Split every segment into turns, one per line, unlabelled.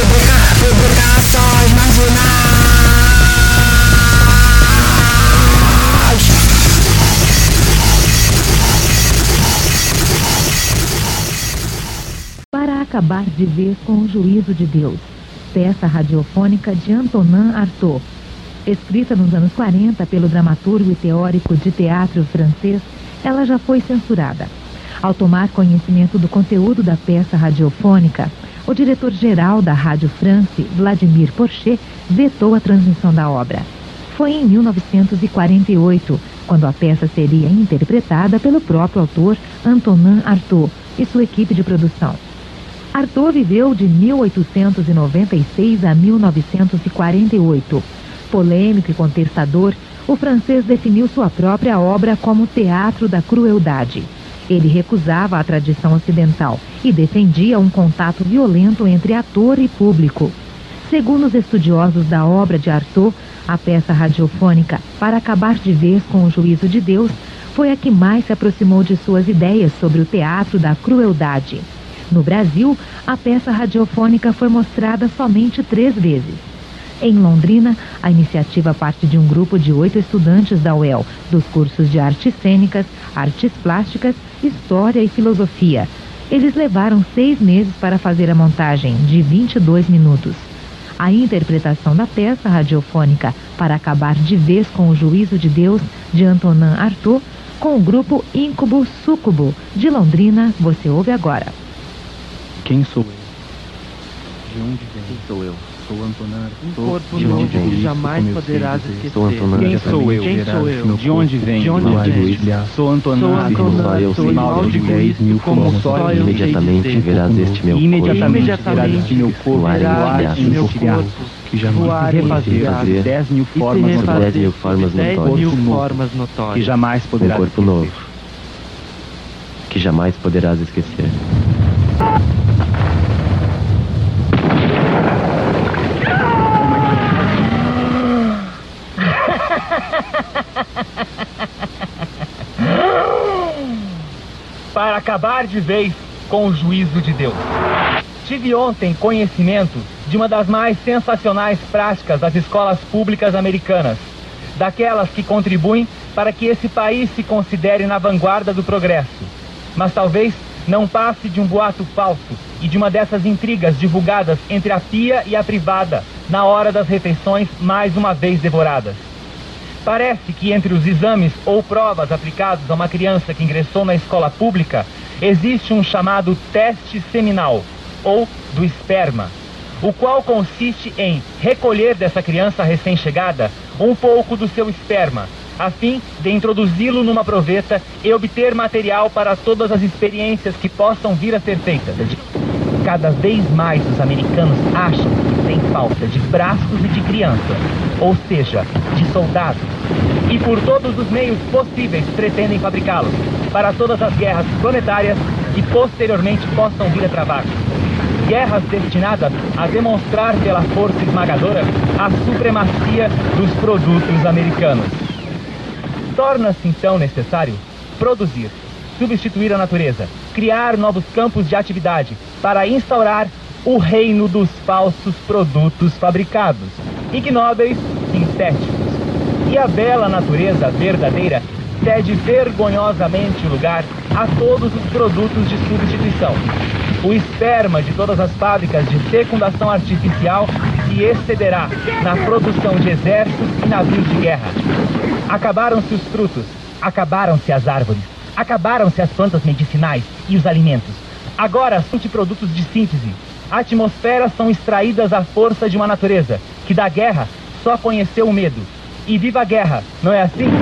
Publicações marginais.
Para acabar de vez com o juízo de Deus, peça radiofônica de Antonin Artaud. Escrita nos anos 40 pelo dramaturgo e teórico de teatro francês, ela já foi censurada. Ao tomar conhecimento do conteúdo da peça radiofônica, o diretor-geral da Rádio France, Vladimir Porchet, vetou a transmissão da obra. Foi em 1948, quando a peça seria interpretada pelo próprio autor Antonin Artaud e sua equipe de produção. Artaud viveu de 1896 a 1948. Polêmico e contestador, o francês definiu sua própria obra como teatro da crueldade. Ele recusava a tradição ocidental e defendia um contato violento entre ator e público. Segundo os estudiosos da obra de Artaud, a peça radiofônica Para Acabar de Vez com o Juízo de Deus foi a que mais se aproximou de suas ideias sobre o teatro da crueldade. No Brasil, a peça radiofônica foi mostrada somente 3 vezes. Em Londrina, a iniciativa parte de um grupo de 8 estudantes da UEL, dos cursos de artes cênicas, artes plásticas, história e filosofia. Eles levaram 6 meses para fazer a montagem, de 22 minutos. A interpretação da peça radiofônica Para Acabar de Vez com o Juízo de Deus, de Antonin Artaud, com o grupo Incubo Sucubo, de Londrina, você ouve agora.
Quem sou eu? De onde vem?
Quem sou eu?
Sou Antonin Artaud.
Um corpo novo que jamais poderás esquecer.
Quem sou eu?
Quem sou eu?
De onde vem?
De onde vem?
Sou Antonin
Só eu sei
mal de
10.000
como só eu
imediatamente verás este meu corpo.
Imediatamente verás este meu corpo.
Voar em
meu
corpo.
Que jamais refazer 10.000 formas
por 10.000 formas
10.000
formas notórias.
Que jamais
Um
poderás
corpo novo que jamais poderás esquecer.
Para acabar de vez com o juízo de Deus. Tive ontem conhecimento de uma das mais sensacionais práticas das escolas públicas americanas, daquelas que contribuem para que esse país se considere na vanguarda do progresso, mas talvez não passe de um boato falso e de uma dessas intrigas divulgadas entre a pia e a privada na hora das refeições mais uma vez devoradas. Parece que entre os exames ou provas aplicados a uma criança que ingressou na escola pública, existe um chamado teste seminal, ou do esperma, o qual consiste em recolher dessa criança recém-chegada um pouco do seu esperma, a fim de introduzi-lo numa proveta e obter material para todas as experiências que possam vir a ser feitas. Cada vez mais os americanos acham que tem falta de braços e de crianças, ou seja, de soldados, e por todos os meios possíveis pretendem fabricá-los para todas as guerras planetárias que posteriormente possam vir a travar. Guerras destinadas a demonstrar pela força esmagadora a supremacia dos produtos americanos. Torna-se então necessário produzir, substituir a natureza, criar novos campos de atividade para instaurar o reino dos falsos produtos fabricados, ignóbeis, sintéticos. E a bela natureza verdadeira cede vergonhosamente lugar a todos os produtos de substituição. O esperma de todas as fábricas de fecundação artificial se excederá na produção de exércitos e navios de guerra. Acabaram-se os frutos, acabaram-se as árvores, acabaram-se as plantas medicinais e os alimentos. Agora são produtos de síntese. Atmosferas são extraídas à força de uma natureza que da guerra só conheceu o medo. E viva a guerra, não é assim?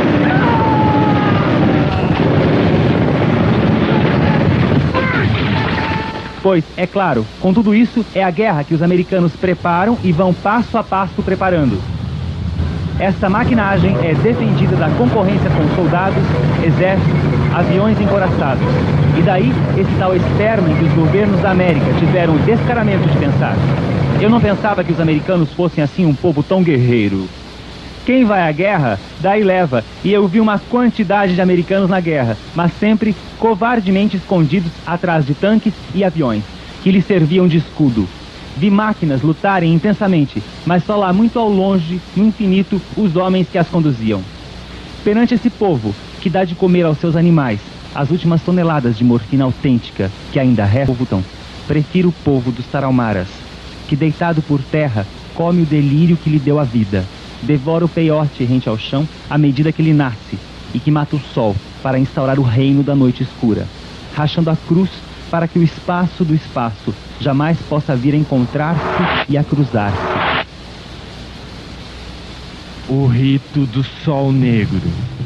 Pois, é claro, com tudo isso, é a guerra que os americanos preparam e vão passo a passo preparando. Essa maquinagem é defendida da concorrência com soldados, exércitos, aviões encoraçados. E daí, esse tal esperma em que os governos da América tiveram o descaramento de pensar. Eu não pensava que os americanos fossem assim um povo tão guerreiro. Quem vai à guerra, daí leva, e eu vi uma quantidade de americanos na guerra, mas sempre covardemente escondidos atrás de tanques e aviões, que lhes serviam de escudo. Vi máquinas lutarem intensamente, mas só lá muito ao longe, no infinito, os homens que as conduziam. Perante esse povo, que dá de comer aos seus animais as últimas toneladas de morfina autêntica que ainda restam, prefiro o povo dos Tarahumaras, que deitado por terra, come o delírio que lhe deu a vida, devora o peiote rente ao chão à medida que ele nasce, e que mata o sol para instaurar o reino da noite escura, rachando a cruz para que o espaço do espaço jamais possa vir a encontrar-se e a cruzar-se.
O rito do sol negro.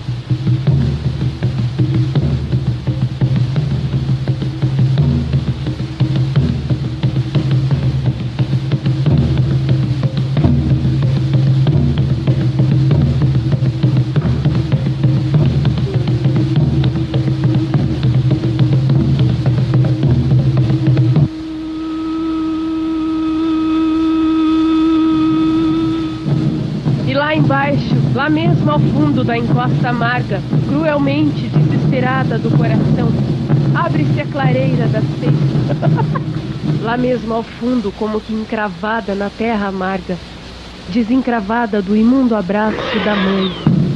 Lá mesmo ao fundo da encosta amarga, cruelmente desesperada do coração, abre-se a clareira das 6. Lá mesmo ao fundo, como que encravada na terra amarga, desencravada do imundo abraço da mãe.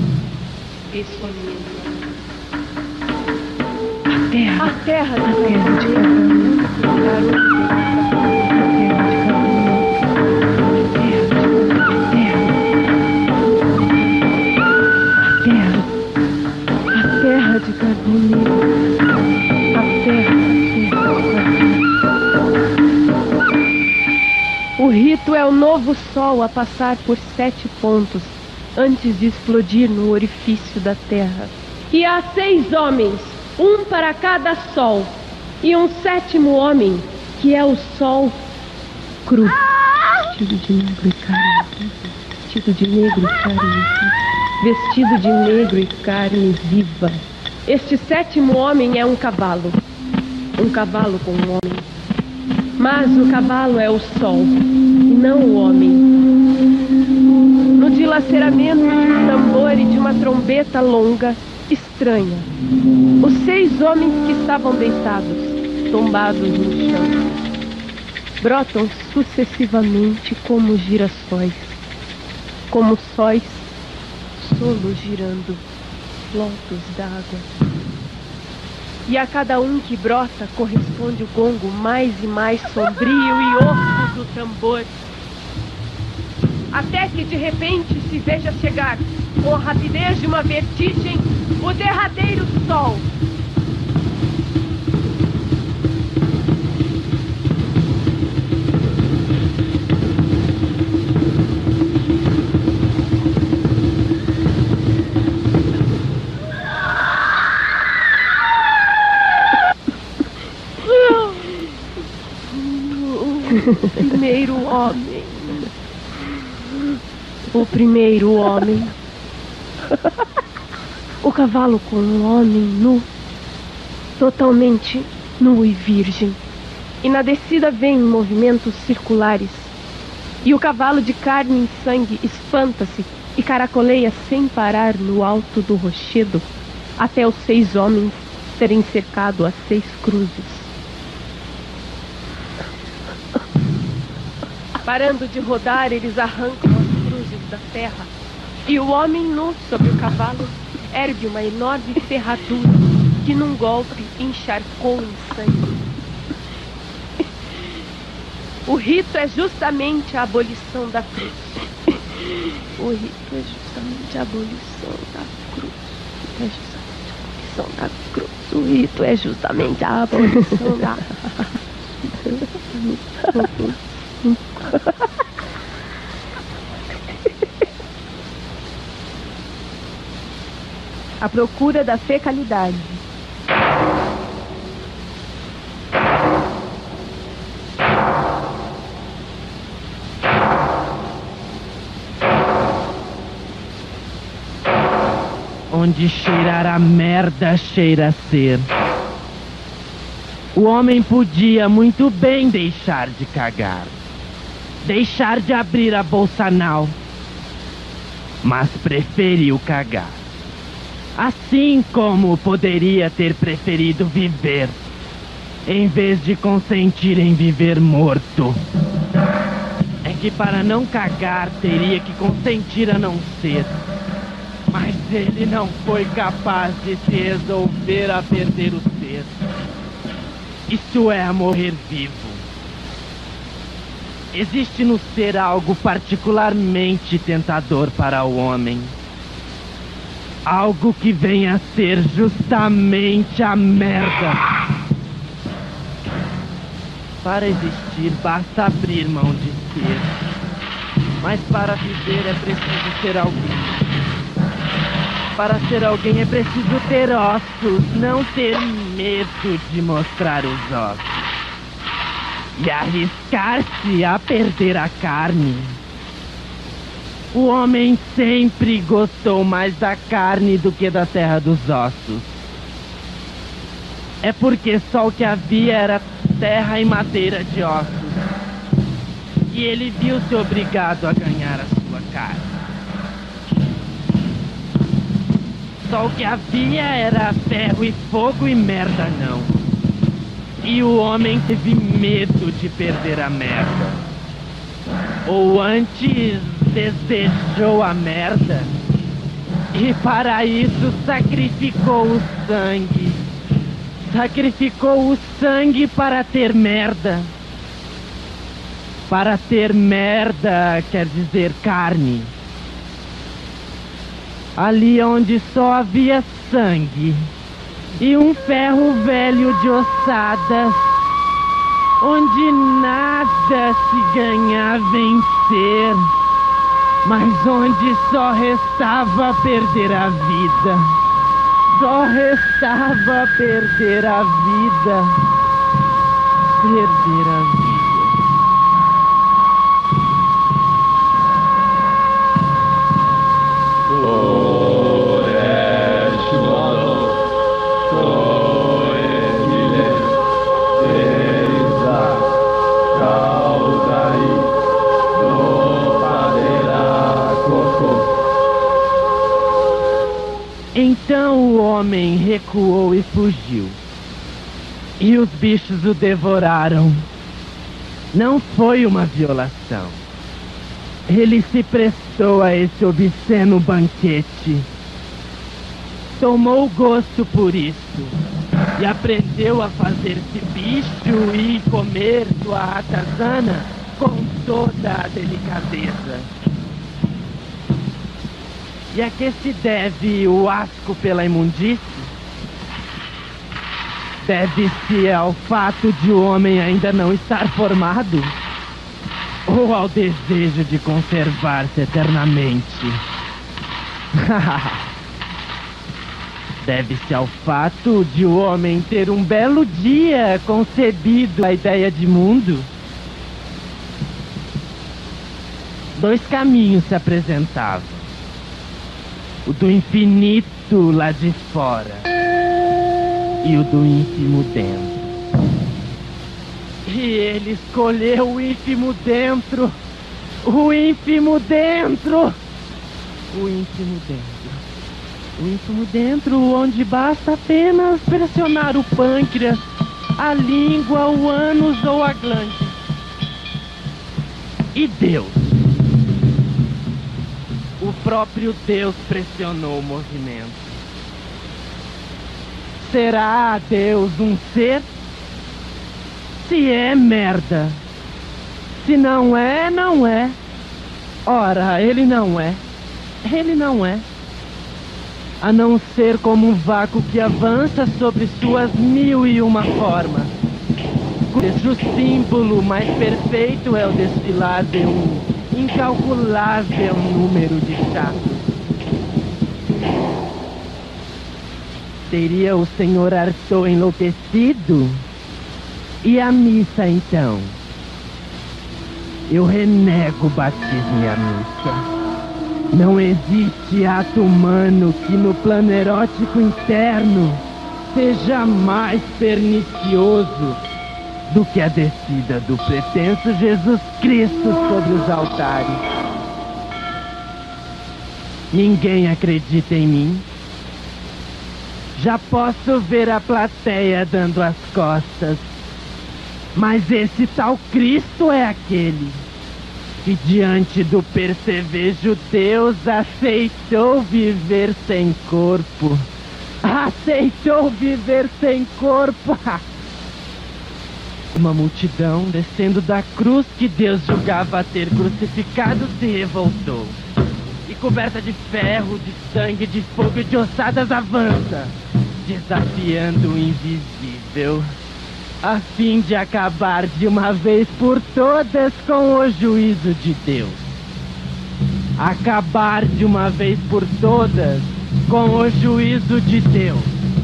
A terra de O rito é o novo sol a passar por 7 pontos, antes de explodir no orifício da terra. E há 6 homens, um para cada sol, e um 7º homem, que é o sol cru. Vestido de negro e carne, vestido de negro e carne, vestido de negro e carne viva. Este 7º homem é um cavalo com um homem. Mas o cavalo é o sol, e não o homem. No dilaceramento de um tambor e de uma trombeta longa, estranha, os 6 homens que estavam deitados, tombados no chão, brotam sucessivamente como girassóis, como sóis, solos girando, lotos d'água. E a cada um que brota corresponde o gongo mais e mais sombrio e oco do tambor. Até que de repente se veja chegar, com a rapidez de uma vertigem, o derradeiro sol. O primeiro homem. O cavalo com um homem nu, totalmente nu e virgem. E na descida vem movimentos circulares. E o cavalo de carne e sangue espanta-se e caracoleia sem parar no alto do rochedo, até os 6 homens terem cercado as 6 cruzes. Parando de rodar, eles arrancam as cruzes da terra. E o homem nu sobre o cavalo ergue uma enorme ferradura que num golpe encharcou em sangue. O rito é justamente a abolição da cruz. O rito é justamente a abolição da cruz. O rito é justamente a abolição da cruz. A procura da fecalidade.
Onde cheirar a merda, cheira a ser. O homem podia muito bem deixar de cagar, deixar de abrir a bolsa anal, mas preferiu cagar. Assim como poderia ter preferido viver, em vez de consentir em viver morto. que para não cagar teria que consentir a não ser. Mas ele não foi capaz de se resolver a perder o ser. Isso é a morrer vivo. Existe no ser algo particularmente tentador para o homem. Algo que vem a ser justamente a merda. Para existir, basta abrir mão de ser. Mas para viver é preciso ser alguém. Para ser alguém é preciso ter ossos, não ter medo de mostrar os ossos. E arriscar-se a perder a carne. O homem sempre gostou mais da carne do que da terra dos ossos. É porque só o que havia era terra e madeira de ossos. E ele viu-se obrigado a ganhar a sua carne. Só o que havia era ferro e fogo e merda não. E o homem teve medo de perder a merda. Ou antes, desejou a merda. E para isso sacrificou o sangue. Sacrificou o sangue para ter merda. Para ter merda quer dizer carne. Ali onde só havia sangue e um ferro velho de ossadas, onde nada se ganhava em ser, mas onde só restava perder a vida. Só restava perder a vida. Perder a vida. Então o homem recuou e fugiu. E os bichos o devoraram. Não foi uma violação. Ele se prestou a esse obsceno banquete. Tomou gosto por isso. E aprendeu a fazer-se bicho e comer sua ratazana com toda a delicadeza. E a que se deve o asco pela imundície? Deve-se ao fato de o homem ainda não estar formado? Ou ao desejo de conservar-se eternamente? Deve-se ao fato de o homem ter um belo dia concebido a ideia de mundo? Dois caminhos se apresentavam. O do infinito lá de fora e o do ínfimo dentro. E ele escolheu o ínfimo dentro. O ínfimo dentro. O ínfimo dentro. O ínfimo dentro, onde basta apenas pressionar o pâncreas, a língua, o ânus ou a glande. E Deus. O próprio Deus pressionou o movimento. Será Deus um ser? Se é, merda. Se não é, não é. Ora, ele não é. Ele não é. A não ser como um vácuo que avança sobre suas 1001 formas. Cujo símbolo mais perfeito é o desfilar de um incalculável número de chatos. Teria o senhor Arthur enlouquecido? E a missa, então? Eu renego o batismo e a missa. Não existe ato humano que no plano erótico interno seja mais pernicioso do que a descida do pretenso Jesus Cristo sobre os altares. Ninguém acredita em mim. Já posso ver a plateia dando as costas. Mas esse tal Cristo é aquele. que diante do percevejo Deus aceitou viver sem corpo. Aceitou viver sem corpo. Uma multidão descendo da cruz que Deus julgava ter crucificado se revoltou. E coberta de ferro, de sangue, de fogo e de ossadas avança, desafiando o invisível, a fim de acabar de uma vez por todas com o juízo de Deus. Acabar de uma vez por todas com o juízo de Deus.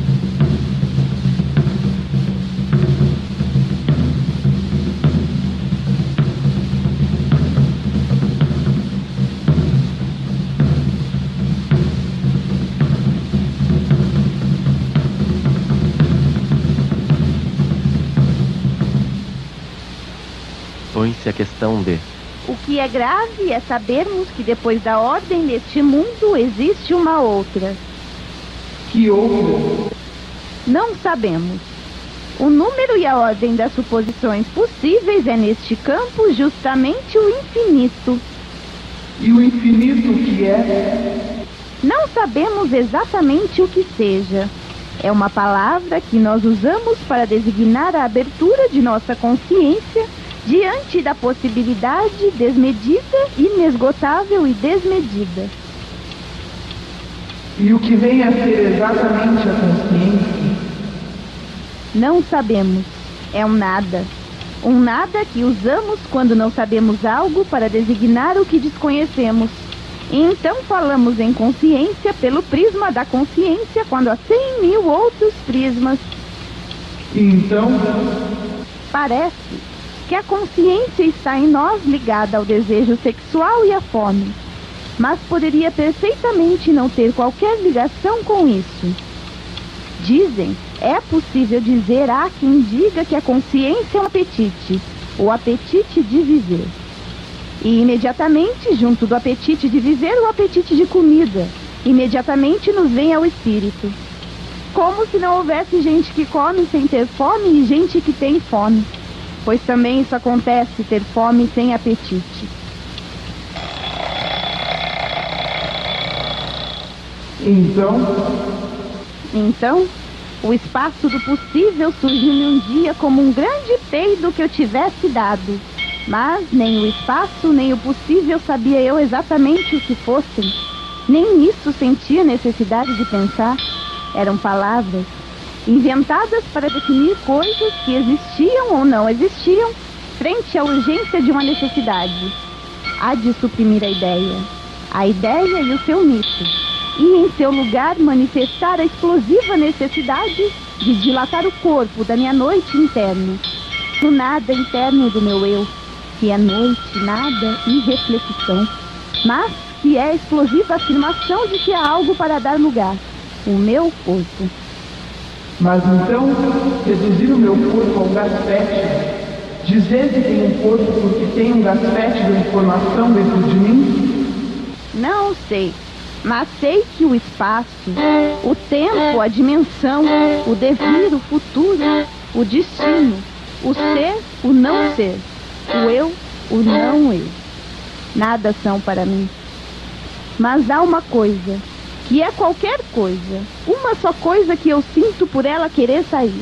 Põe-se a questão de...
O que é grave é sabermos que depois da ordem deste mundo existe uma outra.
Que outra?
Não sabemos. O número e a ordem das suposições possíveis é neste campo justamente o infinito.
E o infinito o que é?
Não sabemos exatamente o que seja. É uma palavra que nós usamos para designar a abertura de nossa consciência diante da possibilidade desmedida, inesgotável e desmedida.
E o que vem a ser exatamente a consciência?
Não sabemos. É um nada. Um nada que usamos quando não sabemos algo para designar o que desconhecemos. E então falamos em consciência pelo prisma da consciência quando há 100.000 outros prismas.
E então?
Parece que a consciência está em nós ligada ao desejo sexual e à fome, mas poderia perfeitamente não ter qualquer ligação com isso. Dizem, é possível dizer, há quem diga que a consciência é um apetite, o apetite de viver. E imediatamente, junto do apetite de viver, o apetite de comida, imediatamente nos vem ao espírito. Como se não houvesse gente que come sem ter fome e gente que tem fome. Pois também isso acontece, ter fome sem apetite. Então, o espaço do possível surgiu-me um dia como um grande peido que eu tivesse dado. Mas nem o espaço, nem o possível sabia eu exatamente o que fossem. Nem nisso sentia necessidade de pensar. Eram palavras inventadas para definir coisas que existiam ou não existiam frente à urgência de uma necessidade. Há de suprimir a ideia e o seu mito, e em seu lugar manifestar a explosiva necessidade de dilatar o corpo da minha noite interna, do nada interno do meu eu, que é noite, nada e reflexão, mas que é a explosiva afirmação de que há algo para dar lugar, o meu corpo.
Mas então, reduzir o meu corpo a um gaspete, dizer que tem um corpo porque tem um gaspete de informação dentro de mim?
Não sei, mas sei que o espaço, o tempo, a dimensão, o devir, o futuro, o destino, o ser, o não ser, o eu, o não eu, nada são para mim. Mas há uma coisa, que é qualquer coisa, uma só coisa que eu sinto por ela querer sair.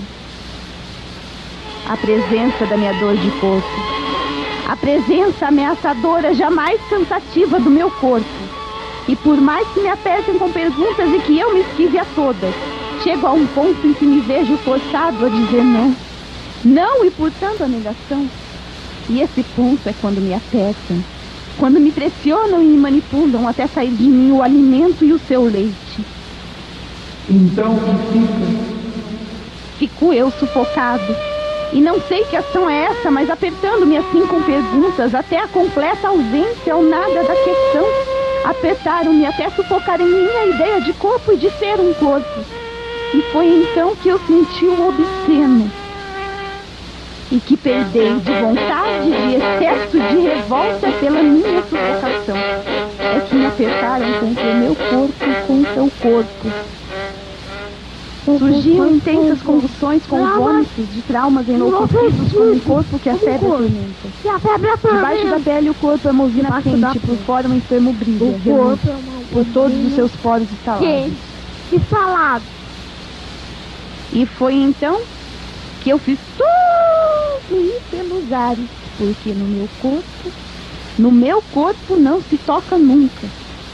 A presença da minha dor de corpo. A presença ameaçadora, jamais cansativa do meu corpo. E por mais que me apertem com perguntas e que eu me esquive a todas, chego a um ponto em que me vejo forçado a dizer não. Não e, portanto, a negação. E esse ponto é quando me apertam. Quando me pressionam e me manipulam até sair de mim o alimento e o seu leite.
Então, o que fica?
Fico eu sufocado. E não sei que ação é essa, mas apertando-me assim com perguntas, até a completa ausência ou nada da questão. Apertaram-me até sufocar em mim a ideia de corpo e de ser um corpo. E foi então que eu senti o obsceno. E que perdei de vontade, de excesso de revolta pela minha sufocação. É que me apertaram contra o meu corpo e contra o corpo. Surgiam intensas convulsões com vômitos de traumas enlouquecidos como um corpo que a febre atormenta. Debaixo da pele o corpo é movina quente, por fora um enfermo brilha, reluz, por todos os seus poros estalados. E foi então que eu fiz tudo ir pelos ares, porque no meu corpo não se toca nunca.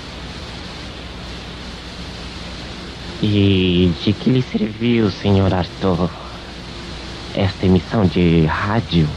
E de que lhe serviu, Sr. Arthur, esta emissão de rádio?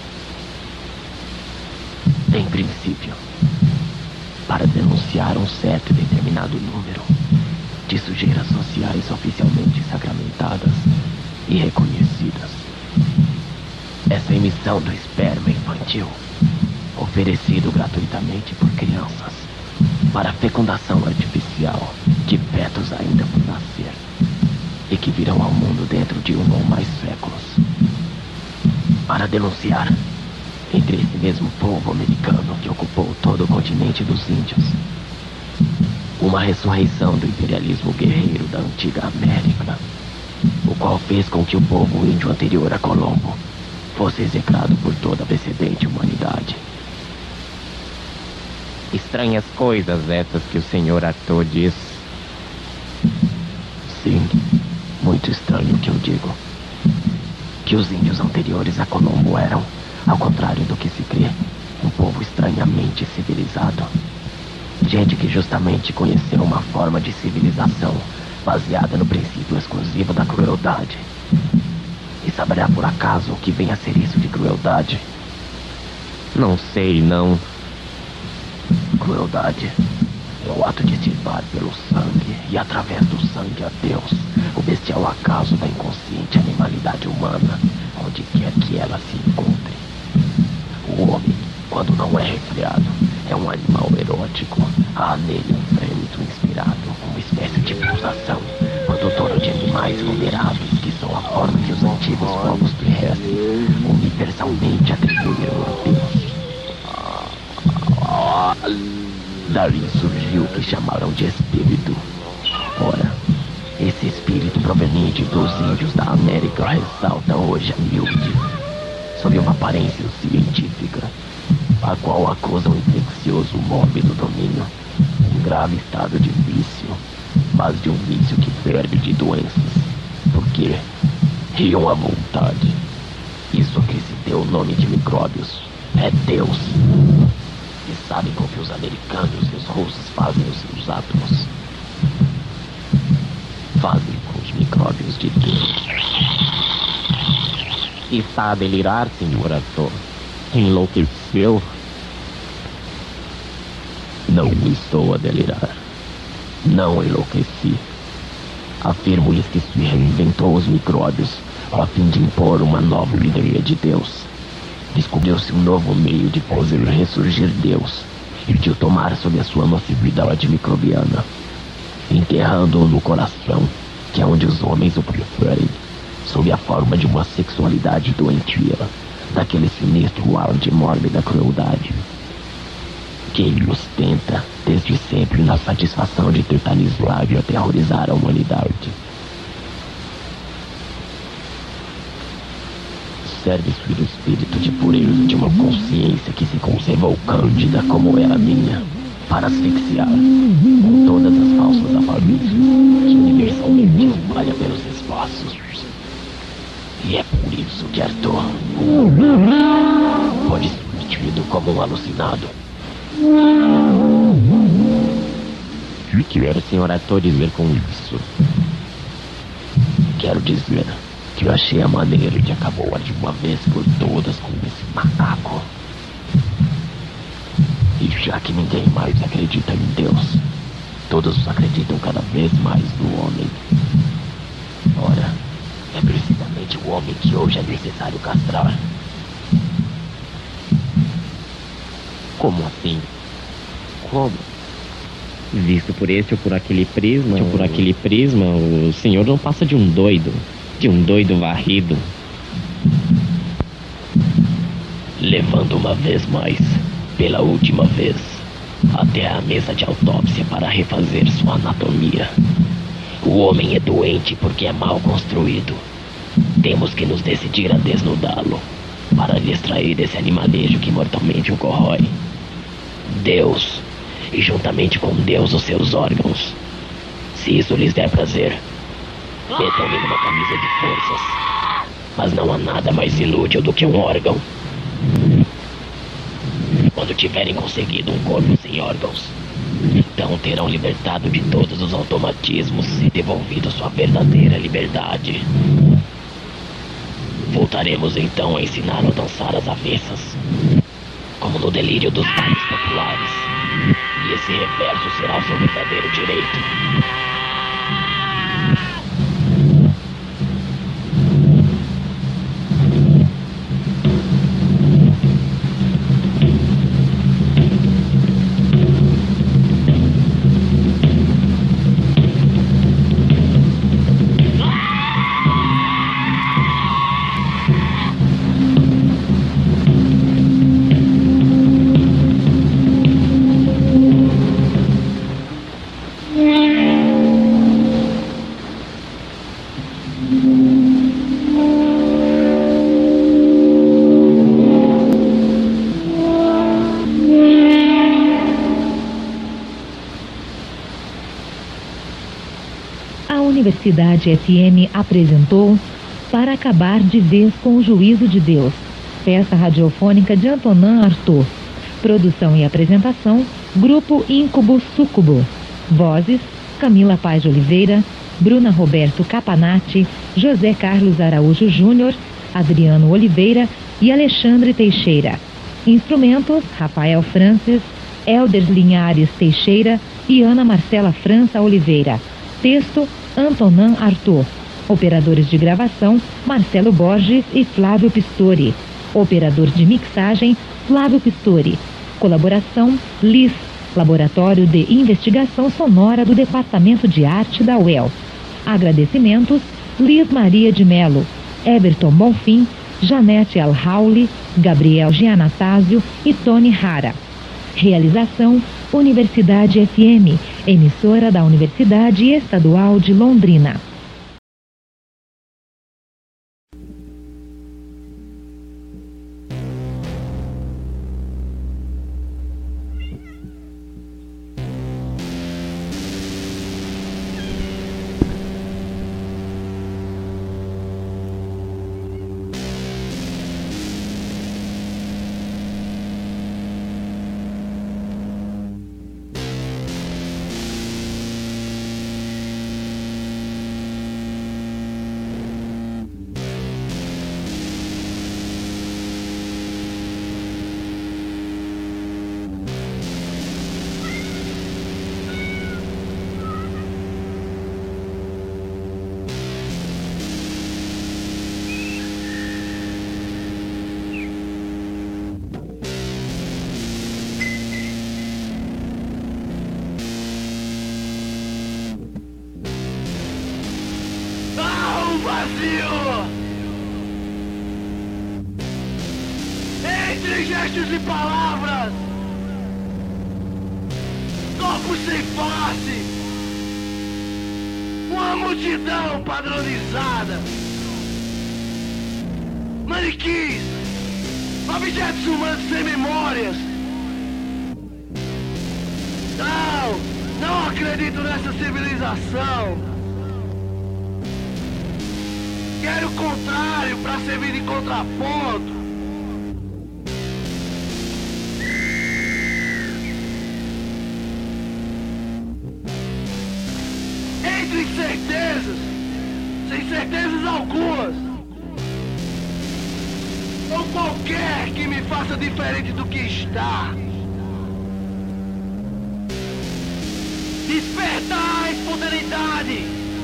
Em princípio, para denunciar um certo e determinado número de sujeiras sociais oficialmente sacramentadas e reconhecidas. Essa emissão do esperma infantil, oferecido gratuitamente por crianças para fecundação artificial de fetos ainda por nascer e que virão ao mundo dentro de 1 ou mais séculos. Para denunciar, entre esse mesmo povo americano que ocupou todo o continente dos índios, uma ressurreição do imperialismo guerreiro da antiga América, o qual fez com que o povo índio anterior a Colombo fosse execrado por toda a precedente humanidade. Estranhas coisas essas que o Sr. Arthur diz. Sim, muito estranho o que eu digo. Que os índios anteriores a Colombo eram, ao contrário do que se crê, um povo estranhamente civilizado. Gente que justamente conheceu uma forma de civilização baseada no princípio exclusivo da crueldade. E saberá por acaso o que vem a ser isso de crueldade? Não sei, não. Crueldade é o ato de estivar pelo sangue e através do sangue a Deus, o bestial acaso da inconsciente animalidade humana, onde quer que ela se encontre. O homem, quando não é refreado, é um animal erótico. Há nele um frêmito inspirado, uma espécie de pulsação, produtora de animais vulneráveis que são a forma que os antigos povos terrestres universalmente atribuíram a Deus. Dali surgiu o que chamaram de espírito. Ora, esse espírito proveniente dos índios da América ressalta hoje a miúde, sob uma aparência científica, a qual acusa um infeccioso mórbido domínio, um grave estado de vício, mas de um vício que perde de doenças, porque riam à vontade. Isso que se deu o nome de micróbios é Deus. E sabem com que os americanos e os russos fazem os seus átomos? Fazem com os micróbios de Deus. Está a delirar, Sr. Arthur? Enlouqueceu? Não estou a delirar. Não enlouqueci. Afirmo-lhes que se reinventou os micróbios a fim de impor uma nova ideia de Deus. Descobriu-se um novo meio de fazer ressurgir Deus e de o tomar sob a sua nocividade microbiana, enterrando-o no coração, que é onde os homens o preferem, sob a forma de uma sexualidade doentia, daquele sinistro ar de mórbida crueldade, que ele ostenta desde sempre na satisfação de tetanizar e aterrorizar a humanidade. Serve-se do espírito de pureza de uma consciência que se conservou cândida como era a minha, para asfixiar com todas as falsas aparências que universalmente espalha pelos espaços. E é por isso que Arthur, o homem, pode ser tido como um alucinado. O que quer o Sr. Arthur dizer com isso? Quero dizer que eu achei a maneira de acabar de uma vez por todas com esse macaco. E já que ninguém mais acredita em Deus, todos acreditam cada vez mais no homem. Ora, é precisamente o homem que hoje é necessário castrar. Como assim? Como? Visto por esse ou por aquele prisma, o senhor não passa de um doido varrido. Levando uma vez mais, pela última vez, até a mesa de autópsia para refazer sua anatomia. O homem é doente porque é mal construído. Temos que nos decidir a desnudá-lo para lhe extrair desse animalejo que mortalmente o corrói. Deus, e juntamente com Deus os seus órgãos. Se isso lhes der prazer, metam-me numa camisa de forças. Mas não há nada mais inútil do que um órgão. Quando tiverem conseguido um corpo sem órgãos, então terão libertado de todos os automatismos e devolvido sua verdadeira liberdade. Voltaremos então a ensiná-lo a dançar às avessas, como no delírio dos bailes populares. E esse reverso será o seu verdadeiro direito.
Universidade FM apresentou Para Acabar de Vez com o Juízo de Deus, peça radiofônica de Antonin Artaud. Produção e apresentação, Grupo Incubo Sucubo. Vozes, Camila Paz de Oliveira, Bruna Roberto Capanati, José Carlos Araújo Júnior, Adriano Oliveira e Alexandre Teixeira. Instrumentos, Rafael Francis, Helder Linhares Teixeira e Ana Marcela França Oliveira. Texto, Antonin Artaud. Operadores de gravação, Marcelo Borges e Flávio Pistori. Operador de mixagem, Flávio Pistori. Colaboração, LIS, Laboratório de Investigação Sonora do Departamento de Arte da UEL. Agradecimentos, Liz Maria de Melo, Everton Bonfim, Janete Alhauli, Gabriel Gianatásio e Tony Rara. Realização, Universidade FM, emissora da Universidade Estadual de Londrina.
Entre gestos e palavras, corpos sem face, uma multidão padronizada, manequins, objetos humanos sem memórias. Não acredito nessa civilização. Quero o contrário para servir de contraponto. Entre certezas, sem certezas algumas, ou qualquer que me faça diferente do que está. Despertar a espontaneidade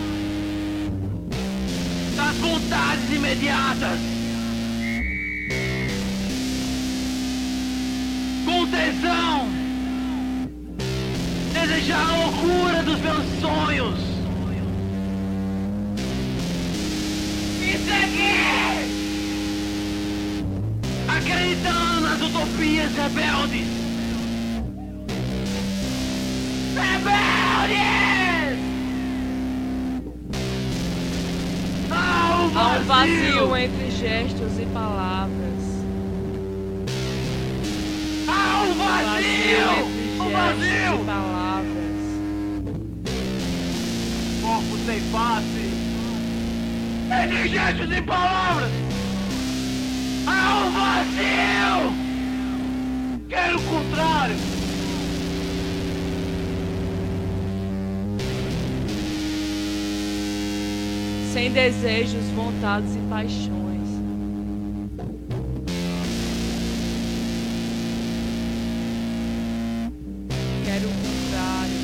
das vontades imediatas, com tesão, desejar a loucura dos meus sonhos e seguir, acreditando nas utopias rebeldes. Rebeldes!
vazio entre gestos e palavras.
Há um vazio! Um vazio!
E palavras.
Corpo sem face. Entre gestos e palavras. Há um vazio! Quero o contrário!
Sem desejos, vontades e paixões. Quero o contrário.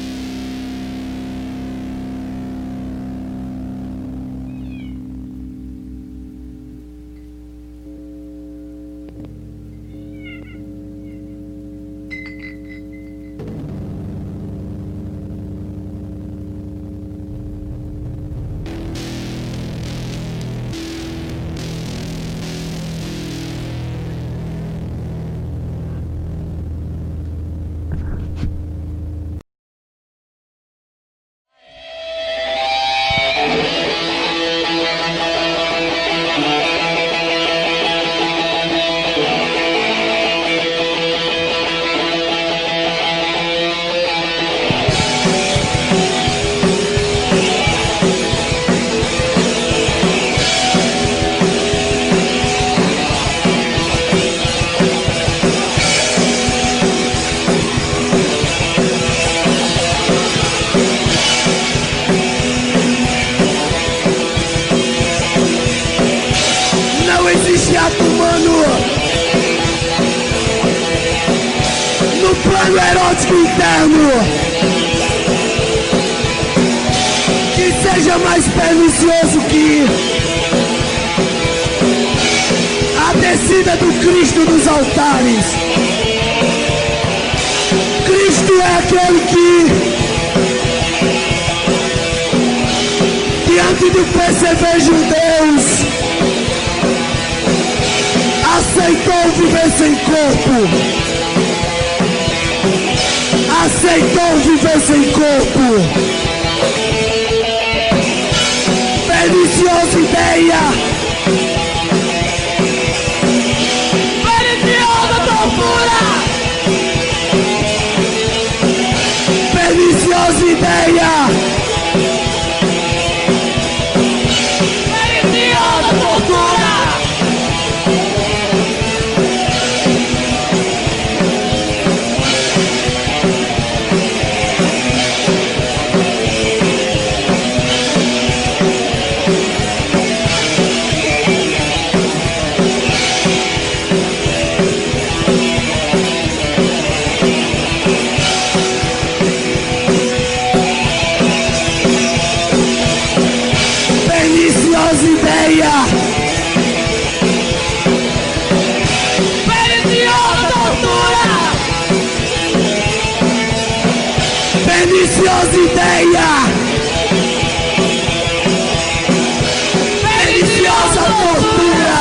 plano erótico interno que seja mais pernicioso que a descida do Cristo dos altares. Cristo é aquele que, diante do perceber judeus, aceitou viver sem corpo. Aceitou viver sem corpo. Perniciosa ideia. Perniciosa tortura. Perniciosa ideia. Perniciosa tortura. Perniciosa ideia. Perniciosa tortura.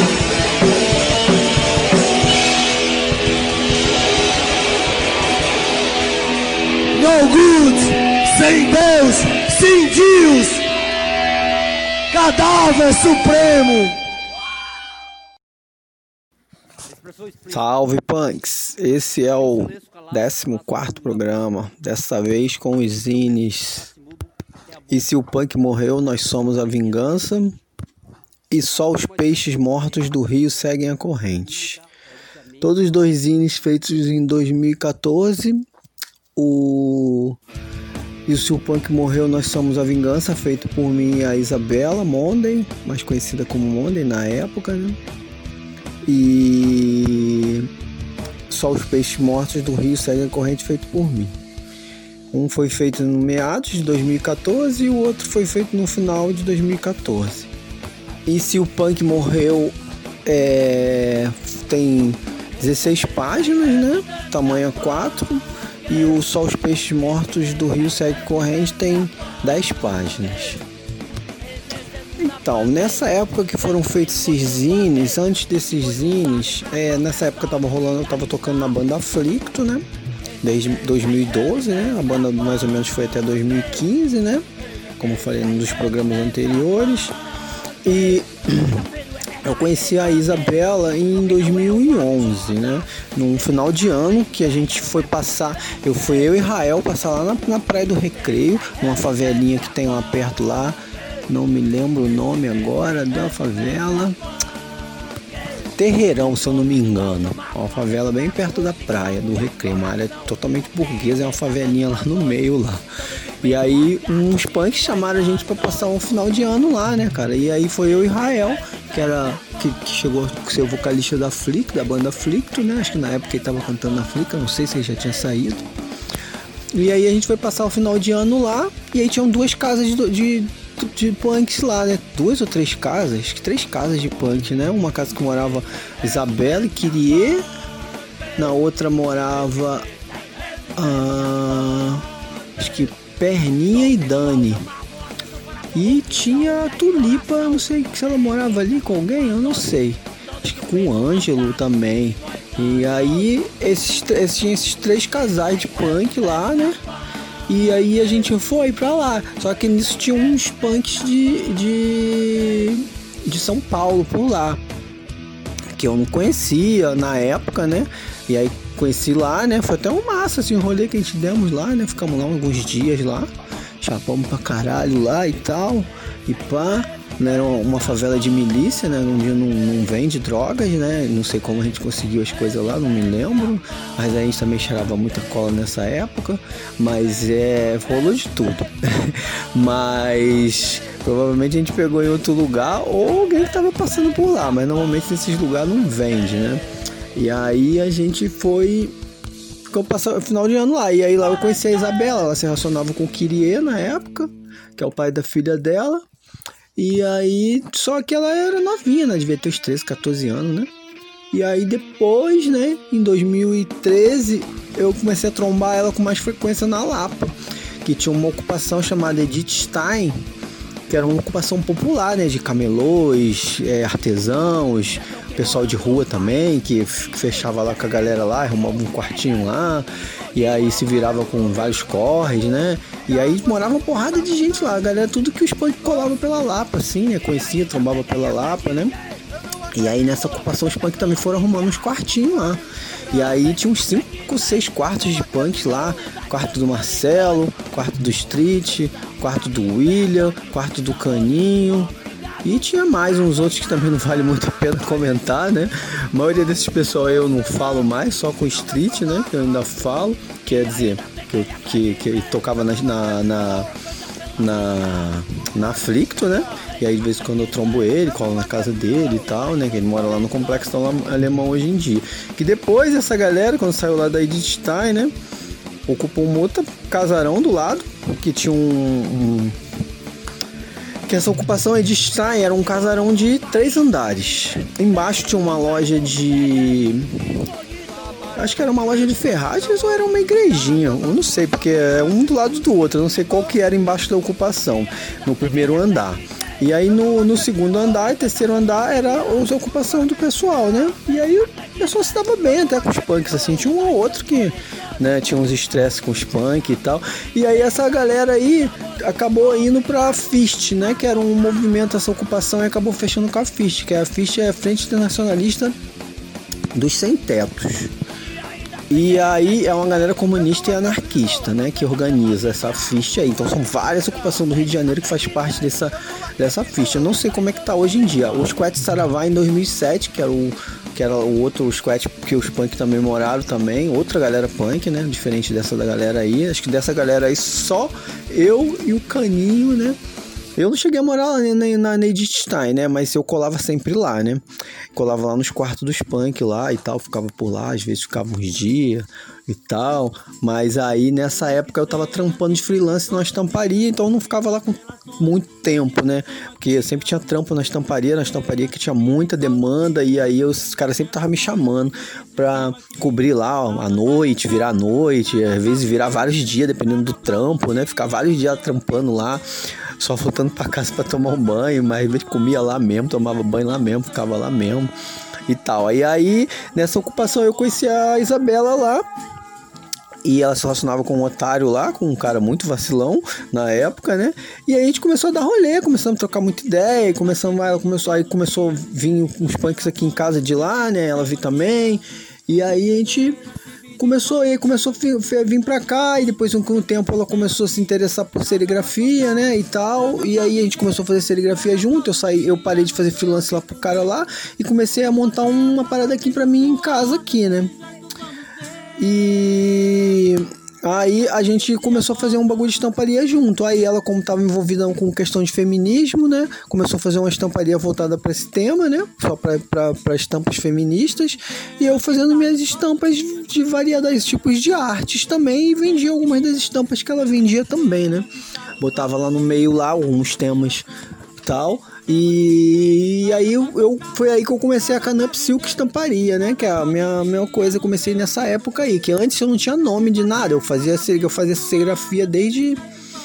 No good, sem Deus, sem Deus, cadáver supremo.
Salve punks, esse é o 14º programa, dessa vez com os zines. E se o punk morreu, nós somos a vingança. E só os peixes mortos do rio seguem a corrente. Todos os dois zines feitos em 2014. E se o punk morreu, nós somos a vingança, feito por mim e a Isabela Monday, mais conhecida como Monday na época, né? E só os peixes mortos do rio seguem a corrente, feito por mim. Um foi feito no meados de 2014 e o outro foi feito no final de 2014. E se o punk morreu, tem 16 páginas, né? Tamanho 4. E o Só os Peixes Mortos do Rio Segue Corrente tem 10 páginas. Então, nessa época que foram feitos esses zines, antes desses zines, nessa época eu tava tocando na banda Aflicto, né? Desde 2012, né? A banda mais ou menos foi até 2015, né? Como eu falei num dos programas anteriores. E eu conheci a Isabela em 2011, né? Num final de ano que a gente foi passar, eu e Israel passar lá na Praia do Recreio, numa favelinha que tem lá perto lá, não me lembro o nome agora da favela, Terreirão, se eu não me engano, uma favela bem perto da Praia do Recreio, uma área totalmente burguesa, é uma favelinha lá no meio lá. E aí uns punks chamaram a gente pra passar um final de ano lá, né, cara? E aí foi eu e Israel, que chegou a ser o vocalista da Flick, da banda Flick, né? Acho que na época ele tava cantando na Flick, não sei se ele já tinha saído. E aí a gente foi passar o final de ano lá, e aí tinham 2 casas de punks lá, né? 2 ou 3 casas, acho que 3 casas de punk, né? Uma casa que morava Isabela e Kyrie, na outra morava acho que Perninha e Dani. E tinha a Tulipa, não sei se ela morava ali com alguém, eu não sei. Acho que com o Ângelo também. E aí tinha esses 3 casais de punk lá, né? E aí a gente foi pra lá. Só que nisso tinha uns punks de São Paulo por lá, que eu não conhecia na época, né? E aí conheci lá, né? Foi até um massa, assim, o rolê que a gente demos lá, né? Ficamos lá alguns dias lá, chapamos pra caralho lá e tal, e pá, né? Era uma favela de milícia, né? Onde não vende drogas, né? Não sei como a gente conseguiu as coisas lá, não me lembro, mas a gente também cheirava muita cola nessa época, mas rolou de tudo. Mas provavelmente a gente pegou em outro lugar ou alguém que tava passando por lá, mas normalmente nesses lugares não vende, né? E aí a gente ficou passando o final de ano lá. E aí lá eu conheci a Isabela, ela se relacionava com o Kyrie na época, que é o pai da filha dela. E aí, só que ela era novinha, né? Devia ter uns 13, 14 anos, né? E aí depois, né, em 2013, eu comecei a trombar ela com mais frequência na Lapa, que tinha uma ocupação chamada Edith Stein, que era uma ocupação popular, né? De camelôs, artesãos, pessoal de rua também, que fechava lá com a galera lá, arrumava um quartinho lá, e aí se virava com vários corres, né? E aí morava uma porrada de gente lá, a galera, tudo que os punk colavam pela Lapa, assim, né? Conhecia, trombava pela Lapa, né? E aí nessa ocupação os punk também foram arrumando uns quartinhos lá. E aí tinha uns 5, 6 quartos de punk lá, quarto do Marcelo, quarto do Street, quarto do William, quarto do Caninho. E tinha mais uns outros que também não vale muito a pena comentar, né? A maioria desses pessoal eu não falo mais, só com o Street, né? Que eu ainda falo, quer dizer, que ele tocava na Flicto, né? E aí de vez em quando eu trombo ele, colo na casa dele e tal, né? Que ele mora lá no Complexo Alemão hoje em dia. Que depois essa galera, quando saiu lá da Edith Stein, né? Ocupou um outro casarão do lado, que tinha que essa ocupação Edith Stein era um casarão de 3 andares. Embaixo tinha uma loja acho que era uma loja de ferragens ou era uma igrejinha, eu não sei, porque é um do lado do outro, eu não sei qual que era embaixo da ocupação, no primeiro andar. E aí no segundo andar e terceiro andar era a ocupação do pessoal, né? E aí o pessoal se dava bem até com os punks, assim, tinha um ou outro que, né, tinha uns estresses com os punk e tal. E aí essa galera aí acabou indo pra FIST, né? Que era um movimento, essa ocupação, e acabou fechando com a FIST, que a FIST é a Frente Internacionalista dos Sem Tetos. E aí é uma galera comunista e anarquista, né, que organiza essa FIST aí. Então são várias ocupações do Rio de Janeiro que faz parte dessa FIST. Eu não sei como é que tá hoje em dia. O Squat Saravá em 2007, que era o outro squat que os punk também moraram também, outra galera punk, né, diferente dessa da galera aí. Acho que dessa galera aí só eu e o Caninho, né. Eu não cheguei a morar lá na Edith Stein, né? Mas eu colava sempre lá, né? Colava lá nos quartos dos punk lá e tal. Ficava por lá, às vezes ficava uns dias e tal. Mas aí, nessa época, eu tava trampando de freelance na estamparia. Então, eu não ficava lá com muito tempo, né? Porque eu sempre tinha trampo na estamparia que tinha muita demanda. E aí, os caras sempre estavam me chamando pra cobrir lá à noite, virar à noite. Às vezes, virar vários dias, dependendo do trampo, né? Ficar vários dias trampando lá. Só voltando pra casa pra tomar um banho, mas às vezes comia lá mesmo, tomava banho lá mesmo, ficava lá mesmo e tal. E aí, nessa ocupação eu conheci a Isabela lá E ela se relacionava com um otário lá, com um cara muito vacilão na época, né? E aí a gente começou a dar rolê, começamos a trocar muita ideia, e começou a vir uns punks aqui em casa de lá, né? Ela viu também. E aí a gente começou a vir pra cá, e depois com o tempo ela começou a se interessar por serigrafia, né, e tal, e aí a gente começou a fazer serigrafia junto. Eu parei de fazer freelance lá pro cara lá e comecei a montar uma parada aqui pra mim em casa aqui, né. E aí a gente começou a fazer um bagulho de estamparia junto. Aí ela, como estava envolvida com questão de feminismo, né, começou a fazer uma estamparia voltada para esse tema, né, só para estampas feministas. E eu fazendo minhas estampas de variados tipos de artes também, e vendia algumas das estampas que ela vendia também, né. Botava lá no meio lá alguns temas e tal. E aí foi aí que eu comecei a Canup Silk Estamparia, né? Que é a minha coisa. Eu comecei nessa época aí, que antes eu não tinha nome de nada. Eu fazia serigrafia desde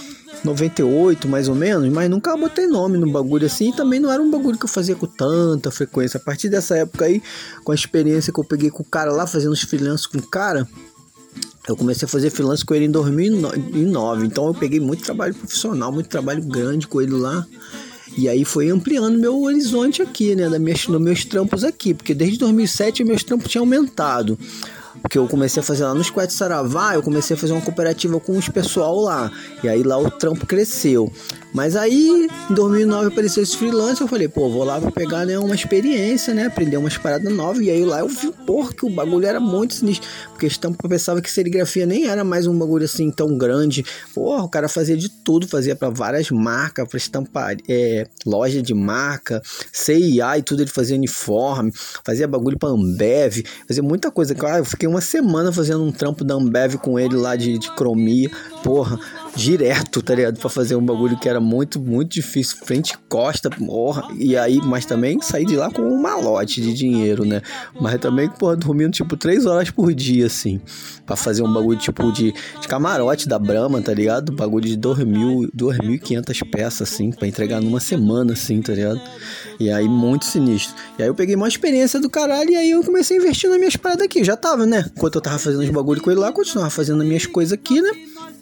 98, mais ou menos, mas nunca botei nome no bagulho assim. E também não era um bagulho que eu fazia com tanta frequência. A partir dessa época aí, com a experiência que eu peguei com o cara lá, fazendo os freelances com o cara, eu comecei a fazer freelance com ele em 2009. Então eu peguei muito trabalho profissional, muito trabalho grande com ele lá. E aí foi ampliando meu horizonte aqui, né, dos meus trampos aqui, porque desde 2007 meus trampos tinham aumentado. Porque eu comecei a fazer lá no Squat Saravá, eu comecei a fazer uma cooperativa com os pessoal lá. E aí lá o trampo cresceu. Mas aí, em 2009 apareceu esse freelance, eu falei, pô, vou lá pra pegar, né, uma experiência, né, aprender umas paradas novas. E aí lá eu vi, porra, que o bagulho era muito sinistro. Porque estampa pensava que serigrafia nem era mais um bagulho assim tão grande. Porra, o cara fazia de tudo, fazia pra várias marcas, pra estampar, loja de marca, CIA e tudo, ele fazia uniforme, fazia bagulho pra Ambev, fazia muita coisa. Cara, eu fiquei uma semana fazendo um trampo da Ambev com ele lá de cromia, porra, direto, tá ligado? Pra fazer um bagulho que era muito, muito difícil, frente e costa, porra. E aí, mas também saí de lá com um malote de dinheiro, né? Mas também, porra, dormindo tipo 3 horas por dia, assim, pra fazer um bagulho tipo de camarote da Brahma, tá ligado? Bagulho de 2.500 peças, assim, pra entregar numa semana, assim, tá ligado? E aí, muito sinistro. E aí eu peguei uma experiência do caralho, e aí eu comecei a investir nas minhas paradas aqui. Eu já tava, né? Enquanto eu tava fazendo os bagulho com ele lá, continuava fazendo as minhas coisas aqui, né?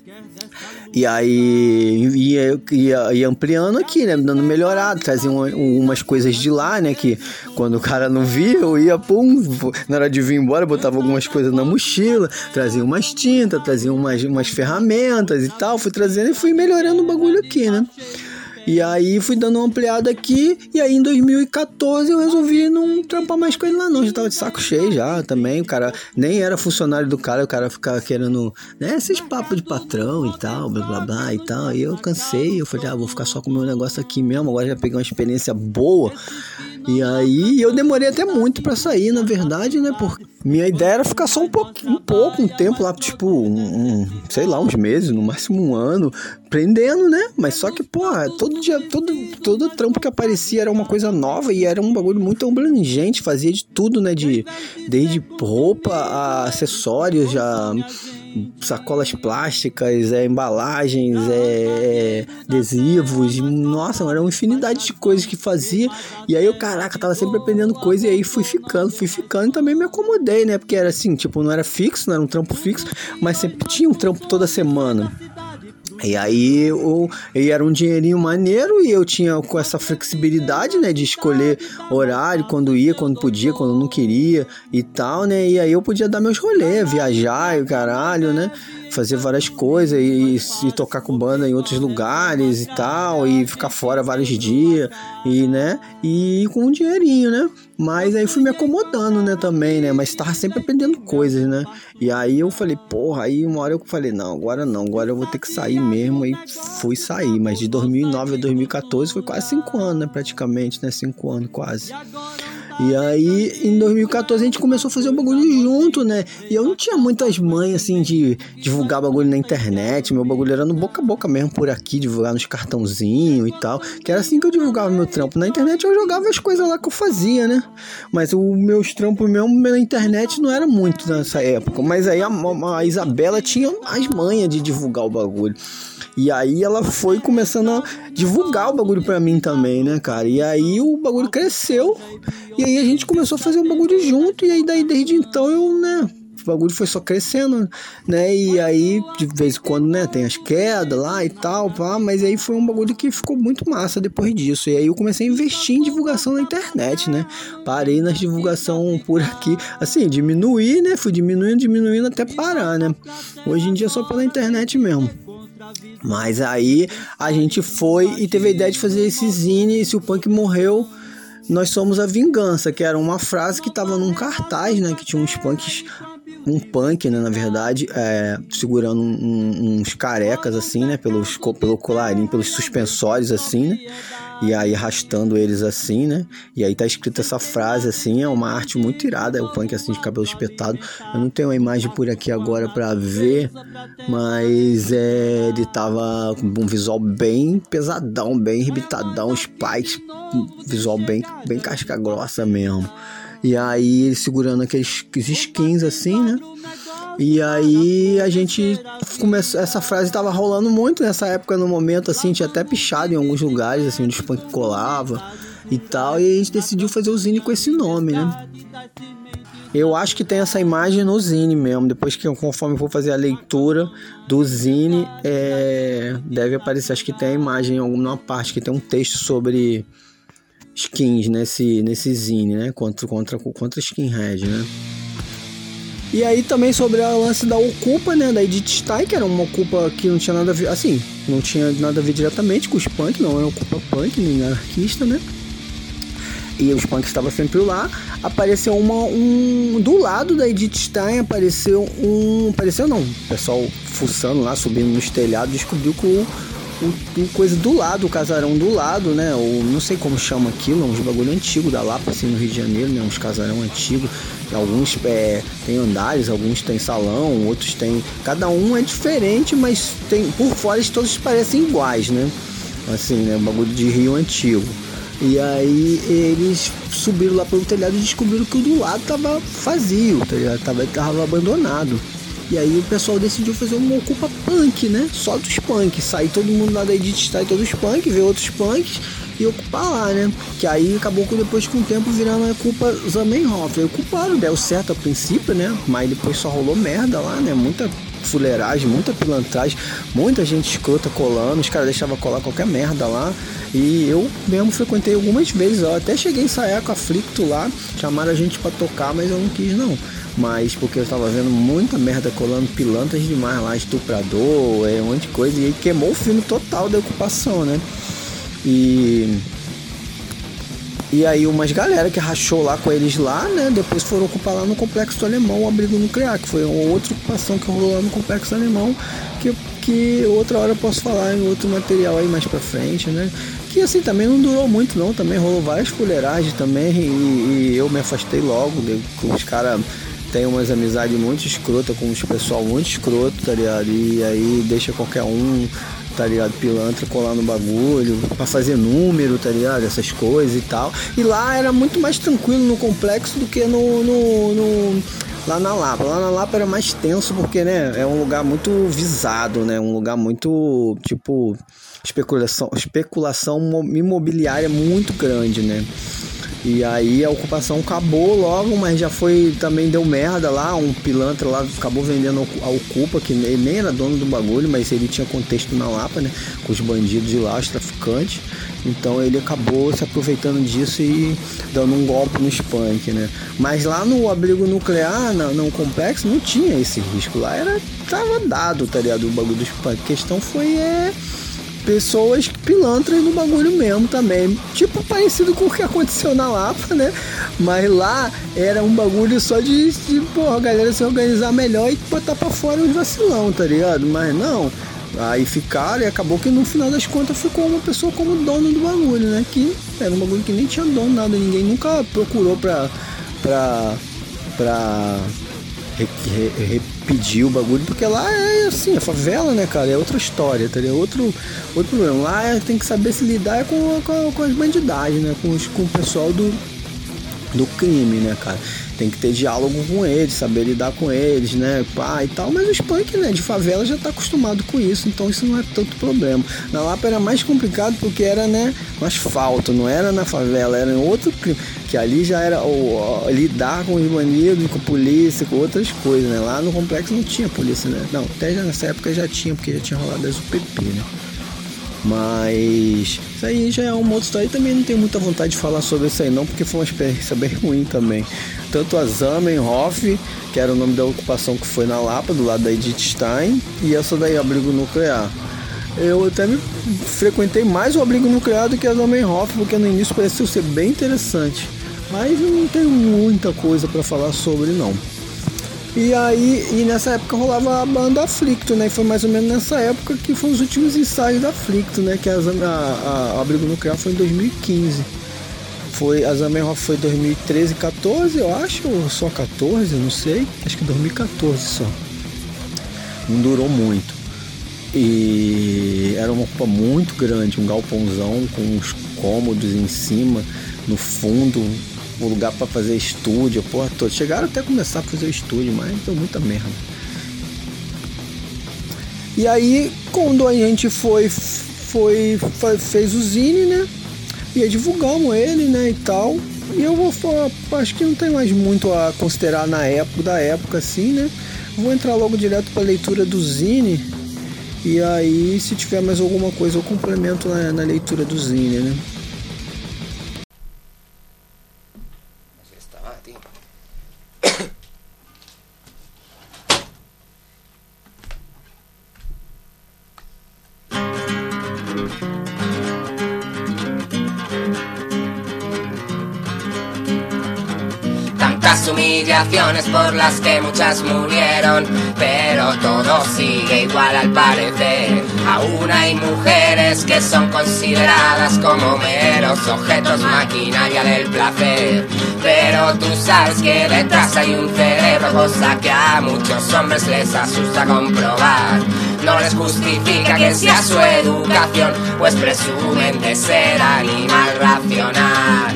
E aí ia ampliando aqui, né? Dando melhorado, trazia umas coisas de lá, né? Que quando o cara não via, eu ia, pum, na hora de vir embora, botava algumas coisas na mochila, trazia umas tintas, trazia umas ferramentas e tal. Fui trazendo e fui melhorando o bagulho aqui, né? E aí fui dando uma ampliada aqui, e aí em 2014 eu resolvi não trampar mais com ele lá não, já tava de saco cheio já também, o cara nem era funcionário do cara, o cara ficava querendo, né, esses papos de patrão e tal, blá blá blá e tal, e eu cansei, eu falei, vou ficar só com o meu negócio aqui mesmo, agora já peguei uma experiência boa. E aí eu demorei até muito pra sair, na verdade, né, porque minha ideia era ficar só um tempo lá, tipo, sei lá, uns meses, no máximo um ano, aprendendo, né, mas só que, porra, todo dia, todo trampo que aparecia era uma coisa nova e era um bagulho muito abrangente, fazia de tudo, né, desde roupa a acessórios, sacolas plásticas, embalagens, adesivos, nossa, era uma infinidade de coisas que fazia. E aí eu, caraca, tava sempre aprendendo coisa, e aí fui ficando e também me acomodei, né, porque era assim, tipo, não era fixo, não era um trampo fixo, mas sempre tinha um trampo toda semana. E aí era um dinheirinho maneiro, e eu tinha com essa flexibilidade, né, de escolher horário, quando ia, quando podia, quando não queria e tal, né, e aí eu podia dar meus rolês, viajar e o caralho, né, fazer várias coisas e tocar com banda em outros lugares e tal, e ficar fora vários dias, e, né, e com um dinheirinho, né. Mas aí fui me acomodando, né, também, né, mas tava sempre aprendendo coisas, né, e aí eu falei, porra, aí uma hora eu falei, não, agora eu vou ter que sair mesmo, e fui sair, mas de 2009 a 2014 foi quase 5 anos, né, praticamente, né, 5 anos quase. E aí, em 2014, a gente começou a fazer o bagulho junto, né? E eu não tinha muitas manhas, assim, de divulgar bagulho na internet. Meu bagulho era no boca a boca mesmo, por aqui, divulgar nos cartãozinhos e tal. Que era assim que eu divulgava meu trampo. Na internet eu jogava as coisas lá que eu fazia, né? Mas os meus trampos mesmo na internet não era muito nessa época. Mas aí a Isabela tinha as manhas de divulgar o bagulho. E aí ela foi começando a divulgar o bagulho pra mim também, né, cara? E aí o bagulho cresceu, e aí a gente começou a fazer o bagulho junto, e aí daí desde então eu, né, bagulho foi só crescendo, né? E aí, de vez em quando, né, tem as quedas lá e tal, pá, mas aí foi um bagulho que ficou muito massa depois disso. E aí eu comecei a investir em divulgação na internet, né? Parei na divulgação por aqui, assim, diminuir, né? Fui diminuindo até parar, né? Hoje em dia é só pela internet mesmo. Mas aí a gente foi e teve a ideia de fazer esse zine, Se o Punk Morreu, Nós Somos a Vingança, que era uma frase que tava num cartaz, né? Que tinha uns punks, um punk, né? Na verdade, segurando uns carecas, assim, né? Pelo colarinho, pelos suspensórios, assim, né? E aí arrastando eles assim, né? E aí tá escrita essa frase assim, é uma arte muito irada, é o punk assim de cabelo espetado. Eu não tenho a imagem por aqui agora pra ver, mas ele tava com um visual bem pesadão, bem arrebitadão, spikes, visual bem casca grossa mesmo. E aí ele segurando aqueles skins assim, né? E aí a gente começou, essa frase tava rolando muito nessa época, no momento assim, tinha até pichado em alguns lugares, assim, onde o punk colava e tal, e a gente decidiu fazer o zine com esse nome, né? Eu acho que tem essa imagem no zine mesmo, depois que conforme eu for fazer a leitura do zine, deve aparecer, acho que tem a imagem em alguma parte, que tem um texto sobre skins nesse zine, né? Contra skinhead, né? E aí também sobre o lance da Ocupa, né, da Edith Stein, que era uma Ocupa que não tinha nada a ver, assim, não tinha nada a ver diretamente com os punk, não era Ocupa punk, nem anarquista, né, e os punks estavam sempre lá. Apareceu do lado da Edith Stein, apareceu o pessoal fuçando lá, subindo nos telhados, descobriu que o coisa do lado, o casarão do lado, né, não sei como chama aquilo, uns bagulho antigo da Lapa, assim, no Rio de Janeiro, né, uns casarão antigos. Alguns tem andares, alguns tem salão, outros tem... Cada um é diferente, mas por fora todos parecem iguais, né? Assim, né? Um bagulho de Rio antigo. E aí eles subiram lá pelo telhado e descobriram que o do lado tava vazio, tá ligado? Tava abandonado. E aí o pessoal decidiu fazer uma Ocupa punk, né? Só dos punks. Sair todo mundo lá da Edith Stein, todos os punks, ver outros punks e ocupar lá, né? Que aí acabou depois com o tempo virando a Ocupa Zamenhof. Aí ocuparam, deu certo a princípio, né? Mas depois só rolou merda lá, né? Muita fuleiragem, muita pilantragem, muita gente escrota colando, os caras deixavam colar qualquer merda lá. E eu mesmo frequentei algumas vezes, eu até cheguei a ensaiar com a Fricto lá, chamaram a gente pra tocar, mas eu não quis não. Mas porque eu tava vendo muita merda colando, pilantras demais lá, estuprador, um monte de coisa, e aí queimou o filme total da ocupação, né? E aí umas galera que rachou lá com eles lá, né? Depois foram ocupar lá no Complexo Alemão, o Abrigo Nuclear, que foi uma outra ocupação que rolou lá no Complexo Alemão, que outra hora eu posso falar em outro material aí mais pra frente, né? Que assim também não durou muito não, também rolou várias fuleiragens também, e eu me afastei logo, os caras têm umas amizades muito escrotas com os pessoal muito escroto, tá ligado? E aí deixa qualquer um, tá ligado, pilantra colar no bagulho pra fazer número, tá ligado, essas coisas e tal. E lá era muito mais tranquilo no complexo do que lá na Lapa. Lá na Lapa era mais tenso porque, né, é um lugar muito visado, né, um lugar muito, tipo, especulação imobiliária muito grande, né. E aí a ocupação acabou logo, mas já também deu merda lá, um pilantra lá acabou vendendo a Ocupa, que ele nem era dono do bagulho, mas ele tinha contexto na Lapa, né, com os bandidos de lá, os traficantes, então ele acabou se aproveitando disso e dando um golpe nos punk, né. Mas lá no Abrigo Nuclear, no complexo, não tinha esse risco, lá tava dado, tá ligado, o bagulho dos punk. A questão foi pessoas pilantras no bagulho mesmo também, tipo parecido com o que aconteceu na Lapa, né, mas lá era um bagulho só de porra, a galera se organizar melhor e botar pra fora os vacilão, tá ligado, mas não, aí ficaram e acabou que no final das contas ficou uma pessoa como dono do bagulho, né, que era um bagulho que nem tinha dono, nada, ninguém nunca procurou pra repetir o bagulho, porque lá é assim, a favela, né, cara, é outra história, tá ligado? Outro problema. Lá tem que saber se lidar com as bandidagens, né, com o pessoal do crime, né, cara? Tem que ter diálogo com eles, saber lidar com eles, né, pá e tal. Mas os punk, né, de favela já tá acostumado com isso, então isso não é tanto problema. Na Lapa era mais complicado porque era, né, no asfalto, não era na favela, era em outro crime. Que ali já era lidar com os bandidos, com a polícia, com outras coisas, né? Lá no complexo não tinha polícia, né? Não, até nessa época já tinha, porque já tinha rolado as UPP, né? Mas isso aí já é uma outra história. E também não tenho muita vontade de falar sobre isso aí não, porque foi uma experiência bem ruim também. Tanto a Zamenhof, que era o nome da ocupação que foi na Lapa, do lado da Edith Stein, e essa daí, Abrigo Nuclear. Eu até frequentei mais o Abrigo Nuclear do que a Zamenhof, porque no início pareceu ser bem interessante. Mas eu não tenho muita coisa para falar sobre não. E nessa época rolava a banda Aflicto, né? E foi mais ou menos nessa época que foram os últimos ensaios da Aflicto, né? Que a Abrigo Nuclear foi em 2015. A Zamenhof foi em 2013, 14, eu acho, ou só 14, não sei. Acho que 2014 só. Não durou muito. E era uma roupa muito grande, um galpãozão com uns cômodos em cima, no fundo, um lugar para fazer estúdio, a porra toda. Chegaram até a começar a fazer o estúdio, mas deu muita merda. E aí, quando a gente fez o zine, né? E divulgamos ele, né, e tal. E eu vou falar, acho que não tem mais muito a considerar da época assim, né? Vou entrar logo direto para a leitura do zine. E aí, se tiver mais alguma coisa, eu complemento na leitura do zine, né?
Tantas humillaciones por las que muchas murieron, pero todo sigue igual al parecer. Aún hay mujeres que son consideradas como meros objetos, maquinaria del placer. Pero tú sabes que detrás hay un cerebro, cosa que a muchos hombres les asusta comprobar. No les justifica que sea su educación, pues presumen de ser animal racional.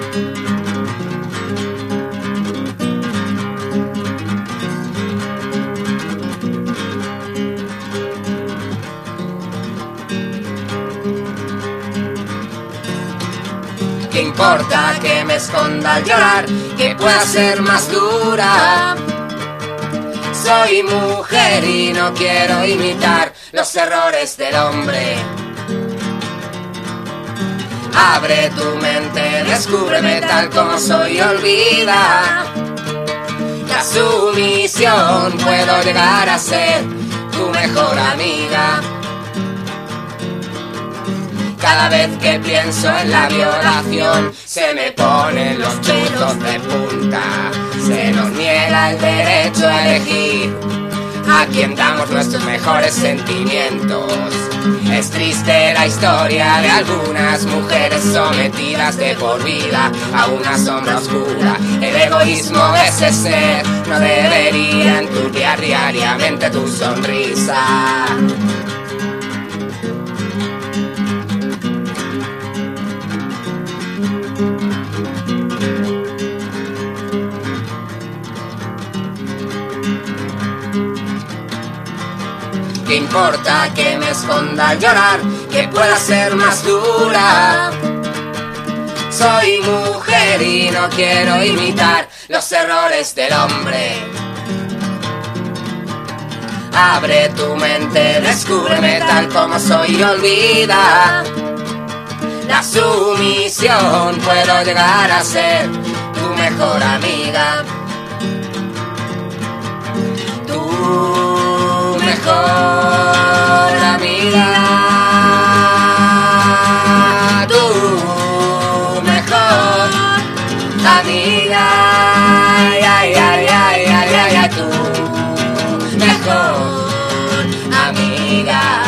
¿Qué importa que me esconda al llorar? Que pueda ser más dura. Soy mujer y no quiero imitar los errores del hombre. Abre tu mente, descúbreme tal como soy y olvida la sumisión. Puedo llegar a ser tu mejor amiga. Cada vez que pienso en la violación, se me ponen los chuzos de punta. Se nos niega el derecho a elegir a quien damos nuestros mejores sentimientos. Es triste la historia de algunas mujeres sometidas de por vida a una sombra oscura. El egoísmo de ese ser no debería enturbiar diariamente tu sonrisa. ¿Qué importa que me esconda al llorar? Que pueda ser más dura. Soy mujer y no quiero imitar los errores del hombre. Abre tu mente, descúbreme tal como soy y olvida la sumisión. Puedo llegar a ser tu mejor amiga. Mejor amiga, tu mejor amiga, ay, ay, ay, ay, ay, ay, tu mejor amiga.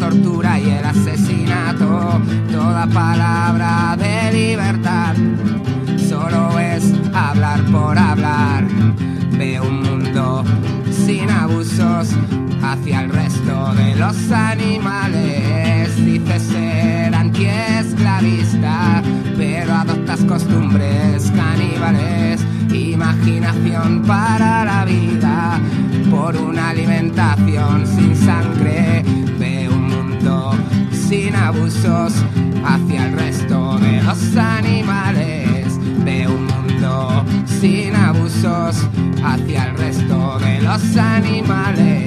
tortura y el asesinato. Toda palabra de libertad solo es hablar por hablar. Ve un mundo sin abusos hacia el resto de los animales. Dices ser antiesclavista, pero adoptas costumbres caníbales. Imaginación para la vida, por una alimentación sin sangre. Ve un mundo sin abusos hacia el resto de los animales. Ve un mundo sin abusos hacia el resto de los animales.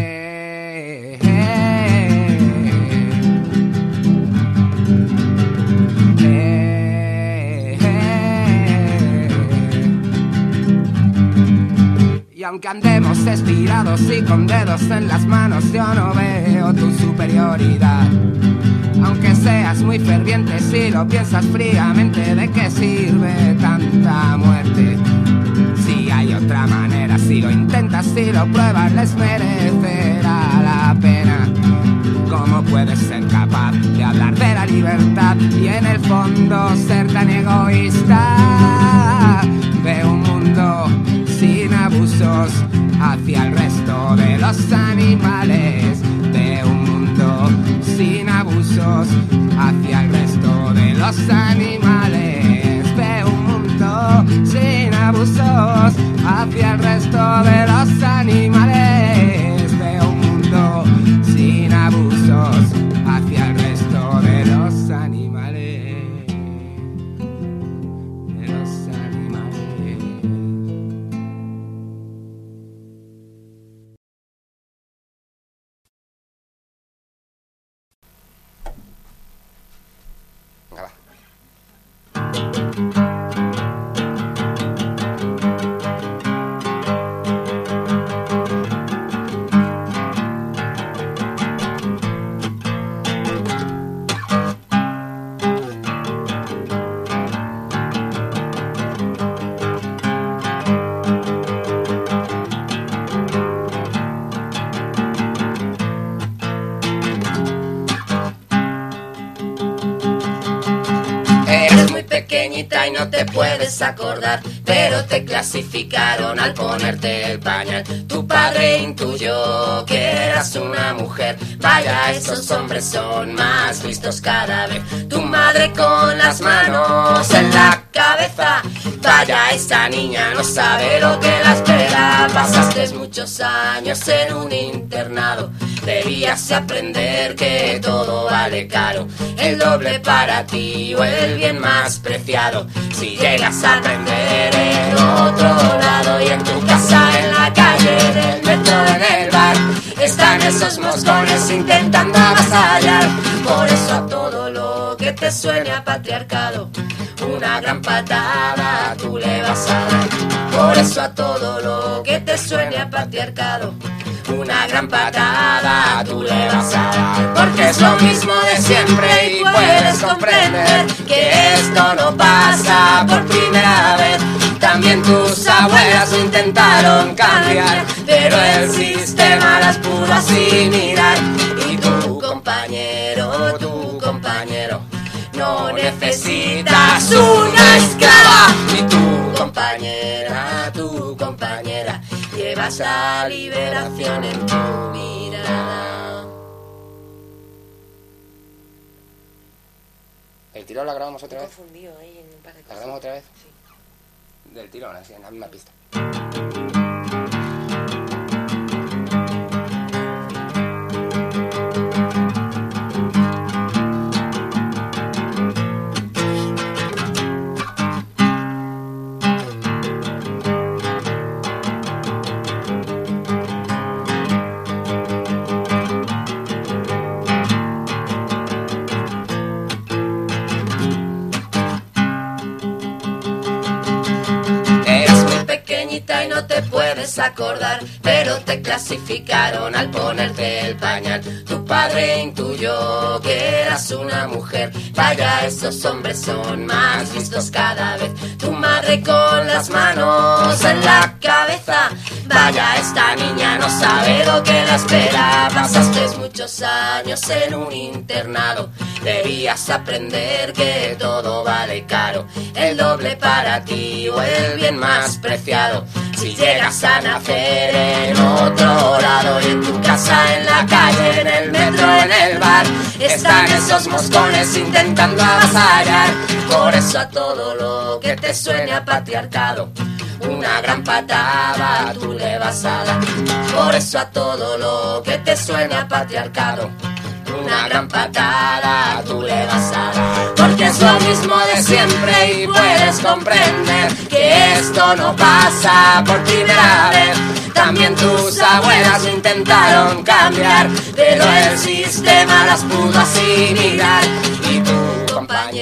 Y aunque andemos estirados y con dedos en las manos, yo no veo tu superioridad. Aunque seas muy ferviente, si lo piensas fríamente, ¿de qué sirve tanta muerte? Si hay otra manera, si lo intentas, si lo pruebas, les merecerá la pena. ¿Cómo puedes ser capaz de hablar de la libertad y en el fondo ser tan egoísta? Ve un mundo sin abusos hacia el resto de los animales. Ve un mundo sin abusos hacia el resto de los animales. Ve un mundo sin abusos hacia el resto de los animales. Ve un mundo sin abusos hacia el resto de los animales. De los animales. Venga, va. Pequeñita y no te puedes acordar, pero te clasificaron al ponerte el pañal. Tu padre intuyó que eras una mujer. Vaya, esos hombres son más listos cada vez. Tu madre con las manos en la cabeza. Vaya, esa niña no sabe lo que la espera. Pasaste muchos años en un internado. Debías aprender que todo vale caro, el doble para ti o el bien más preciado. Si llegas a aprender en otro lado y en tu casa, en la calle, en el metro, en el bar, están esos moscones intentando avasallar. Por eso a todo lo que te suene a patriarcado, una gran patada tú le vas a dar. Por eso a todo lo que te suene a patriarcado, una gran patada tú le vas a dar. Porque es lo mismo de siempre y puedes comprender que esto no pasa por primera vez. También tus abuelas lo intentaron cambiar, pero el sistema las pudo asimilar. Y tu compañero, no necesitas una esclava. Y tu compañera, llevas la liberación en tu mirada. ¿El tirón la grabamos otra vez?
Confundido ahí en un par de cosas.
¿La grabamos otra vez?
Sí.
Del tirón, así, en la misma pista. Y no te puedes puedes acordar, pero te clasificaron al ponerte el pañal. Tu padre intuyó que eras una mujer. Vaya, esos hombres son más listos cada vez. Tu madre con las manos en la cabeza. Vaya, esta niña no sabe lo que la espera. Pasaste muchos años en un internado. Debías aprender que todo vale caro. El doble para ti o el bien más preciado. Si llegas a nacer en otro lado, y en tu casa, en la calle, en el metro, en el bar, están esos moscones intentando avasallar. Por eso a todo lo que te suene a patriarcado, una gran patada tú le vas a dar. Por eso a todo lo que te suene a patriarcado, una gran patada tú le vas a dar. Porque es lo mismo de siempre y puedes comprender que esto no pasa por primera vez. También tus abuelas intentaron cambiar, pero el sistema las pudo asimilar. Y tu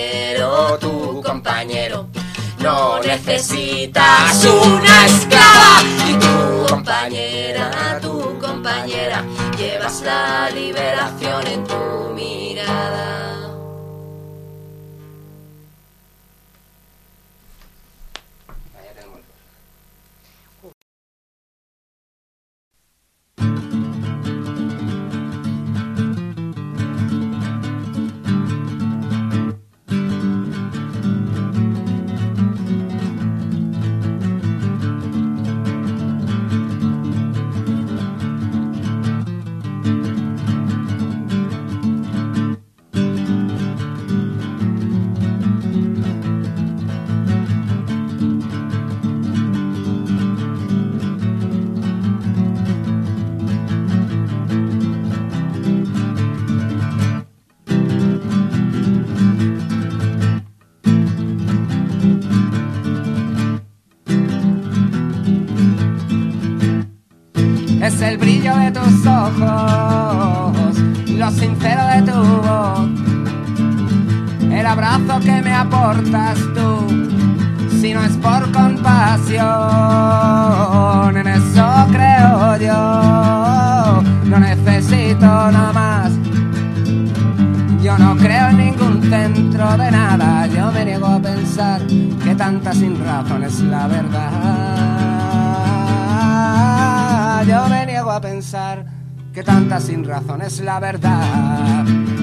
compañero, no necesitas una esclava. Y tu compañera, llevas la liberación en tu mirada.
Es el brillo de tus ojos, lo sincero de tu voz, el abrazo que me aportas tú, si no es por compasión, en eso creo yo, no necesito nada más. Yo no creo en ningún centro de nada, yo me niego a pensar que tanta sin razón es la verdad. Yo me niego a pensar que tanta sin razón es la verdad.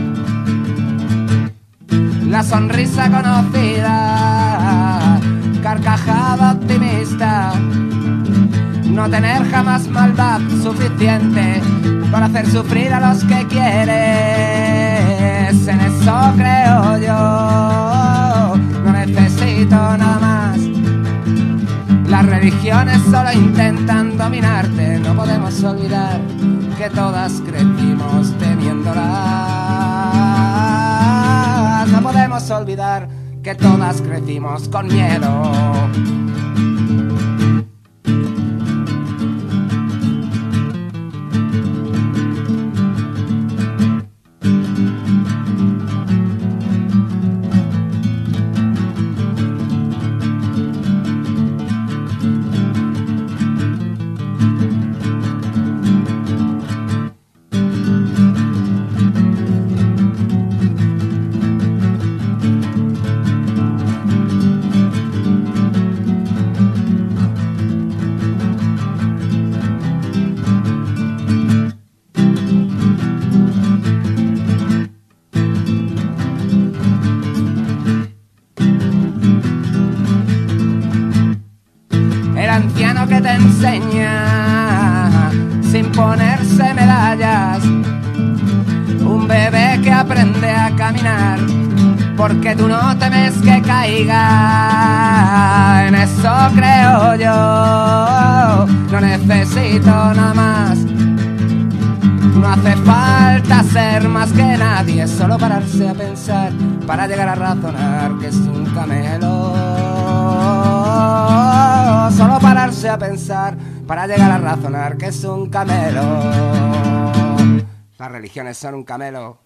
La sonrisa conocida, carcajada optimista, no tener jamás maldad suficiente para hacer sufrir a los que quieres. En eso creo yo, no necesito nada más. Las religiones solo intentan dominarte. No podemos olvidar que todas crecimos temiéndolas. No podemos olvidar que todas crecimos con miedo. Anciano que te enseña sin ponerse medallas, un bebé que aprende a caminar porque tú no temes que caiga. En eso creo yo, no necesito nada más. No hace falta ser más que nadie, solo pararse a pensar para llegar a razonar que es un camelo. Solo pararse a pensar para llegar a razonar que es un camelo. Las religiones son un camelo.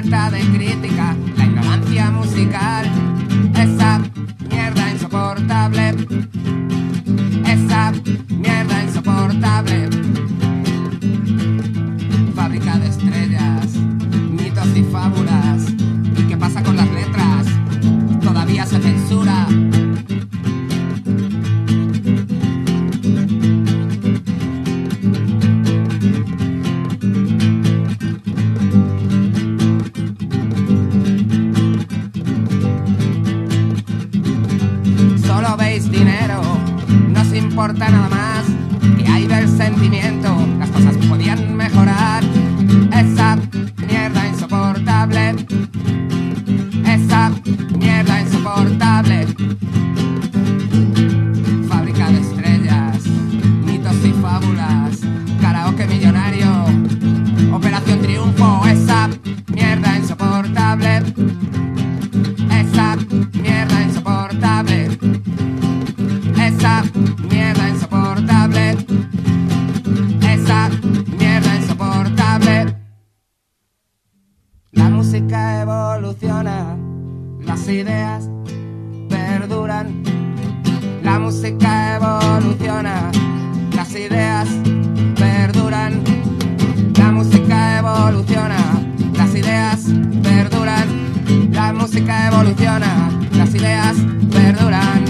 falta de crítica, la ignorancia musical, esa mierda insoportable, esa mierda insoportable. Fábrica de estrellas, mitos y fábulas. ¿Y qué pasa con las letras? Todavía se censura. Solo veis dinero, no os importa nada más. Que hay del sentimiento, las cosas podían mejorar. Esa mierda insoportable, esa mierda insoportable. Fábrica de estrellas, mitos y fábulas, karaoke millonario, Operación Triunfo. Esa mierda insoportable, esa mierda insoportable, esa mierda insoportable, esa mierda insoportable. La música evoluciona, las ideas perduran. La música evoluciona, las ideas perduran. La música evoluciona, las ideas perduran. La música evoluciona, las ideas perduran.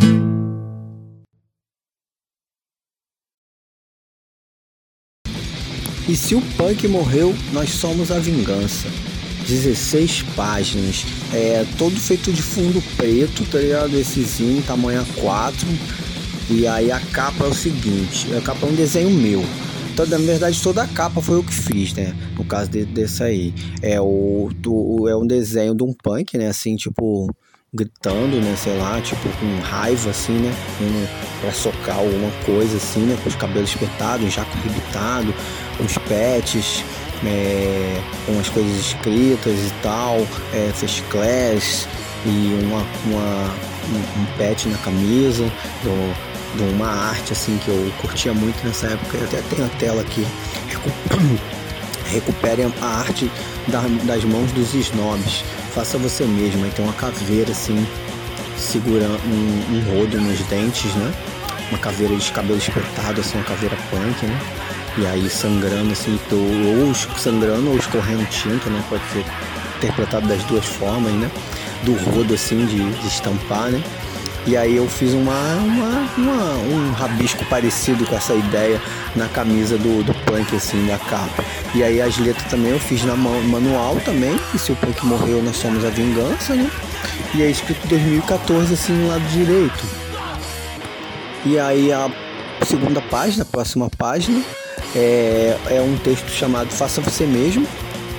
E se o punk morreu, nós somos a vingança. 16 páginas, todo feito de fundo preto, tá ligado? Esse zine, tamanho A4. E aí a capa é o seguinte, a capa é um desenho meu. Então, na verdade, toda a capa foi eu que fiz, né? No caso desse aí. É um desenho de um punk, né? Assim, tipo, gritando, né? Sei lá, tipo, com raiva, assim, né? Indo pra socar alguma coisa, assim, né? Com os cabelos espetados, um jaco arrebitado, uns pets, umas coisas escritas e tal, first class, e um pet na camisa, de uma arte assim que eu curtia muito nessa época. Eu até tenho a tela aqui. Recupere a arte das mãos dos snobs, faça você mesmo. Aí tem uma caveira assim, segurando um rodo nos dentes, né? Uma caveira de cabelo espetado, assim, uma caveira punk, né? E aí sangrando assim, ou sangrando ou escorrendo tinta, né? Pode ser interpretado das duas formas, né? Do rodo assim, de estampar, né? E aí eu fiz um rabisco parecido com essa ideia na camisa do punk, assim, da capa. E aí as letras também eu fiz na manual também. E se o punk morreu, nós somos a vingança, né? E é escrito 2014, assim, no lado direito. E aí a segunda página, a próxima página, é um texto chamado Faça Você Mesmo,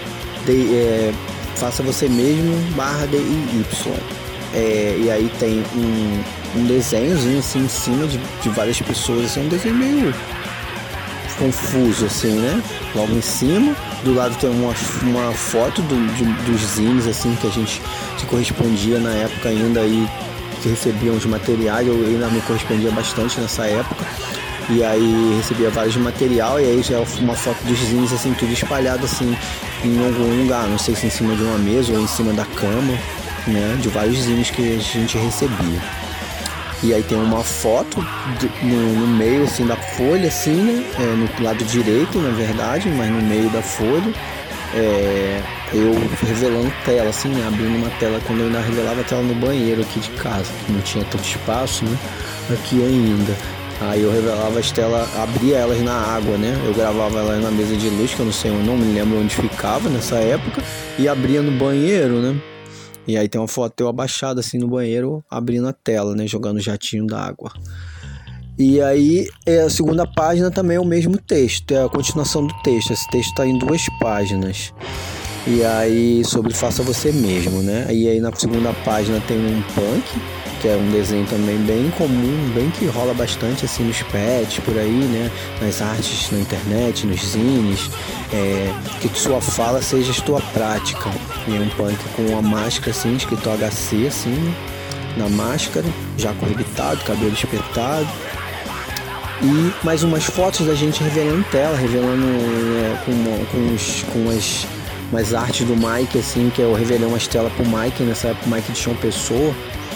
Faça Você Mesmo /DIY. E aí tem um desenhozinho assim em cima de várias pessoas, assim, um desenho meio confuso assim, né? Logo em cima, do lado tem uma foto dos zines assim que a gente se correspondia na época ainda, e que recebia uns materiais. Eu ainda me correspondia bastante nessa época, e aí recebia vários material, e aí já uma foto dos zines assim, tudo espalhado assim em algum lugar, não sei se em cima de uma mesa ou em cima da cama, né, de vários zines que a gente recebia. E aí tem uma foto no meio assim da folha, assim, né, no lado direito, na verdade, mas no meio da folha, eu revelando tela, assim, né, abrindo uma tela quando eu ainda revelava a tela no banheiro aqui de casa, que não tinha tanto espaço, né, aqui ainda. Aí eu revelava as telas, abria elas na água, né? Eu gravava elas na mesa de luz, que eu não me lembro onde ficava nessa época, e abria no banheiro, né? E aí tem uma foto eu abaixado assim no banheiro, abrindo a tela, né? Jogando jatinho d'água. E aí a segunda página também é o mesmo texto, é a continuação do texto. Esse texto está em 2 páginas. E aí sobre Faça Você Mesmo, né? E aí na segunda página tem um punk, que é um desenho também bem comum, bem que rola bastante assim nos pets, por aí, né? Nas artes na internet, nos zines, que sua fala seja tua prática. E é um punk com uma máscara assim, escrito HC assim, na máscara, já arrebitado, cabelo espetado. E mais umas fotos da gente revelando tela, revelando com umas artes do Mike, assim, que eu revelei uma estela pro Mike, nessa época o Mike de João Pessoa.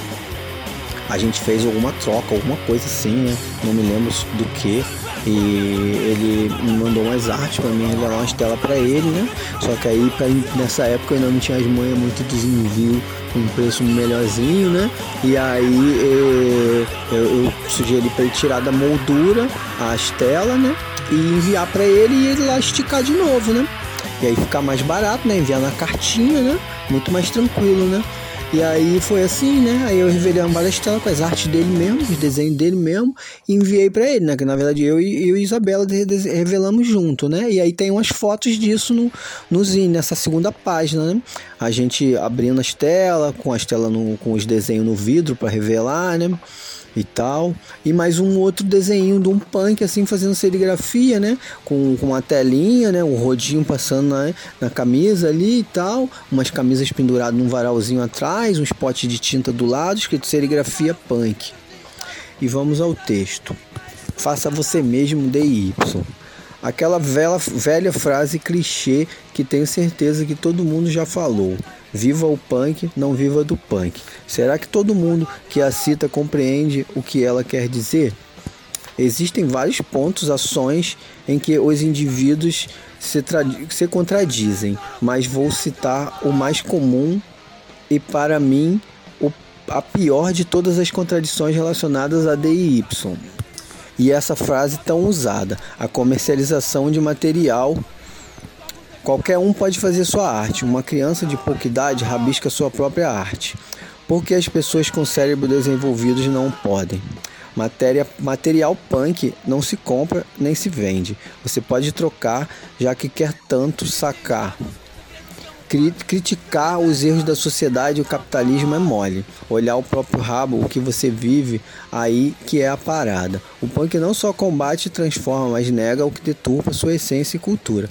A gente fez alguma troca, alguma coisa assim, né? Não me lembro do que. E ele me mandou umas artes pra mim revelar uma estela pra ele, né? Só que aí, nessa época, eu ainda não tinha as manhas muito dos envios com um preço melhorzinho, né? E aí eu sugeri pra ele tirar da moldura a estela, né? E enviar pra ele e ele lá esticar de novo, né? E aí ficar mais barato, né? Enviar na cartinha, né? Muito mais tranquilo, né? E aí foi assim, né? Aí eu revelei uma estela com as artes dele mesmo, os desenhos dele mesmo, e enviei pra ele, né? Que na verdade eu e Isabela revelamos junto, né? E aí tem umas fotos disso no zine, nessa segunda página, né? A gente abrindo a estela, com com os desenhos no vidro pra revelar, né? E tal, e mais um outro desenho de um punk assim fazendo serigrafia, né, com uma telinha, né, um rodinho passando na camisa ali e tal, umas camisas penduradas num varalzinho atrás, uns potes de tinta do lado, escrito serigrafia punk. E vamos ao texto. Faça você mesmo, DY. Aquela velha frase clichê que tenho certeza que todo mundo já falou. Viva o punk, não viva do punk. Será que todo mundo que a cita compreende o que ela quer dizer? Existem vários pontos, ações em que os indivíduos se contradizem, mas vou citar o mais comum e, para mim, a pior de todas as contradições relacionadas a DY. E essa frase tão usada, a comercialização de material. Qualquer um pode fazer sua arte. Uma criança de pouca idade rabisca sua própria arte. Por que as pessoas com cérebro desenvolvidos não podem? Material punk não se compra nem se vende. Você pode trocar, já que quer tanto sacar. Criticar os erros da sociedade e o capitalismo é mole. Olhar o próprio rabo, o que você vive, aí que é a parada. O punk não só combate e transforma, mas nega o que deturpa sua essência e cultura.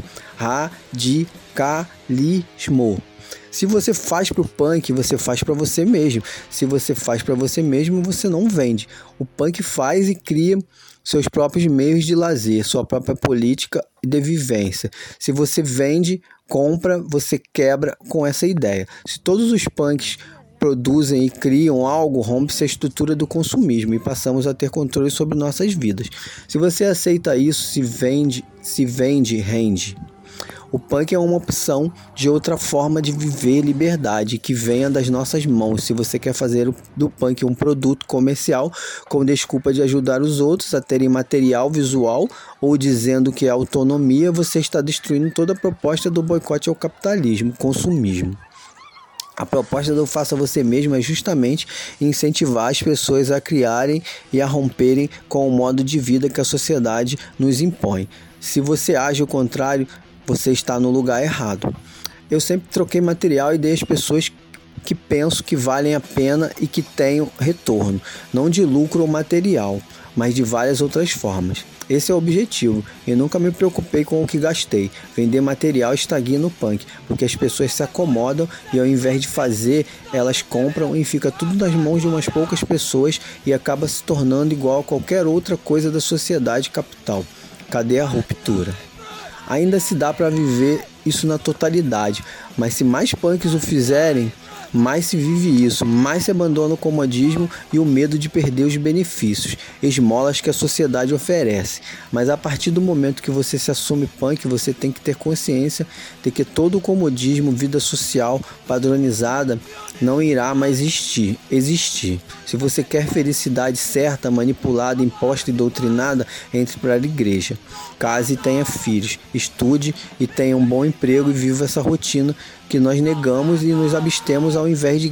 Radicalismo. Se você faz pro punk, você faz para você mesmo. Se você faz para você mesmo, você não vende. O punk faz e cria seus próprios meios de lazer, sua própria política de vivência. Se você vende, compra, você quebra com essa ideia. Se todos os punks produzem e criam algo, rompe-se a estrutura do consumismo e passamos a ter controle sobre nossas vidas. Se você aceita isso, se vende, rende. O punk é uma opção de outra forma de viver liberdade que venha das nossas mãos. Se você quer fazer do punk um produto comercial com desculpa de ajudar os outros a terem material visual ou dizendo que é autonomia, você está destruindo toda a proposta do boicote ao capitalismo, consumismo. A proposta do Faça Você Mesmo é justamente incentivar as pessoas a criarem e a romperem com o modo de vida que a sociedade nos impõe. Se você age ao contrário, você está no lugar errado. Eu sempre troquei material e dei às pessoas que penso que valem a pena e que tenham retorno, não de lucro ou material, mas de várias outras formas. Esse é o objetivo, e nunca me preocupei com o que gastei. Vender material estagna o punk, porque as pessoas se acomodam e ao invés de fazer, elas compram e fica tudo nas mãos de umas poucas pessoas e acaba se tornando igual a qualquer outra coisa da sociedade capital. Cadê a ruptura? Ainda se dá para viver isso na totalidade, mas se mais punks o fizerem, mais se vive isso, mais se abandona o comodismo e o medo de perder os benefícios, esmolas que a sociedade oferece. Mas a partir do momento que você se assume punk, você tem que ter consciência de que todo o comodismo, vida social padronizada, não irá mais existir. Se você quer felicidade certa, manipulada, imposta e doutrinada, entre para a igreja. Case e tenha filhos, estude e tenha um bom emprego e viva essa rotina que nós negamos e nos abstemos ao invés de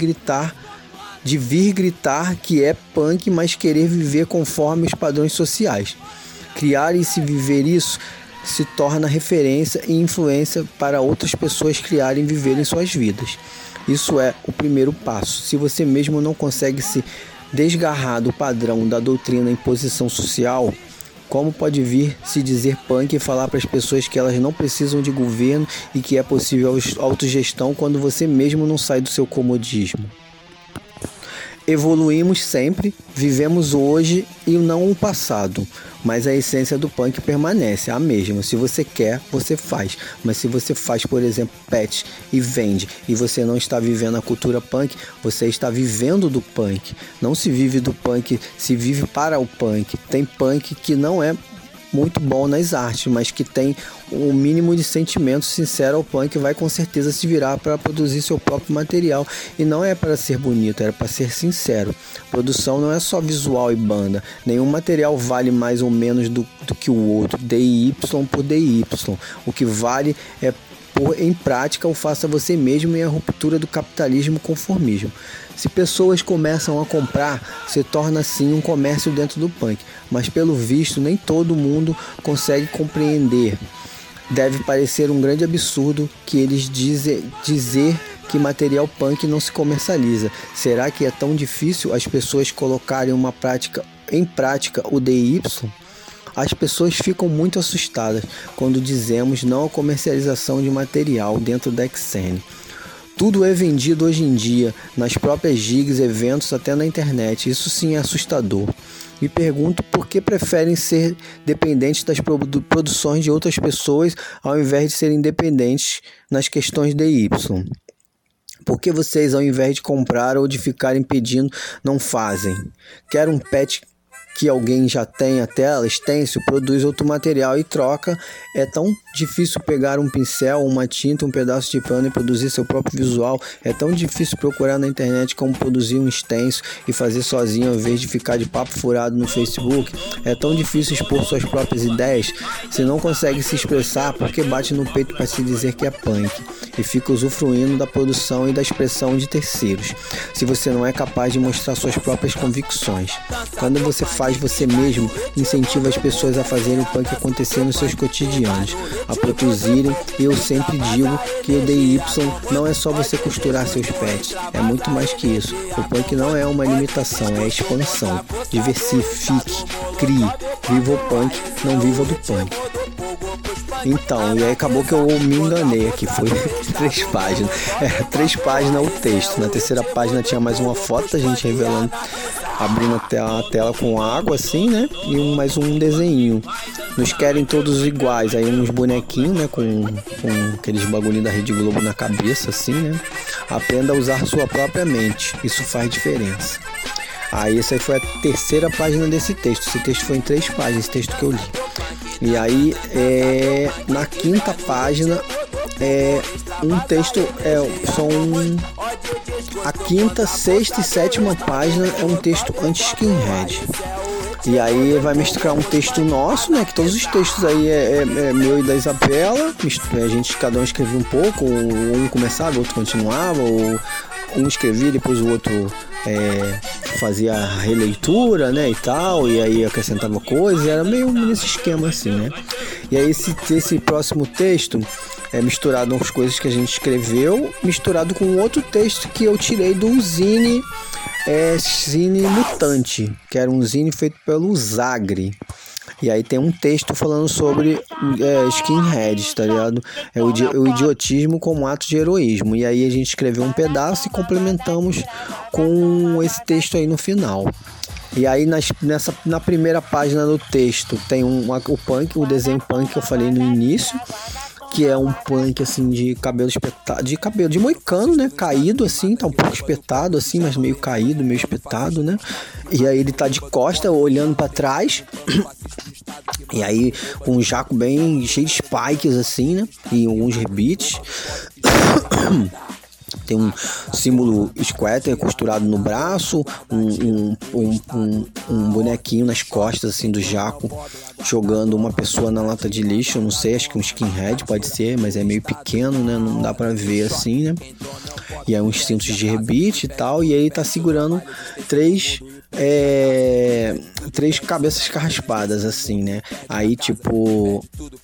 vir gritar que é punk, mas querer viver conforme os padrões sociais. Criar e se viver isso se torna referência e influência para outras pessoas criarem e viverem suas vidas. Isso é o primeiro passo. Se você mesmo não consegue se desgarrar do padrão da doutrina e imposição social, como pode vir se dizer punk e falar para as pessoas que elas não precisam de governo e que é possível autogestão quando você mesmo não sai do seu comodismo? Evoluímos sempre, vivemos hoje e não o passado, mas a essência do punk permanece a mesma. Se você quer, você faz, mas se você faz, por exemplo, patch e vende e você não está vivendo a cultura punk, você está vivendo do punk. Não se vive do punk, se vive para o punk. Tem punk que não é muito bom nas artes, mas que tem um mínimo de sentimento sincero ao punk, vai com certeza se virar para produzir seu próprio material, e não é para ser bonito, é para ser sincero. Produção não é só visual e banda, nenhum material vale mais ou menos do que o outro, DY por DY, o que vale é pôr em prática o faça você mesmo e a ruptura do capitalismo e conformismo. Se pessoas começam a comprar, se torna assim um comércio dentro do punk, mas pelo visto nem todo mundo consegue compreender. Deve parecer um grande absurdo que eles dizer que material punk não se comercializa. Será que é tão difícil as pessoas colocarem em prática o DY? As pessoas ficam muito assustadas quando dizemos não à comercialização de material dentro da Xene. Tudo é vendido hoje em dia, nas próprias gigs, eventos, até na internet. Isso sim é assustador. Me pergunto por que preferem ser dependentes das produções de outras pessoas ao invés de serem independentes nas questões DY. Por que vocês, ao invés de comprar ou de ficarem pedindo, não fazem? Quero um patch que alguém já tem a tela, stencil, produz outro material e troca. É tão difícil pegar um pincel, uma tinta, um pedaço de pano e produzir seu próprio visual. É tão difícil procurar na internet como produzir um stencil e fazer sozinho ao invés de ficar de papo furado no Facebook. É tão difícil expor suas próprias ideias. Se não consegue se expressar, por que bate no peito para se dizer que é punk? E fica usufruindo da produção e da expressão de terceiros. Se você não é capaz de mostrar suas próprias convicções. Quando você faz você mesmo, incentiva as pessoas a fazerem o punk acontecer nos seus cotidianos, a produzirem. Eu sempre digo que o DY não é só você costurar seus pets, é muito mais que isso. O punk não é uma limitação, é expansão. Diversifique, crie, viva o punk, não viva do punk. Então, e aí acabou que eu me enganei aqui, foi 3 páginas. 3 páginas o texto. Na terceira página tinha mais uma foto, a gente revelando, abrindo a tela com água assim, né? E mais um desenho. Nos querem todos iguais. Aí uns bonequinhos, né? Com aqueles bagulhinhos da Rede Globo na cabeça, assim, né? Aprenda a usar sua própria mente. Isso faz diferença. Aí essa aí foi a terceira página desse texto. Esse texto foi em 3 páginas, esse texto que eu li. E aí, na 5ª página, um texto, a 5ª, 6ª e 7ª página é um texto anti-skinhead. E aí vai misturar um texto nosso, né? Que todos os textos aí é meu e da Isabela. A gente, cada um escrevia um pouco, um começava, o outro continuava, ou um escrevia, depois o outro fazia a releitura, né, e tal, e aí acrescentava coisas, era meio nesse esquema assim, né. E aí esse próximo texto é misturado com as coisas que a gente escreveu, misturado com outro texto que eu tirei do zine, Zine Mutante, que era um zine feito pelo Zagre. E aí tem um texto falando sobre skinheads, tá ligado? É o idiotismo como ato de heroísmo. E aí a gente escreveu um pedaço e complementamos com esse texto aí no final. E aí na primeira página do texto tem o desenho punk que eu falei no início, que é um punk assim de cabelo espetado, de moicano, né, caído assim, tá um pouco espetado assim, mas meio caído, meio espetado, né, e aí ele tá de costa olhando pra trás, e aí com um jaco bem cheio de spikes assim, né, e alguns rebites. Tem um símbolo squatter costurado no braço, um bonequinho nas costas assim do jaco, jogando uma pessoa na lata de lixo. Eu não sei, acho que um skinhead pode ser, mas é meio pequeno, né? Não dá pra ver assim, né? E aí uns cintos de rebite e tal. E aí tá segurando 3 cabeças carraspadas assim, né? Aí tipo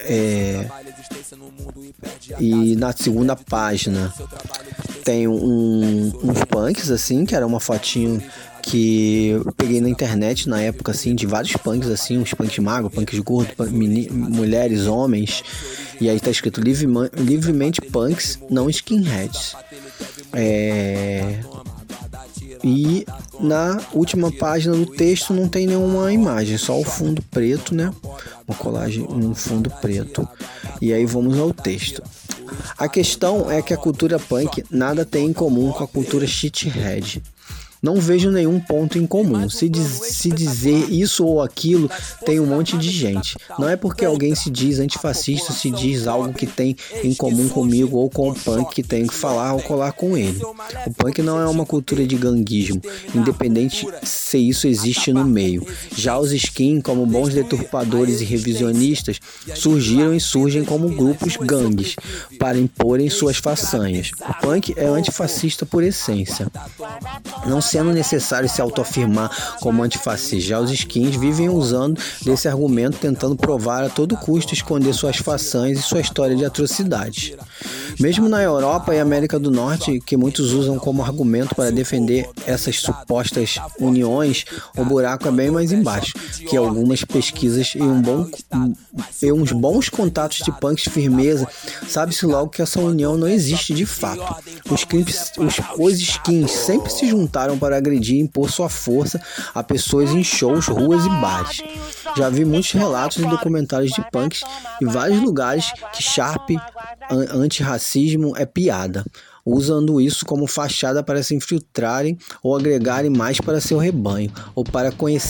e na segunda página tem uns punks assim, que era uma fotinho que eu peguei na internet na época assim, de vários punks assim, uns punks magros, punks gordos, mulheres, homens, e aí tá escrito livremente punks, não skinheads. E na última página do texto não tem nenhuma imagem, só o fundo preto, né? Uma colagem, um fundo preto. E aí vamos ao texto. A questão é que a cultura punk nada tem em comum com a cultura shithead. Não vejo nenhum ponto em comum. Se dizer isso ou aquilo, tem um monte de gente. Não é porque alguém se diz antifascista, se diz algo que tem em comum comigo ou com o punk que tenho que falar ou colar com ele. O punk não é uma cultura de ganguismo, independente se isso existe no meio. Já os skin, como bons deturpadores e revisionistas, surgiram e surgem como grupos gangues, para imporem suas façanhas. O punk é antifascista por essência, não sendo necessário se autoafirmar como antifascista. Já os skins vivem usando desse argumento, tentando provar a todo custo esconder suas façanhas e sua história de atrocidades. Mesmo na Europa e América do Norte, que muitos usam como argumento para defender essas supostas uniões, o buraco é bem mais embaixo, que algumas pesquisas e uns bons contatos de punks de firmeza, sabe-se logo que essa união não existe de fato. Os skins sempre se juntaram para agredir e impor sua força a pessoas em shows, ruas e bares. Já vi muitos relatos e documentários de punks em vários lugares que Sharp antirracismo é piada, usando isso como fachada para se infiltrarem ou agregarem mais para seu rebanho, ou para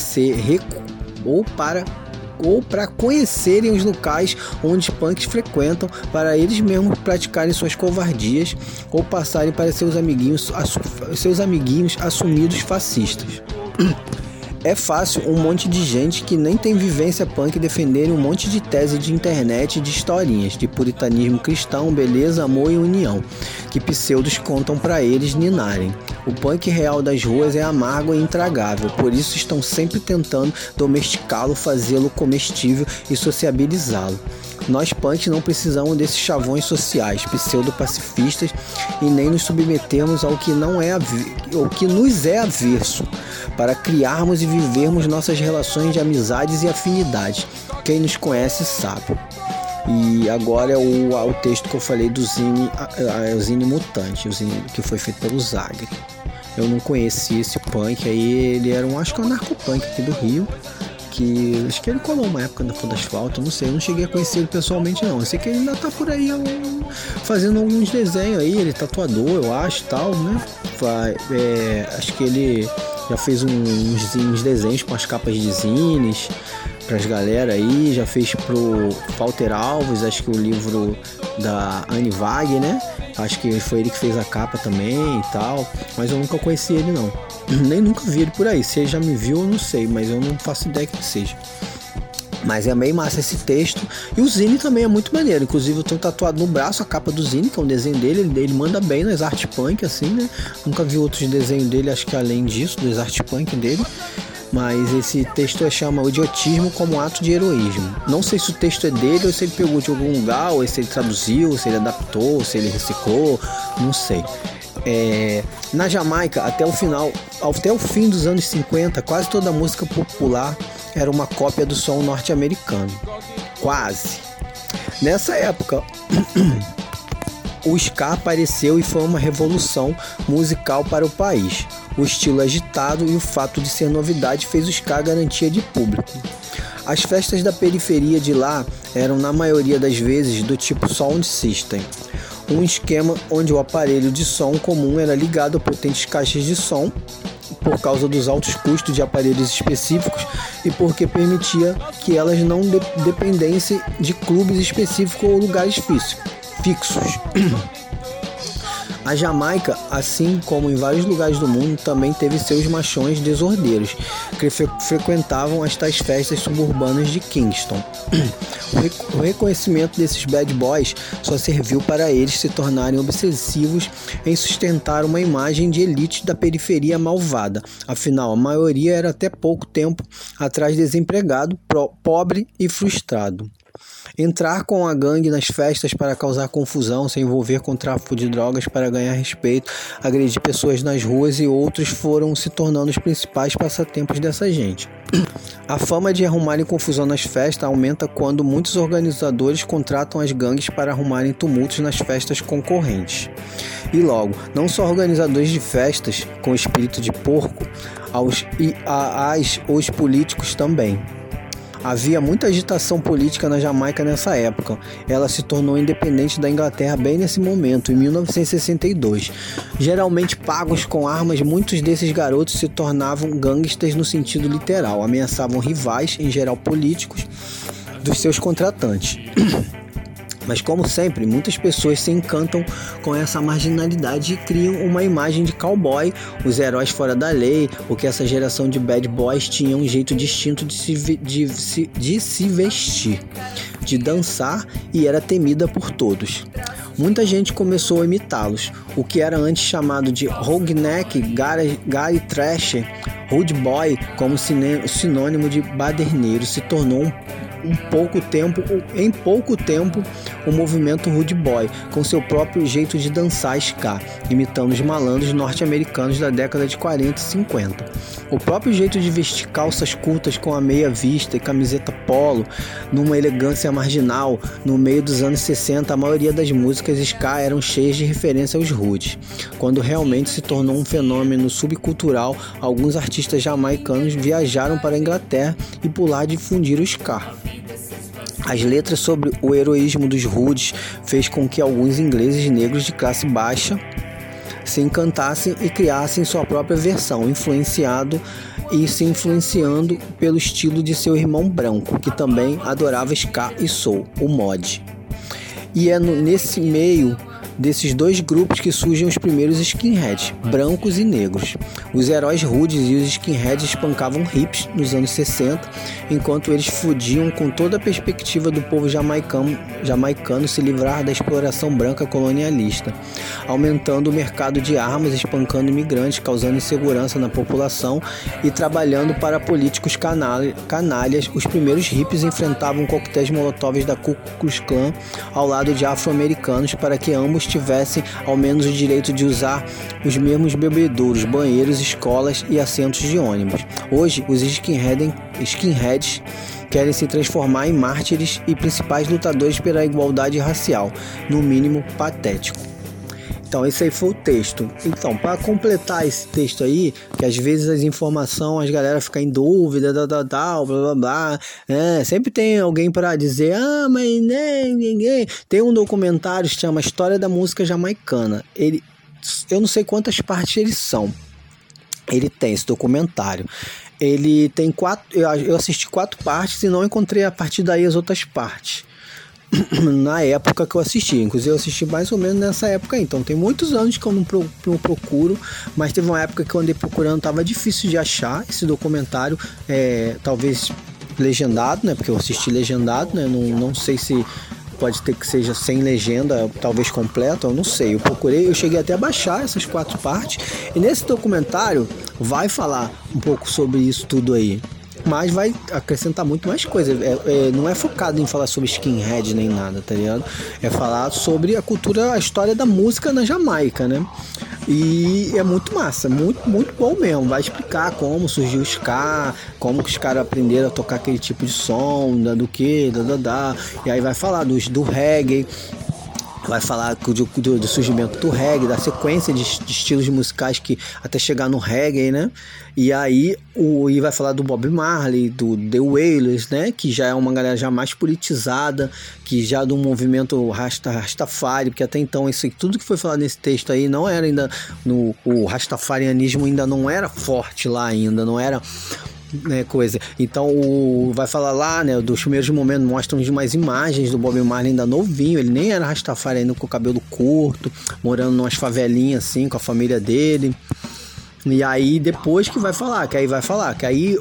conhecerem os locais onde punks frequentam, para eles mesmos praticarem suas covardias ou passarem para seus amiguinhos assumidos fascistas. É fácil um monte de gente que nem tem vivência punk defenderem um monte de tese de internet e de historinhas de puritanismo cristão, beleza, amor e união, que pseudos contam para eles ninarem. O punk real das ruas é amargo e intragável, por isso estão sempre tentando domesticá-lo, fazê-lo comestível e sociabilizá-lo. Nós punks não precisamos desses chavões sociais, pseudo-pacifistas, e nem nos submetemos ao que nos é averso, para criarmos e vivermos nossas relações de amizades e afinidades. Quem nos conhece sabe. E agora é o texto que eu falei do Zine Mutante, o Zine que foi feito pelo Zagre. Eu não conheci esse punk aí, ele era acho que um anarcopunk aqui do Rio, que acho que ele colou uma época na Fundo Asfalto, não sei, eu não cheguei a conhecer ele pessoalmente não. Eu sei que ele ainda tá por aí fazendo alguns desenhos aí, ele é tatuador, eu acho, tal, né? Acho que ele já fez uns desenhos com as capas de zines pras galera aí, já fez pro Walter Alves, acho que o livro da Anne Wagner, né? Acho que foi ele que fez a capa também e tal, mas eu nunca conheci ele não. Nem nunca vi ele por aí, se ele já me viu eu não sei, mas eu não faço ideia que seja. Mas é bem massa esse texto. E o Zine também é muito maneiro. Inclusive eu tenho tatuado no braço a capa do Zine, que é um desenho dele. Ele manda bem nas art punk, assim, né? Nunca vi outros desenhos dele, acho que além disso, dos art punk dele. Mas esse texto chama O Idiotismo como Ato de Heroísmo. Não sei se o texto é dele ou se ele pegou de algum lugar, ou se ele traduziu, ou se ele adaptou, ou se ele reciclou, não sei. Na Jamaica, até o fim dos anos 50, quase toda a música popular era uma cópia do som norte-americano. Quase. Nessa época, o ska apareceu e foi uma revolução musical para o país. O estilo agitado e o fato de ser novidade fez o ska garantia de público. As festas da periferia de lá eram, na maioria das vezes, do tipo sound system. Um esquema onde o aparelho de som comum era ligado a potentes caixas de som, por causa dos altos custos de aparelhos específicos e porque permitia que elas não dependessem de clubes específicos ou lugares fixos. A Jamaica, assim como em vários lugares do mundo, também teve seus machões desordeiros, que frequentavam as tais festas suburbanas de Kingston. O reconhecimento desses bad boys só serviu para eles se tornarem obsessivos em sustentar uma imagem de elite da periferia malvada. Afinal, a maioria era até pouco tempo atrás desempregado, pobre e frustrado. Entrar com a gangue nas festas para causar confusão, se envolver com tráfico de drogas para ganhar respeito, agredir pessoas nas ruas e outros foram se tornando os principais passatempos dessa gente. A fama de arrumarem confusão nas festas aumenta quando muitos organizadores contratam as gangues para arrumarem tumultos nas festas concorrentes. E logo, não só organizadores de festas com espírito de porco, os políticos também. Havia muita agitação política na Jamaica nessa época. Ela se tornou independente da Inglaterra bem nesse momento, em 1962. Geralmente pagos com armas, muitos desses garotos se tornavam gangsters no sentido literal. Ameaçavam rivais, em geral políticos, dos seus contratantes. Mas como sempre, muitas pessoas se encantam com essa marginalidade e criam uma imagem de cowboy, os heróis fora da lei, o que essa geração de bad boys tinha um jeito distinto de se vestir, de dançar, e era temida por todos. Muita gente começou a imitá-los. O que era antes chamado de roughneck, gary thrasher, rude boy, como sinônimo de baderneiro, se tornou em pouco tempo o movimento rude boy, com seu próprio jeito de dançar ska, imitando os malandros norte-americanos da década de 40 e 50. O próprio jeito de vestir calças curtas com a meia vista e camiseta polo, numa elegância marginal. No meio dos anos 60, a maioria das músicas ska eram cheias de referência aos rudes. Quando realmente se tornou um fenômeno subcultural, alguns artistas jamaicanos viajaram para a Inglaterra e por lá difundiram o ska. As letras sobre o heroísmo dos rudes fez com que alguns ingleses negros de classe baixa se encantassem e criassem sua própria versão, influenciando pelo estilo de seu irmão branco, que também adorava ska e soul, o mod. E é nesse meio desses dois grupos que surgem os primeiros skinheads, brancos e negros. Os heróis rudes e os skinheads espancavam hips nos anos 60, enquanto eles fugiam com toda a perspectiva do povo jamaicano se livrar da exploração branca colonialista, aumentando o mercado de armas, espancando imigrantes, causando insegurança na população e trabalhando para políticos canalhas. Os primeiros hippies enfrentavam coquetéis molotovs da Ku Klux Klan ao lado de afro-americanos para que ambos tivessem ao menos o direito de usar os mesmos bebedouros, banheiros, escolas e assentos de ônibus. Hoje, os skinheads querem se transformar em mártires e principais lutadores pela igualdade racial, no mínimo patético. Então, esse aí foi o texto. Então, para completar esse texto aí, que às vezes as informações, as galera fica em dúvida, blá blá blá, sempre tem alguém para dizer, mas ninguém. Tem um documentário que se chama História da Música Jamaicana. Eu não sei quantas partes eles são. Ele tem esse documentário. Ele tem 4. Eu assisti 4 partes e não encontrei a partir daí as outras partes. Na época que eu assisti, inclusive eu assisti mais ou menos nessa época aí. Então tem muitos anos que eu não procuro, mas teve uma época que eu andei procurando, tava difícil de achar esse documentário, talvez legendado, né, porque eu assisti legendado, né, não sei se pode ter que seja sem legenda, talvez completo, eu não sei, eu procurei, eu cheguei até a baixar essas 4 partes, e nesse documentário vai falar um pouco sobre isso tudo aí, mas vai acrescentar muito mais coisa. Não é focado em falar sobre skinhead nem nada, tá ligado? É falar sobre a cultura, a história da música na Jamaica, né? E é muito massa, muito, muito bom mesmo. Vai explicar como surgiu o ska, como que os caras aprenderam a tocar aquele tipo de som, e aí vai falar do reggae. Vai falar do surgimento do reggae, da sequência de estilos musicais que até chegar no reggae, né? E aí e vai falar do Bob Marley, do The Wailers, né? Que já é uma galera já mais politizada, que já do movimento Rastafari, porque até então isso tudo que foi falado nesse texto aí não era ainda o rastafarianismo ainda não era forte lá ainda, não era coisa. Então vai falar lá, né, dos primeiros momentos, mostram umas imagens do Bob Marley ainda novinho, ele nem era Rastafari ainda, com o cabelo curto, morando numas favelinhas assim com a família dele. E aí depois que aí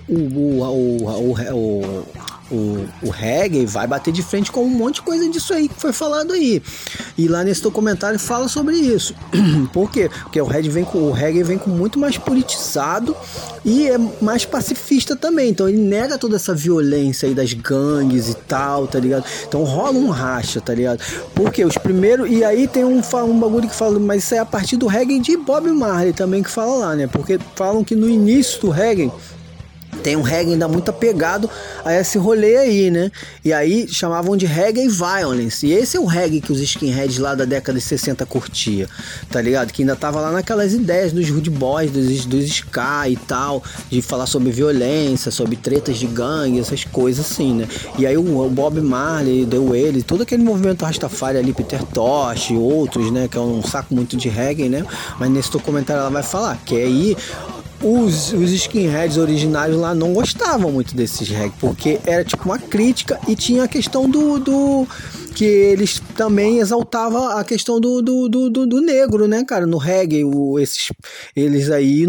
o reggae vai bater de frente com um monte de coisa disso aí que foi falado aí. E lá nesse documentário fala sobre isso. Por quê? Porque o reggae vem com muito mais politizado e é mais pacifista também. Então ele nega toda essa violência aí das gangues e tal, tá ligado? Então rola um racha, tá ligado? Porque os primeiros... E aí tem um bagulho que fala, mas isso é a partir do reggae de Bob Marley também que fala lá, né? Porque falam que no início do reggae tem um reggae ainda muito apegado a esse rolê aí, né? E aí chamavam de reggae violence. E esse é o reggae que os skinheads lá da década de 60 curtia, tá ligado? Que ainda tava lá naquelas ideias dos rude boys, dos ska e tal, de falar sobre violência, sobre tretas de gangue, essas coisas assim, né? E aí o Bob Marley, The Wailers, todo aquele movimento Rastafari ali, Peter Tosh e outros, né? Que é um saco muito de reggae, né? Mas nesse documentário ela vai falar que aí os skinheads originários lá não gostavam muito desses reggae, porque era tipo uma crítica e tinha a questão do que eles também exaltavam a questão do negro, né, cara, no reggae, eles aí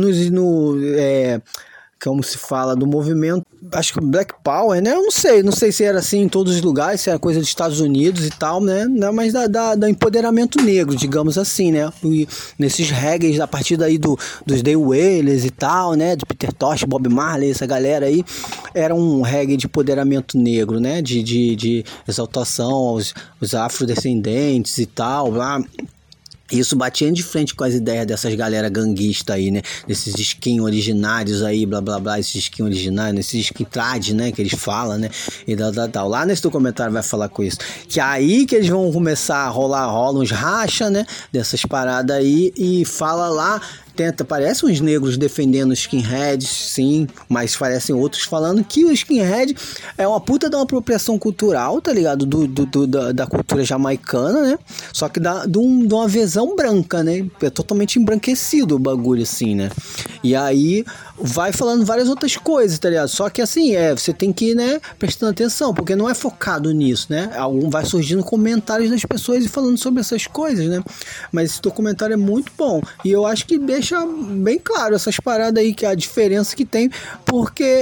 como se fala, do movimento, acho que Black Power, né? Eu não sei se era assim em todos os lugares, se era coisa dos Estados Unidos e tal, né? Mas da empoderamento negro, digamos assim, né? E nesses reggae, a partir daí dos The Wailers e tal, né? Do Peter Tosh, Bob Marley, essa galera aí, era um reggae de empoderamento negro, né? De exaltação aos afrodescendentes e tal, lá. Isso batia de frente com as ideias dessas galera ganguista aí, né? Desses skin originários aí, blá blá blá, esses skin originários, esses skin trad, né? Que eles falam, né? E tal. Lá nesse documentário vai falar com isso. Que aí que eles vão começar a rola uns racha, né? Dessas paradas aí e fala lá. Parece uns negros defendendo os skinheads, sim, mas parecem outros falando que o skinhead é uma puta de uma apropriação cultural, tá ligado? Da cultura jamaicana, né? Só que de uma visão branca, né? É totalmente embranquecido o bagulho, assim, né? E aí vai falando várias outras coisas, tá ligado? Só que assim, você tem que ir, né, prestando atenção, porque não é focado nisso, né? Vai surgindo comentários das pessoas e falando sobre essas coisas, né? Mas esse documentário é muito bom. E eu acho que deixa bem claro essas paradas aí, que a diferença que tem, porque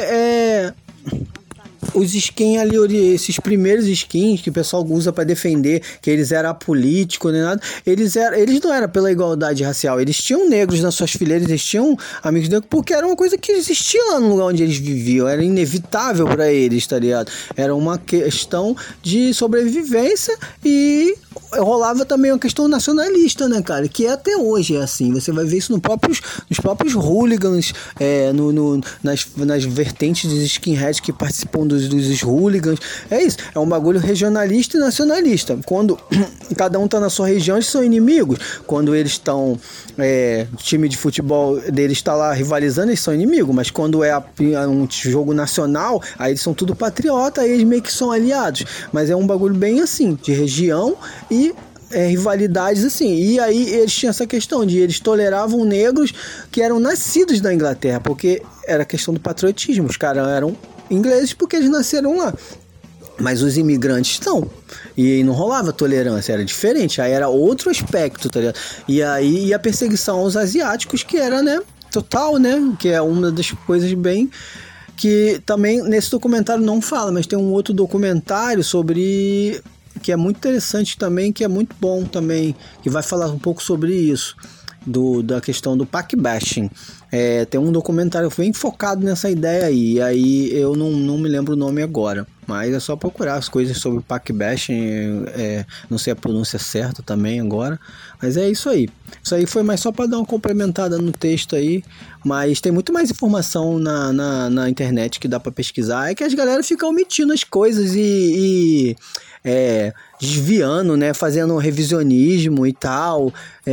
os skins ali, esses primeiros skins que o pessoal usa para defender que eles eram apolíticos nem nada, eles não eram pela igualdade racial, eles tinham negros nas suas fileiras, eles tinham amigos negros, porque era uma coisa que existia lá no lugar onde eles viviam, era inevitável para eles, tá ligado? Era uma questão de sobrevivência e rolava também uma questão nacionalista, né, cara? Que até hoje é assim. Você vai ver isso nos próprios hooligans, nas vertentes dos skinheads que participam dos hooligans. É isso. É um bagulho regionalista e nacionalista. Quando cada um tá na sua região, eles são inimigos. Quando eles estão... o time de futebol deles está lá rivalizando, eles são inimigos. Mas quando é um jogo nacional, aí eles são tudo patriota, aí eles meio que são aliados. Mas é um bagulho bem assim, de região e rivalidades assim. E aí eles tinham essa questão de eles toleravam negros que eram nascidos na Inglaterra, porque era questão do patriotismo. Os caras eram ingleses porque eles nasceram lá. Mas os imigrantes não. E não rolava tolerância, era diferente. Aí era outro aspecto, tá ligado? E aí a perseguição aos asiáticos, que era, né, total, né? Que é uma das coisas bem... que também nesse documentário não fala, mas tem um outro documentário sobre... que é muito interessante também, que é muito bom também, que vai falar um pouco sobre isso, da questão do packbashing. Tem um documentário bem focado nessa ideia aí, e aí eu não me lembro o nome agora, mas é só procurar as coisas sobre packbashing, não sei a pronúncia certa também agora, mas é isso aí. Isso aí foi mais só para dar uma complementada no texto aí, mas tem muito mais informação na internet que dá para pesquisar. É que as galera ficam omitindo as coisas e desviando, né, fazendo um revisionismo e tal,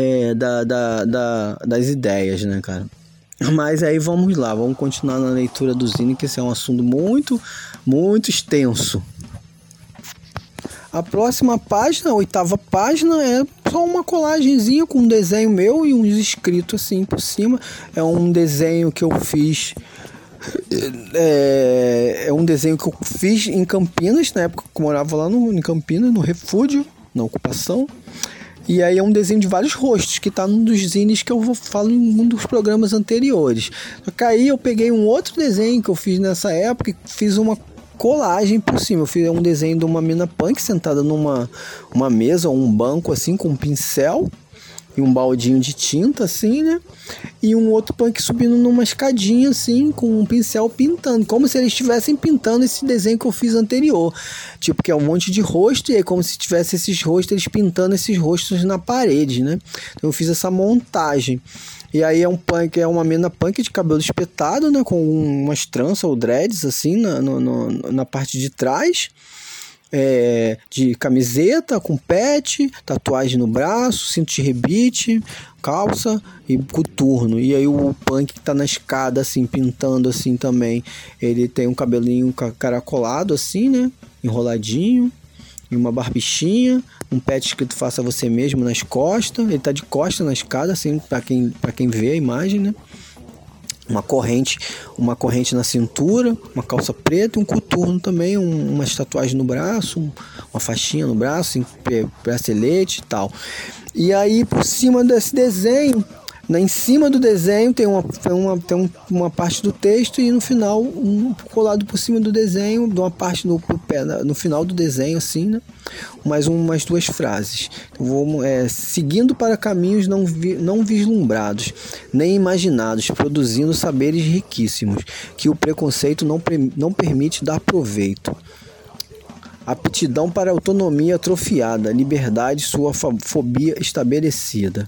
das ideias, né, cara. Mas aí vamos lá, vamos continuar na leitura do Zine, que esse é um assunto muito, muito extenso. A próxima página, a 8ª página, é só uma colagenzinha com um desenho meu e uns escritos assim por cima. É um desenho que eu fiz... É um desenho que eu fiz em Campinas, na época que eu morava lá em Campinas, no refúgio, na ocupação. E aí é um desenho de vários rostos, que tá num dos zines que eu falo em um dos programas anteriores. Só que aí eu peguei um outro desenho que eu fiz nessa época e fiz uma colagem por cima. Eu fiz um desenho de uma mina punk sentada numa mesa ou um banco assim, com um pincel e um baldinho de tinta assim, né? E um outro punk subindo numa escadinha assim, com um pincel pintando, como se eles estivessem pintando esse desenho que eu fiz anterior, tipo, que é um monte de rosto, e é como se tivesse esses rostos, eles pintando esses rostos na parede, né? Então eu fiz essa montagem. E aí é um punk, é uma mina punk de cabelo espetado, né? Com umas tranças ou dreads, assim, na parte de trás. De camiseta, com pet, tatuagem no braço, cinto de rebite, calça e coturno. E aí o punk que tá na escada, assim, pintando, assim, também. Ele tem um cabelinho caracolado, assim, né? Enroladinho. E uma barbichinha, um pet escrito faça você mesmo nas costas. Ele tá de costas na escada, assim, pra quem vê a imagem, né? Uma corrente na cintura, uma calça preta e um coturno também, uma tatuagem no braço, uma faixinha no braço, bracelete e tal. E aí, por cima desse desenho, em cima do desenho tem uma parte do texto e no final, colado por cima do desenho, de uma parte no final do desenho, assim, né? Mais umas 2 frases. Seguindo para caminhos não vislumbrados, nem imaginados, produzindo saberes riquíssimos, que o preconceito não permite dar proveito. Aptidão para autonomia atrofiada, liberdade, sua fobia estabelecida.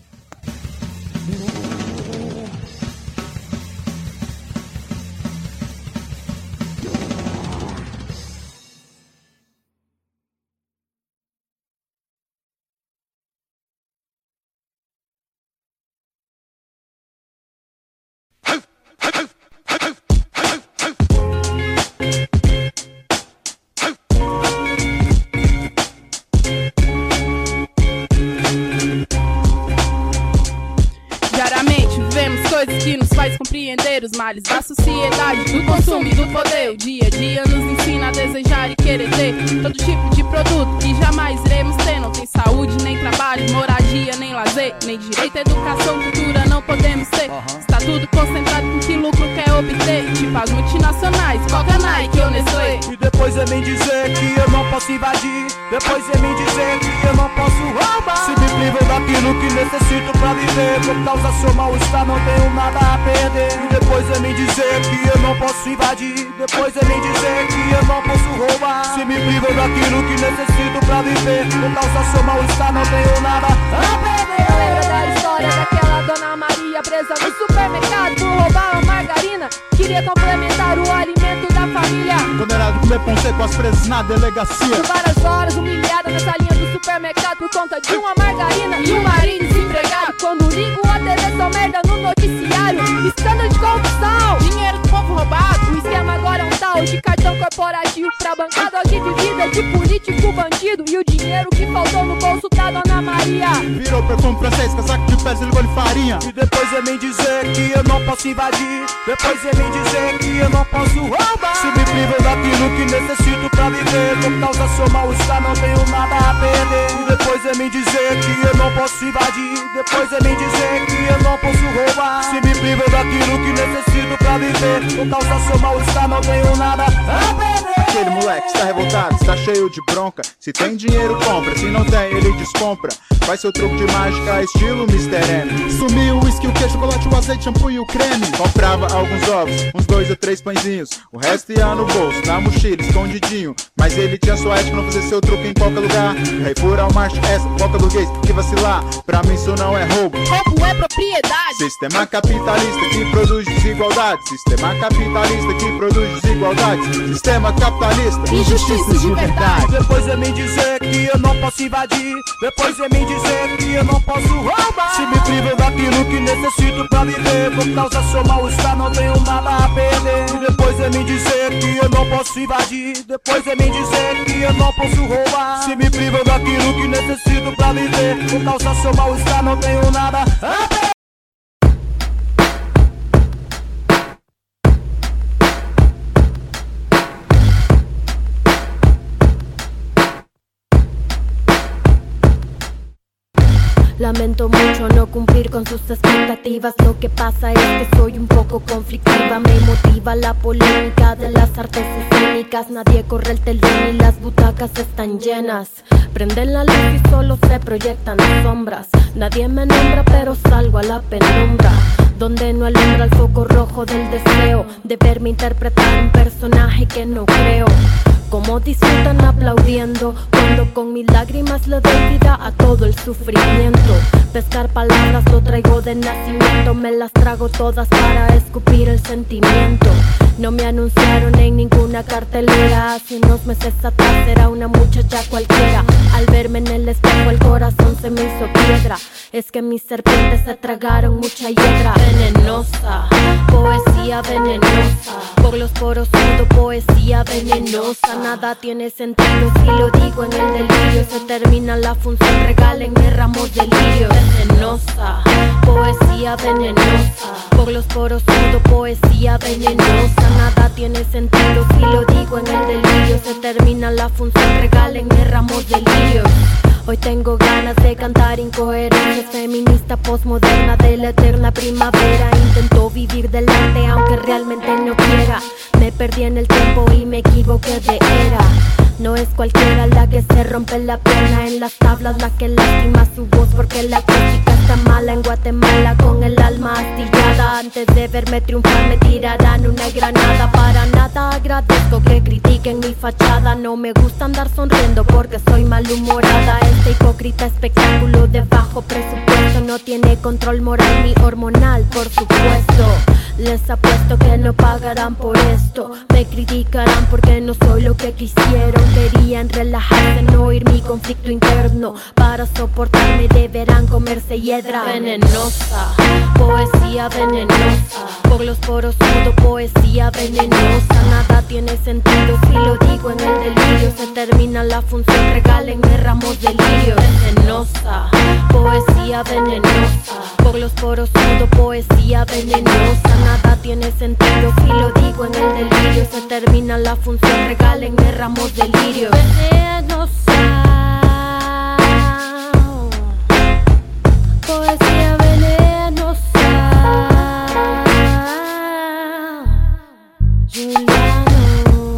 Que nos faz compreender os males da sociedade, do consumo e do poder. O dia a dia nos ensina a desejar e querer ter todo tipo de produto que jamais iremos ter. Não tem saúde, nem trabalho, moradia, nem lazer, nem direito à educação, cultura não podemos ter. Está tudo concentrado com que lucro quer obter, tipo as multinacionais, Coca, Nike ou Nestlé.
E depois é me dizer que eu não posso invadir, depois é me dizer que eu não posso roubar. Se me privam daquilo que necessito pra viver, por causa do seu mal-estar não tenho nada a perder. E depois é me dizer que eu não posso invadir, depois é me dizer que eu não posso roubar. Se me privam daquilo que necessito pra viver, por causa do seu mal-estar não tenho nada a perder.
Lembra da história daquela Dona Maria presa no supermercado por roubar uma margarina? Queria complementar o alimento da família.
Condenado a comer pão seco com as presas na delegacia.
Por várias horas humilhada nessa linha do supermercado por conta de uma margarina e um marido desempregado. Quando ligo a TV só merda no noticiário, escândalo de corrupção, dinheiro do povo roubado. O esquema agora é um tal de cartão corporativo pra bancada de vida de político bandido. E o dinheiro que faltou no bolso da Dona Maria
virou perfume francês, casaco de pés e ligou de farinha. E depois é me dizer que eu não posso invadir, depois é me dizer que eu não posso roubar. Se me privam daquilo que necessito pra viver, por causa do seu mal-estar não tenho nada a perder. E depois é me dizer que eu não posso invadir, depois é me dizer que eu não posso roubar. Se me privam daquilo que necessito pra viver, por causa do seu mal-estar não tenho nada a perder. Aquele moleque está revoltado, está cheio de bronca. Se tem dinheiro compra, se não tem ele descompra. Faz seu truque de mágica estilo Mr. M. Sumiu o uísque, o queijo, o chocolate, o azeite, shampoo e o creme. Comprava alguns ovos, uns 2 ou 3 pãezinhos, o resto ia no bolso, na mochila, escondidinho. Mas ele tinha sua ética, não fazer seu truque em qualquer lugar. Rei fura o marcha, essa, boca burguês, que vacilar. Pra mim isso não é roubo,
roubo é propriedade.
Sistema capitalista que produz desigualdade. Sistema capitalista que produz desigualdade. Sistema capitalista,
injustiça de verdade.
Depois é me dizer que eu não posso invadir, depois é me dizer que eu não posso roubar. Se me privam daquilo que necessito pra viver, por causa do seu mal-estar não tenho nada a perder. E depois é me dizer que eu não posso invadir, depois é me dizer que eu não posso roubar. Se me privam daquilo que necessito pra viver, por causa do seu mal-estar não tenho nada a perder.
Lamento mucho no cumplir con sus expectativas. Lo que pasa es que soy un poco conflictiva. Me motiva la polémica de las artes escénicas. Nadie corre el telón y las butacas están llenas. Prenden la luz y solo se proyectan sombras. Nadie me nombra pero salgo a la penumbra, donde no alumbra el foco rojo del deseo de verme interpretar un personaje que no creo. Como disfrutan aplaudiendo cuando con mis lágrimas le doy vida a todo el sufrimiento. Pescar palabras lo traigo de nacimiento, me las trago todas para escupir el sentimiento. No me anunciaron en ninguna cartelera, hace unos meses atrás era una muchacha cualquiera. Al verme en el espejo el corazón se me hizo piedra. Es que mis serpientes se tragaron mucha hiedra. Venenosa, poesía venenosa, por los poros siento poesía venenosa. Nada tiene sentido si lo digo en el delirio. Se termina la función, regálenme ramos de lirio. Venenosa, poesía venenosa, por los poros siento poesía venenosa. Nada tiene sentido si lo digo en el delirio. Se termina la función, regálenme ramos de lirio. Hoy tengo ganas de cantar incoherencias, feminista postmoderna de la eterna primavera. Intento vivir del arte aunque realmente no quiera. Me perdí en el tiempo y me equivoqué de era. No es cualquiera la que se rompe la pierna en las tablas, la que lastima su voz porque la crítica está mala. En Guatemala con el alma astillada, antes de verme triunfar me tirarán una granada. Para nada agradezco que critiquen mi fachada, no me gusta andar sonriendo porque soy malhumorada. Este hipócrita espectáculo de bajo presupuesto no tiene control moral ni hormonal, por supuesto. Les apuesto que no pagarán por esto. Me criticarán porque no soy lo que quisieron. Querían relajarse, no oír mi conflicto interno. Para soportarme deberán comerse hiedra. Venenosa, poesía venenosa, por los poros sudo poesía venenosa. Nada tiene sentido si lo digo en el delirio. Se termina la función, regálenme ramos de lirio. Venenosa, poesía venenosa, por los poros sudo poesía venenosa. Nada tiene sentido si lo digo en el delirio. Se termina la función, regálenme ramos de lirio. Venenosa, poesía venenosa. Juliano,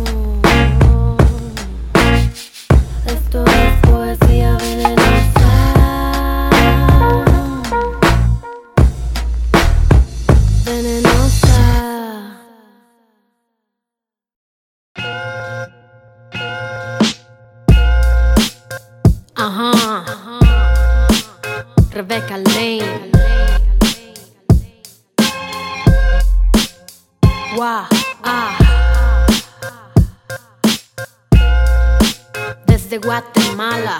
esto es poesía venenosa. Venenosa. Rebecca Lane. Wow, desde Guatemala,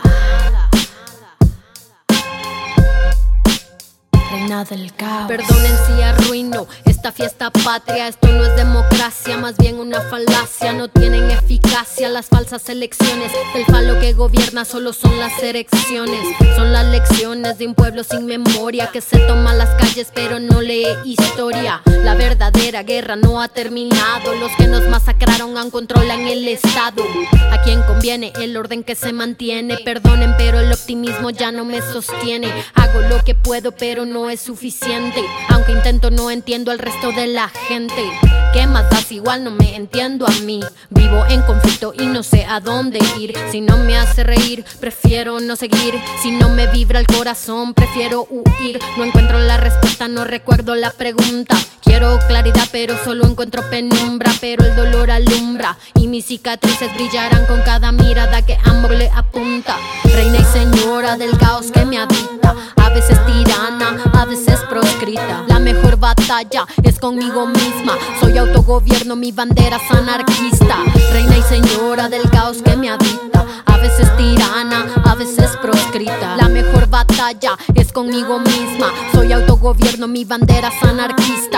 reina del caos. Perdonen si arruino esta fiesta patria. Esto no es democracia, más bien una falacia. No tienen eficacia las falsas elecciones. El falo que gobierna solo son las erecciones. Son las lecciones de un pueblo sin memoria que se toma las calles pero no lee historia. La verdadera guerra no ha terminado. Los que nos masacraron aún controlan el estado. A quien conviene el orden que se mantiene. Perdonen pero el optimismo ya no me sostiene. Hago lo que puedo pero no es suficiente. Aunque intento no entiendo al resto de la gente. ¿Qué más das? Igual no me entiendo a mí. Vivo en conflicto y no sé a dónde ir. Si no me hace reír, prefiero no seguir. Si no me vibra el corazón, prefiero huir. No encuentro la respuesta, no recuerdo la pregunta. Quiero claridad pero solo encuentro penumbra. Pero el dolor alumbra y mis cicatrices brillarán con cada mirada que amor le apunta. Reina y señora del caos que me habita. A veces tirana, a veces proscrita. La mejor batalla es conmigo misma. Soy autogobierno, mi bandera es anarquista. Reina y señora del caos que me habita. A veces tirana, a veces proscrita. La mejor batalla es conmigo misma. Soy autogobierno, mi bandera es anarquista.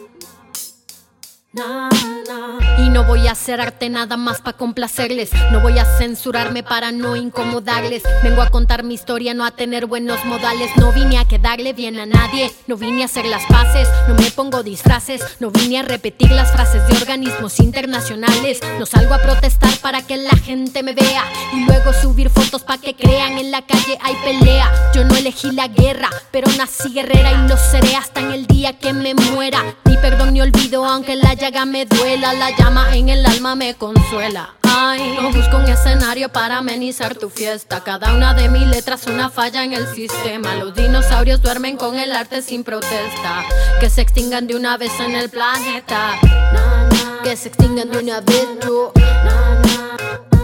Y no voy a hacer arte nada más para complacerles. No voy a censurarme para no incomodarles. Vengo a contar mi historia, no a tener buenos modales. No vine a quedarle bien a nadie, no vine a hacer las paces. No me pongo disfraces, no vine a repetir las frases de organismos internacionales. No salgo a protestar para que la gente me vea y luego subir fotos para que crean en la calle hay pelea. Yo no elegí la guerra, pero nací guerrera y lo seré hasta en el día que me muera. Ni perdón ni olvido aunque la llaga me duela. La llama en el alma me consuela. Ay, no busco un escenario para amenizar tu fiesta. Cada una de mis letras una falla en el sistema. Los dinosaurios duermen con el arte sin protesta. Que se extingan de una vez en el planeta. Que se extingan de una vez, yo.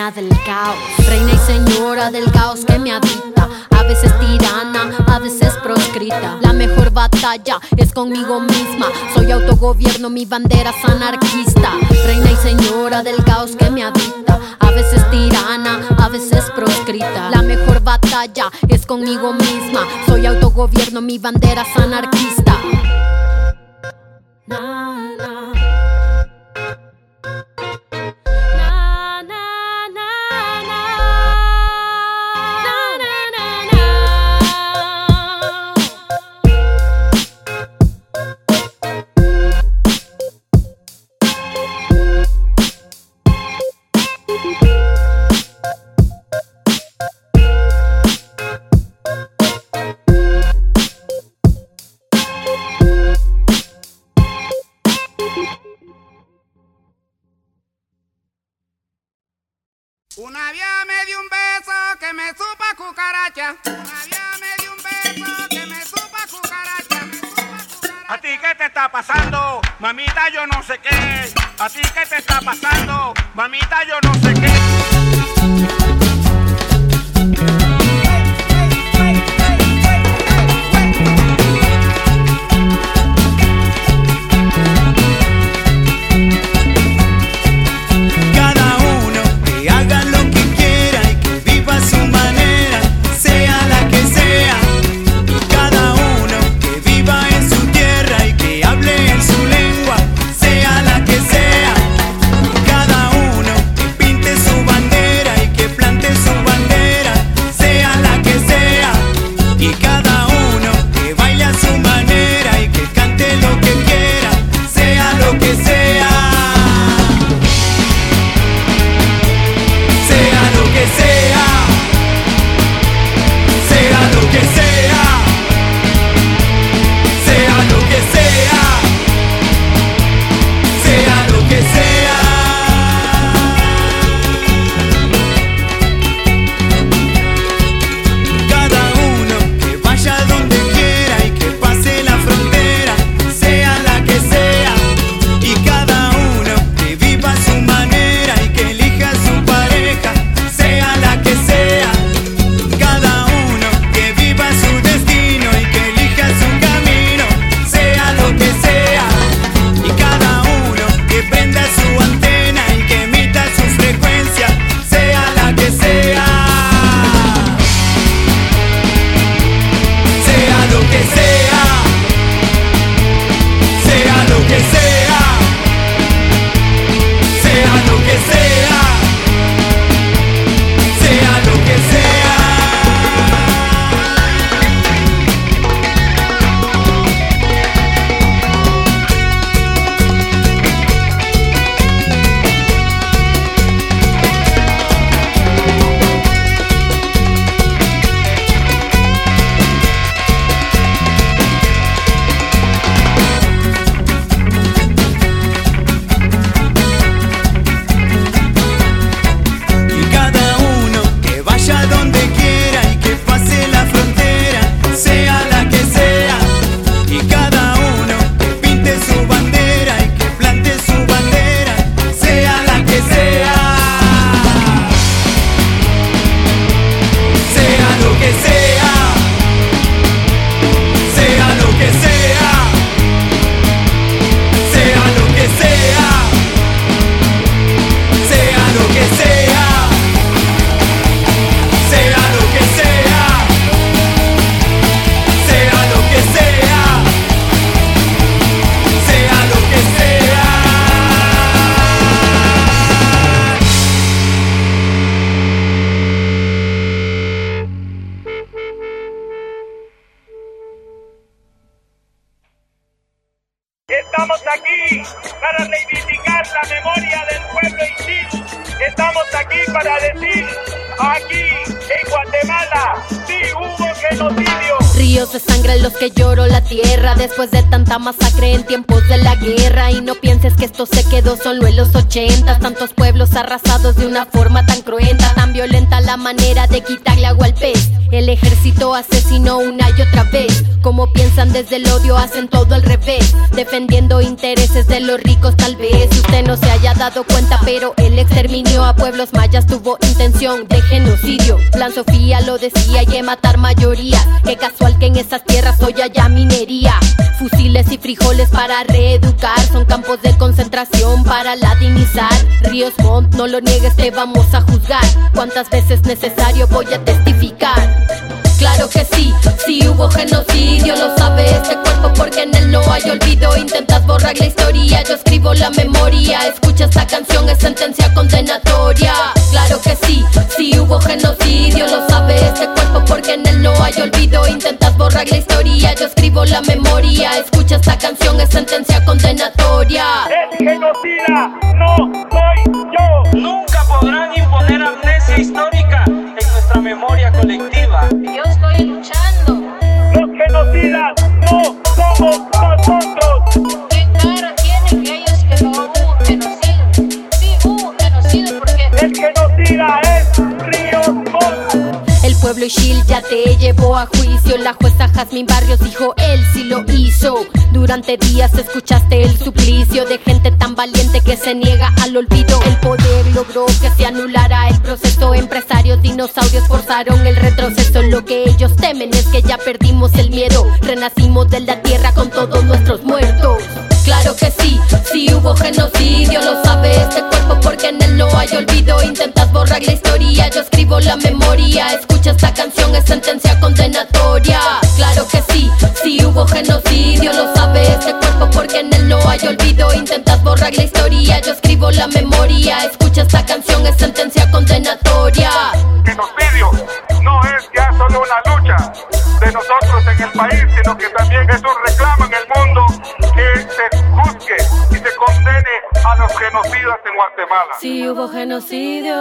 reina del caos, reina y señora del caos que me habita. A veces tirana, a veces proscrita. La mejor batalla es conmigo misma. Soy autogobierno, mi bandera es anarquista. Reina y señora del caos que me habita. A veces tirana, a veces proscrita. La mejor batalla es conmigo misma. Soy autogobierno, mi bandera es anarquista.
Una vieja me dio un beso que me supo a cucaracha. Una vieja me dio un beso que me supo a cucaracha.
¿A ti qué te está pasando? Mamita, yo no sé qué. ¿A ti qué te está pasando? Mamita, yo no sé qué. Estamos aquí para reivindicar la memoria del pueblo indígena. Estamos aquí para decir, aquí en Guatemala, sí hubo genocidio.
Ríos de sangre en los que lloró la tierra después de tanta masacre en tiempos de la guerra. Y no pienses que esto se quedó solo en los 80. Tantos pueblos arrasados de una forma tan cruenta, tan violenta la manera de quitarle agua al pez. El ejército asesinó una y otra vez. Como piensan desde el odio hacen todo al revés, defendiendo intereses de los ricos tal vez. Usted no se haya dado cuenta, pero el exterminio a pueblos mayas tuvo intención de genocidio. Plan Sofía lo decía, y de matar mayoría. Qué casual que en esas tierras hoy haya minería. Fusiles y frijoles para reeducar, son campos de concentración para latinizar. Ríos Montt, no lo niegues, te vamos a juzgar. Cuántas veces necesario voy a testificar. Claro que sí, sí hubo genocidio, lo sabe este cuerpo porque en él no hay olvido. Intentas borrar la historia, yo escribo la memoria. Escucha esta canción, es sentencia condenatoria. Claro que sí, sí hubo genocidio, lo sabe este cuerpo porque en él no hay olvido. Intentas borrar la historia, yo escribo la memoria. Escucha esta canción, es sentencia condenatoria.
El genocida no soy yo. Nunca podrán imponer amnesia histórica en nuestra memoria colectiva.
Yo estoy luchando.
Los genocidas no somos nosotros.
¿Qué cara tienen ellos que no hubo genocidio? Sí hubo genocidio porque
el genocida es Ríos Montt.
El pueblo Ixil ya te llevó a juicio. La jueza Jazmín Barrios dijo él sí lo hizo. Durante días escuchaste el suplicio de gente tan valiente que se niega al olvido. El poder logró que se anulara el proceso. Empresarios, dinosaurios forzaron el retroceso. Lo que ellos temen es que ya perdimos el miedo. Renacimos de la tierra con todos nuestros muertos. Claro que sí, sí hubo genocidio, lo sabe este cuerpo porque en él no hay olvido. Intentas borrar la historia, yo escribo la memoria. Escucha esta canción, es sentencia condenatoria. Claro que sí, sí hubo genocidio, lo sabe este cuerpo porque en él no hay olvido. Intentas borrar la historia, yo escribo la memoria. Escucha esta canción, es sentencia condenatoria.
Genocidio no es ya solo una lucha de nosotros en el país, sino que también es un reclamo en el mundo que se juzgue y se condene a los genocidas en Guatemala.
Sí hubo genocidio.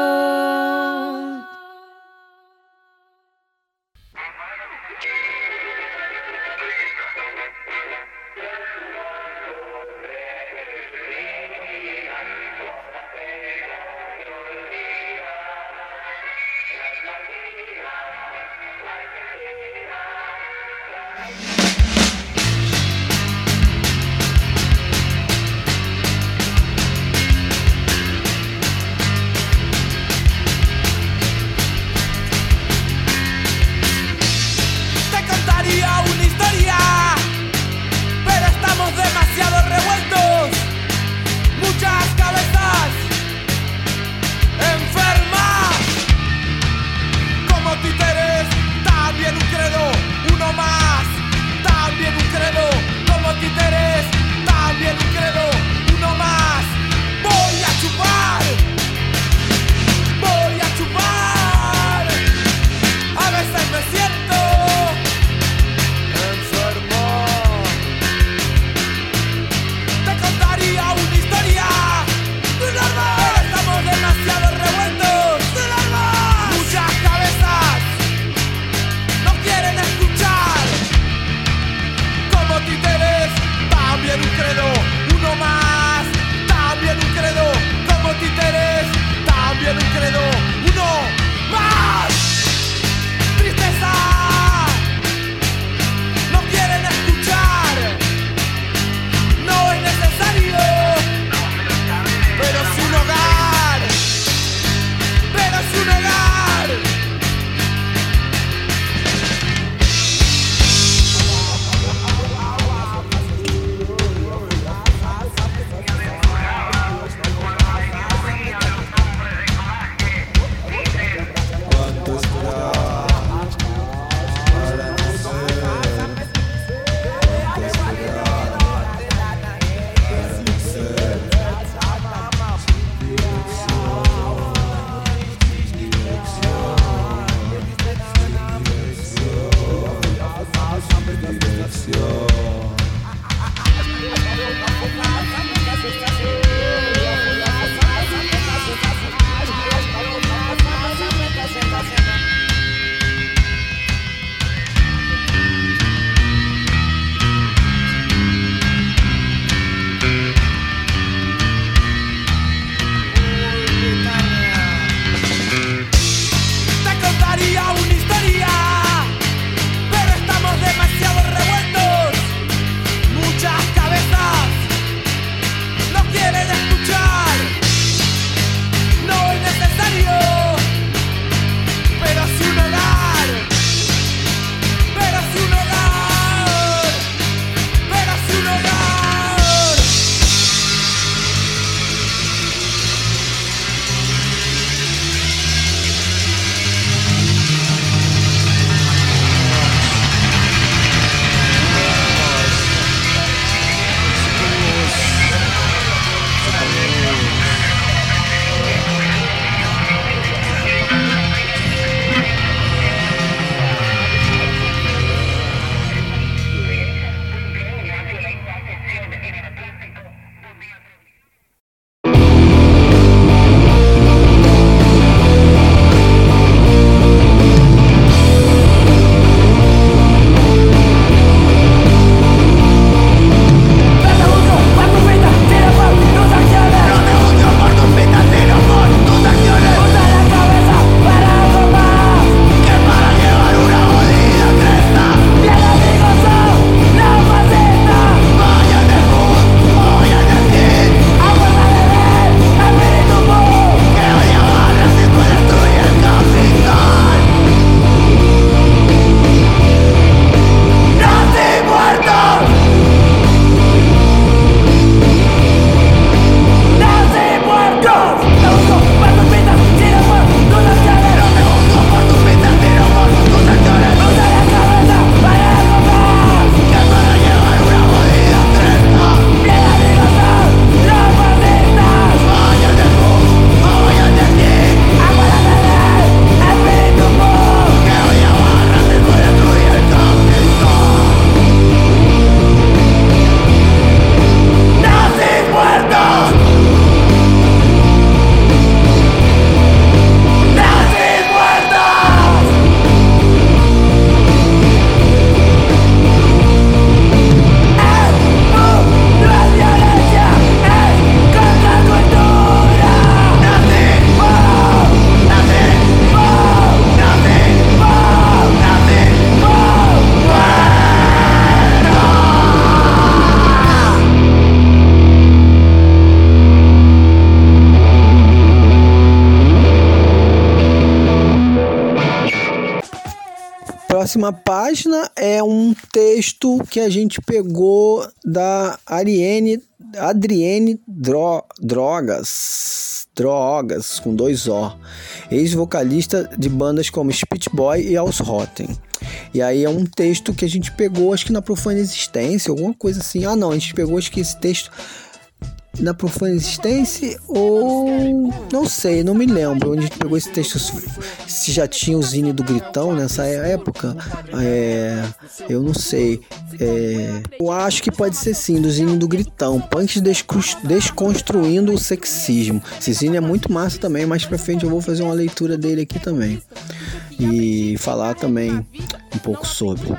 próxima página é um texto que a gente pegou da Adrienne Drogas, com 2 O, ex-vocalista de bandas como Spit Boy e Aus Rotten. E aí é um texto que a gente pegou, acho que na Profana Existência, alguma coisa assim. Ah, não, a gente pegou, acho que esse texto na Profana Existência, ou não sei, não me lembro onde a gente pegou esse texto, se já tinha o zine do Gritão nessa época, eu não sei, eu acho que pode ser sim, do zine do Gritão, Punks Desconstruindo o Sexismo. Esse zine é muito massa também, mais pra frente eu vou fazer uma leitura dele aqui também e falar também um pouco sobre.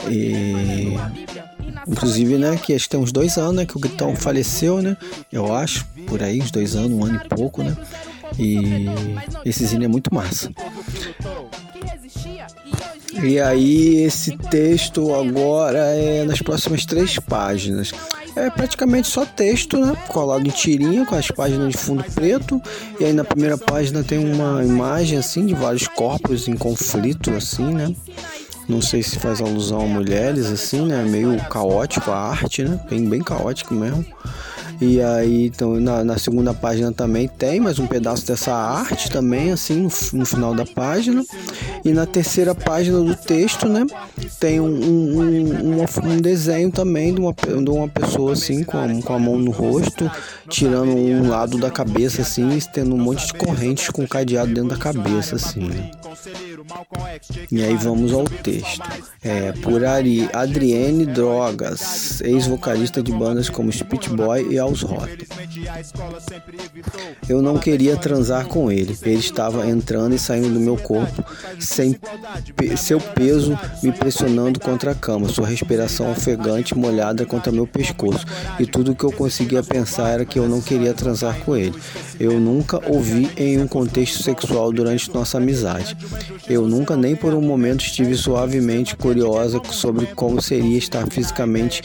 Inclusive, né, que acho que tem uns 2 anos, né, que o Gritão faleceu, né, eu acho, por aí, uns 2 anos, 1 ano e pouco, né, e esse zine é muito massa. E aí, esse texto agora é nas próximas 3 páginas. É praticamente só texto, né, colado em tirinha, com as páginas de fundo preto, e aí na primeira página tem uma imagem, assim, de vários corpos em conflito, assim, né. Não sei se faz alusão a mulheres, assim, né? Meio caótico a arte, né? Bem caótico mesmo. E aí, então, na segunda página também tem mais um pedaço dessa arte também, assim, no final da página. E na terceira página do texto, né? Tem um desenho também de uma pessoa, assim, com a mão no rosto, tirando um lado da cabeça, assim, tendo um monte de correntes com cadeado dentro da cabeça, assim, né? E aí vamos ao texto. Por Adrienne Drogas, ex-vocalista de bandas como Spit Boy e Aus Rotten. Eu não queria transar com ele. Ele estava entrando e saindo do meu corpo, seu peso me pressionando contra a cama, sua respiração ofegante molhada contra meu pescoço. E tudo o que eu conseguia pensar era que eu não queria transar com ele. Eu nunca o vi em um contexto sexual durante nossa amizade. Eu nunca, nem por um momento, estive suavemente curiosa sobre como seria estar fisicamente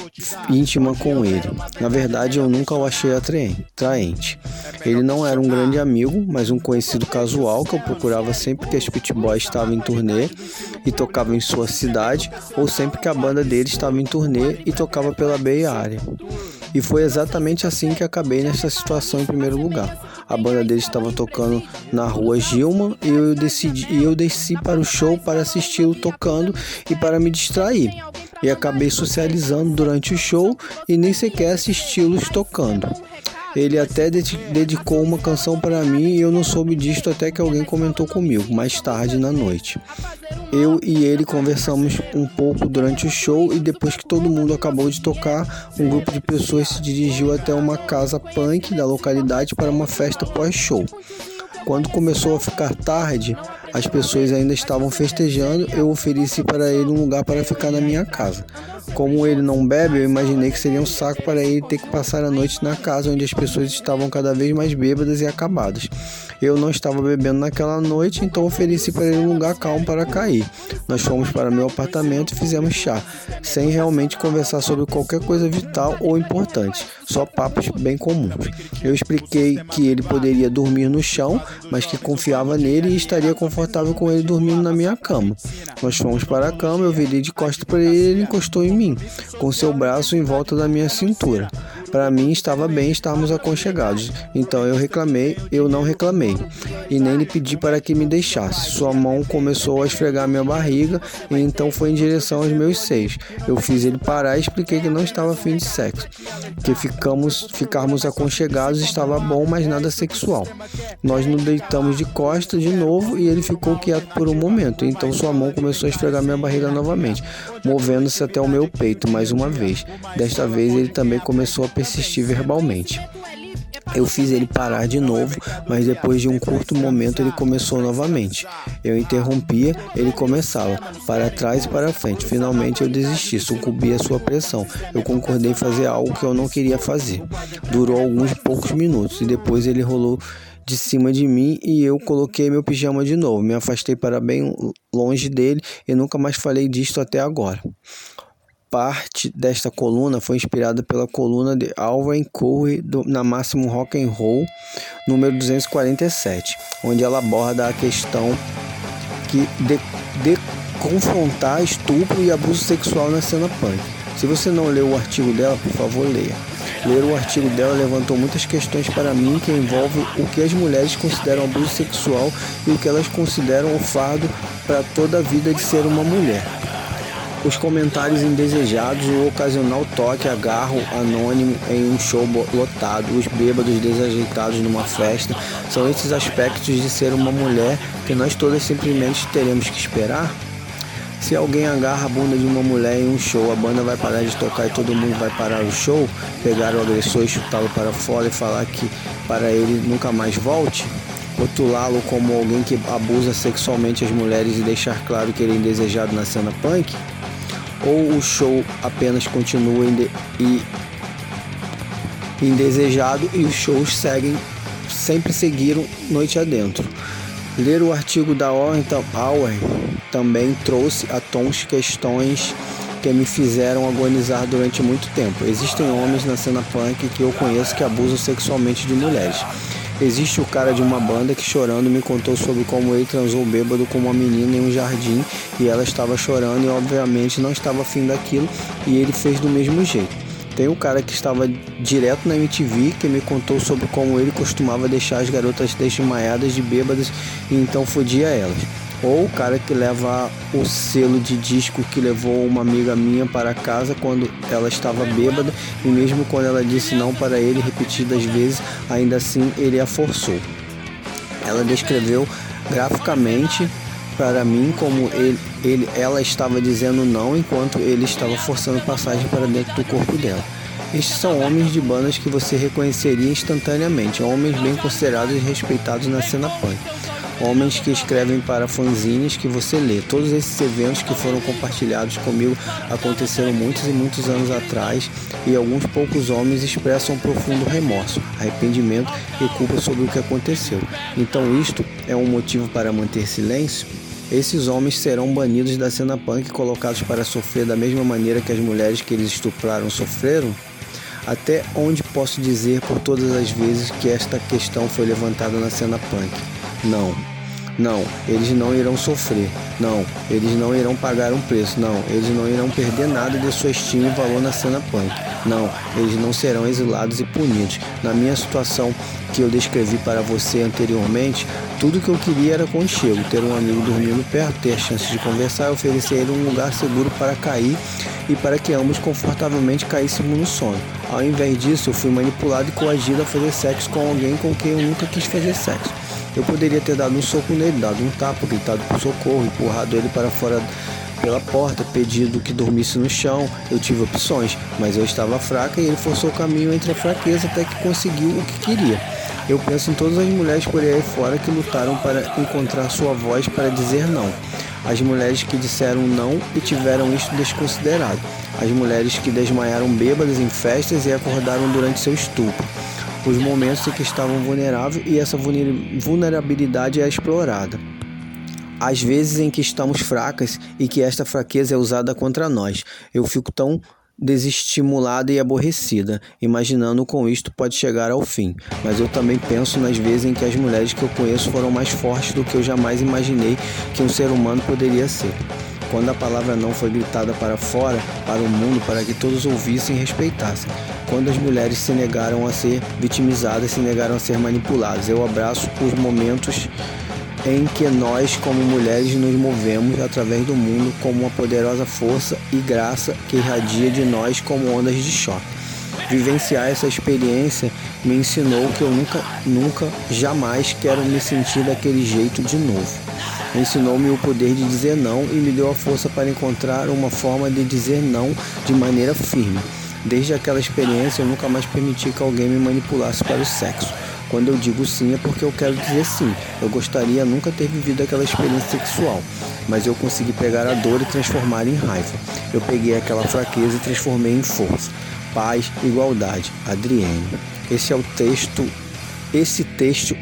íntima com ele. Na verdade, eu nunca o achei atraente. Ele não era um grande amigo, mas um conhecido casual que eu procurava sempre que a Spit Boy estava em turnê e tocava em sua cidade, ou sempre que a banda dele estava em turnê e tocava pela Bay Area. E foi exatamente assim que acabei nessa situação em primeiro lugar. A banda dele estava tocando na rua Gilman e eu desci para o show para assisti-lo tocando e para me distrair. E acabei socializando durante o show e nem sequer assisti-los tocando. Ele até dedicou uma canção para mim e eu não soube disto até que alguém comentou comigo, mais tarde na noite. Eu e ele conversamos um pouco durante o show e depois que todo mundo acabou de tocar, um grupo de pessoas se dirigiu até uma casa punk da localidade para uma festa pós-show. Quando começou a ficar tarde, as pessoas ainda estavam festejando, eu ofereci para ele um lugar para ficar na minha casa. Como ele não bebe, eu imaginei que seria um saco para ele ter que passar a noite na casa onde as pessoas estavam cada vez mais bêbadas e acabadas. Eu não estava bebendo naquela noite, então ofereci para ele um lugar calmo para cair. Nós fomos para meu apartamento e fizemos chá, sem realmente conversar sobre qualquer coisa vital ou importante, só papos bem comuns. Eu expliquei que ele poderia dormir no chão, mas que confiava nele e estaria confortável com ele dormindo na minha cama. Nós fomos para a cama, eu virei de costas para ele e ele encostou em mim, com seu braço em volta da minha cintura. Para mim estava bem estarmos aconchegados, então eu não reclamei, e nem lhe pedi para que me deixasse. Sua mão começou a esfregar minha barriga e então foi em direção aos meus seios. Eu fiz ele parar e expliquei que não estava afim de sexo, que ficarmos aconchegados estava bom, mas nada sexual. Nós nos deitamos de costas de novo e ele ficou quieto por um momento, então sua mão começou a esfregar minha barriga novamente, movendo-se até o meu peito mais uma vez. Desta vez ele também começou a persistir verbalmente. Eu fiz ele parar de novo, mas depois de um curto momento ele começou novamente. Eu interrompia, ele começava, para trás e para frente. Finalmente eu desisti, sucumbi à sua pressão. Eu concordei em fazer algo que eu não queria fazer. Durou alguns poucos minutos e depois ele rolou de cima de mim e eu coloquei meu pijama de novo. Me afastei para bem longe dele e nunca mais falei disto até agora. Parte desta coluna foi inspirada pela coluna de Alvin Curry na Máximo Rock and Roll, número 247, onde ela aborda a questão que confrontar estupro e abuso sexual na cena punk. Se você não leu o artigo dela, por favor, leia. Ler o artigo dela levantou muitas questões para mim que envolvem o que as mulheres consideram abuso sexual e o que elas consideram o fardo para toda a vida de ser uma mulher. Os comentários indesejados, o ocasional toque, agarro anônimo em um show lotado, os bêbados desajeitados numa festa, são esses aspectos de ser uma mulher que nós todas simplesmente teremos que esperar? Se alguém agarra a bunda de uma mulher em um show, a banda vai parar de tocar e todo mundo vai parar o show, pegar o agressor e chutá-lo para fora e falar que para ele nunca mais volte? Rotulá-lo como alguém que abusa sexualmente as mulheres e deixar claro que ele é indesejado na cena punk? Ou o show apenas continua indesejado e os shows sempre seguiram noite adentro? Ler o artigo da Oriental Hour também trouxe à tona questões que me fizeram agonizar durante muito tempo. Existem homens na cena punk que eu conheço que abusam sexualmente de mulheres. Existe o cara de uma banda que chorando me contou sobre como ele transou bêbado com uma menina em um jardim e ela estava chorando e obviamente não estava afim daquilo e ele fez do mesmo jeito. Tem o cara que estava direto na MTV que me contou sobre como ele costumava deixar as garotas desmaiadas de bêbadas e então fodia elas. Ou o cara que leva o selo de disco que levou uma amiga minha para casa quando ela estava bêbada e mesmo quando ela disse não para ele repetidas vezes, ainda assim ele a forçou. Ela descreveu graficamente para mim como ela estava dizendo não enquanto ele estava forçando passagem para dentro do corpo dela. Estes são homens de bandas que você reconheceria instantaneamente, homens bem considerados e respeitados na cena punk. Homens que escrevem para fanzines que você lê. Todos esses eventos que foram compartilhados comigo aconteceram muitos e muitos anos atrás e alguns poucos homens expressam um profundo remorso, arrependimento e culpa sobre o que aconteceu. Então isto é um motivo para manter silêncio? Esses homens serão banidos da cena punk e colocados para sofrer da mesma maneira que as mulheres que eles estupraram sofreram? Até onde posso dizer por todas as vezes que esta questão foi levantada na cena punk? Não, eles não irão sofrer. Não, eles não irão pagar um preço. Não, eles não irão perder nada de sua estima e valor na cena punk. Não, eles não serão exilados e punidos. Na minha situação que eu descrevi para você anteriormente, tudo que eu queria era conchego, ter um amigo dormindo perto, ter a chance de conversar e oferecer a ele um lugar seguro para cair e para que ambos confortavelmente caíssemos no sono. Ao invés disso, eu fui manipulado e coagido a fazer sexo com alguém com quem eu nunca quis fazer sexo. Eu poderia ter dado um soco nele, dado um tapa, gritado por socorro, empurrado ele para fora pela porta, pedido que dormisse no chão. Eu tive opções, mas eu estava fraca e ele forçou o caminho entre a fraqueza até que conseguiu o que queria. Eu penso em todas as mulheres por aí fora que lutaram para encontrar sua voz para dizer não. As mulheres que disseram não e tiveram isto desconsiderado. As mulheres que desmaiaram bêbadas em festas e acordaram durante seu estupro. Os momentos em que estavam vulneráveis e essa vulnerabilidade é explorada. Às vezes em que estamos fracas e que esta fraqueza é usada contra nós. Eu fico tão desestimulada e aborrecida, imaginando com isto pode chegar ao fim. Mas eu também penso nas vezes em que as mulheres que eu conheço foram mais fortes do que eu jamais imaginei que um ser humano poderia ser. Quando a palavra não foi gritada para fora, para o mundo, para que todos ouvissem e respeitassem. Quando as mulheres se negaram a ser vitimizadas, se negaram a ser manipuladas. Eu abraço os momentos em que nós, como mulheres, nos movemos através do mundo como uma poderosa força e graça que irradia de nós como ondas de choque. Vivenciar essa experiência me ensinou que eu nunca, jamais quero me sentir daquele jeito de novo. Ensinou-me o poder de dizer não e me deu a força para encontrar uma forma de dizer não de maneira firme. Desde aquela experiência eu nunca mais permiti que alguém me manipulasse para o sexo. Quando eu digo sim é porque eu quero dizer sim. Eu gostaria nunca ter vivido aquela experiência sexual, mas eu consegui pegar a dor e transformar em raiva. Eu peguei aquela fraqueza e transformei em força. Paz, igualdade. Adriene. Este texto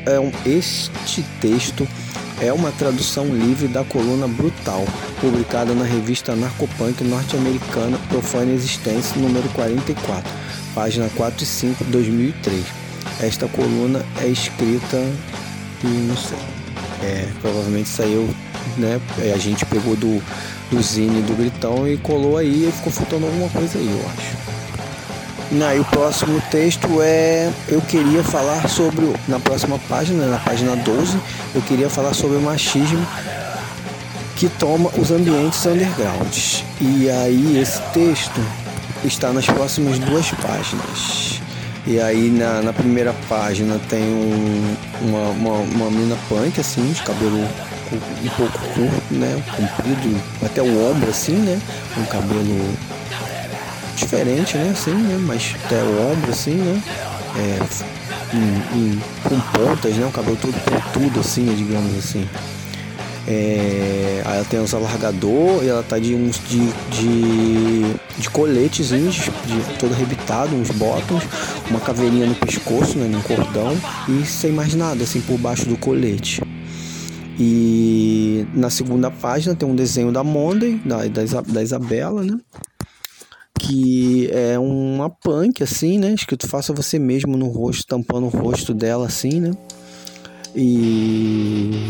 é uma tradução livre da coluna Brutal, publicada na revista Narcopunk norte-americana Profane Existência, número 44, página 4 e 5, 2003. Esta coluna é escrita e não sei. Provavelmente saiu, né? A gente pegou do Zine do Gritão e colou aí e ficou faltando alguma coisa aí, eu acho. E o próximo texto eu queria falar sobre, na próxima página, na página 12, eu queria falar sobre o machismo que toma os ambientes undergrounds. E aí esse texto está nas próximas 2 páginas. E aí na primeira página tem uma mina punk, assim, de cabelo um pouco curto, né? Comprido até o ombro, assim, né? Um cabelo diferente, né? Assim, né? Mas até o ombro, assim, né? Com pontas, né? Um cabelo todo pontudo, assim, digamos assim. Aí ela tem uns alargador e ela tá de coletezinhos, todo arrebitado, uns bottoms, uma caveirinha no pescoço, né, num cordão, e sem mais nada, assim, por baixo do colete. E na segunda página tem um desenho da Monday, da Isabela, né, que é uma punk, assim, né, escrito faça você mesmo no rosto, tampando o rosto dela, assim, né, e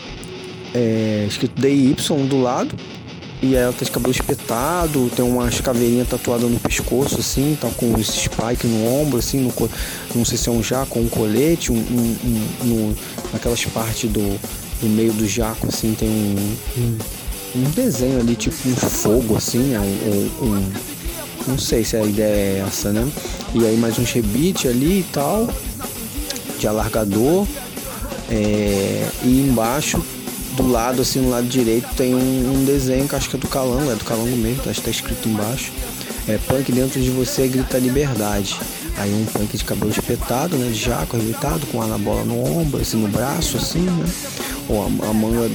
escrito DY do lado, e aí ela tá de cabelo espetado, tem umas caveirinhas tatuadas no pescoço, assim, tá com esse spike no ombro, assim, não sei se é um jaco ou um colete, naquelas partes do meio do jaco, assim, tem um desenho ali, tipo um fogo, assim, né, não sei se a ideia é essa, né, e aí mais uns rebite ali e tal, de alargador, e embaixo do lado, assim, no lado direito tem um desenho que acho que é do Calango mesmo, acho que tá escrito embaixo, punk dentro de você grita liberdade. Aí um punk de cabelo espetado, né, de jaco arrebitado, com a bola no ombro, assim, no braço, assim, né, ou a manga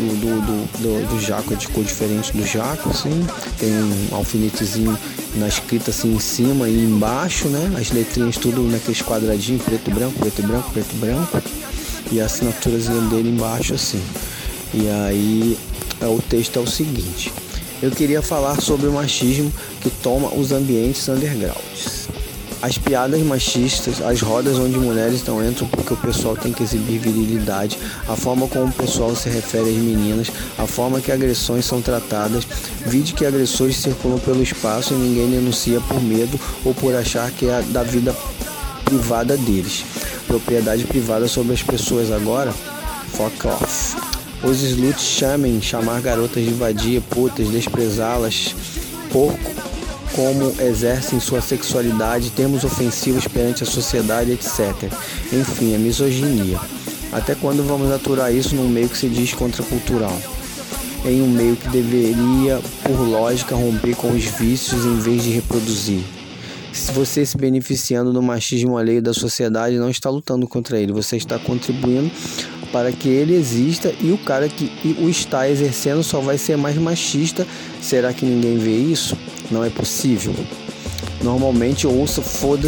do jaco é de cor diferente do jaco, assim, tem um alfinetezinho na escrita, assim, em cima e embaixo, né, as letrinhas tudo naqueles quadradinhos, preto e branco, preto e branco, preto e branco, e a assinaturazinha dele embaixo, assim. E aí o texto é o seguinte: eu queria falar sobre o machismo que toma os ambientes undergrounds. As piadas machistas, as rodas onde mulheres não entram porque o pessoal tem que exibir virilidade, a forma como o pessoal se refere às meninas, a forma que agressões são tratadas, vide que agressores circulam pelo espaço e ninguém denuncia por medo ou por achar que é da vida privada deles. Propriedade privada sobre as pessoas agora? Fuck off. Os sluts chamar garotas de vadia, putas, desprezá-las pouco como exercem sua sexualidade, termos ofensivos perante a sociedade, etc. Enfim, a misoginia. Até quando vamos aturar isso num meio que se diz contracultural? Em um meio que deveria, por lógica, romper com os vícios em vez de reproduzir. Se você se beneficiando do machismo alheio da sociedade, não está lutando contra ele, você está contribuindo para que ele exista, e o cara que o está exercendo só vai ser mais machista. Será que ninguém vê isso? Não é possível. Normalmente eu ouço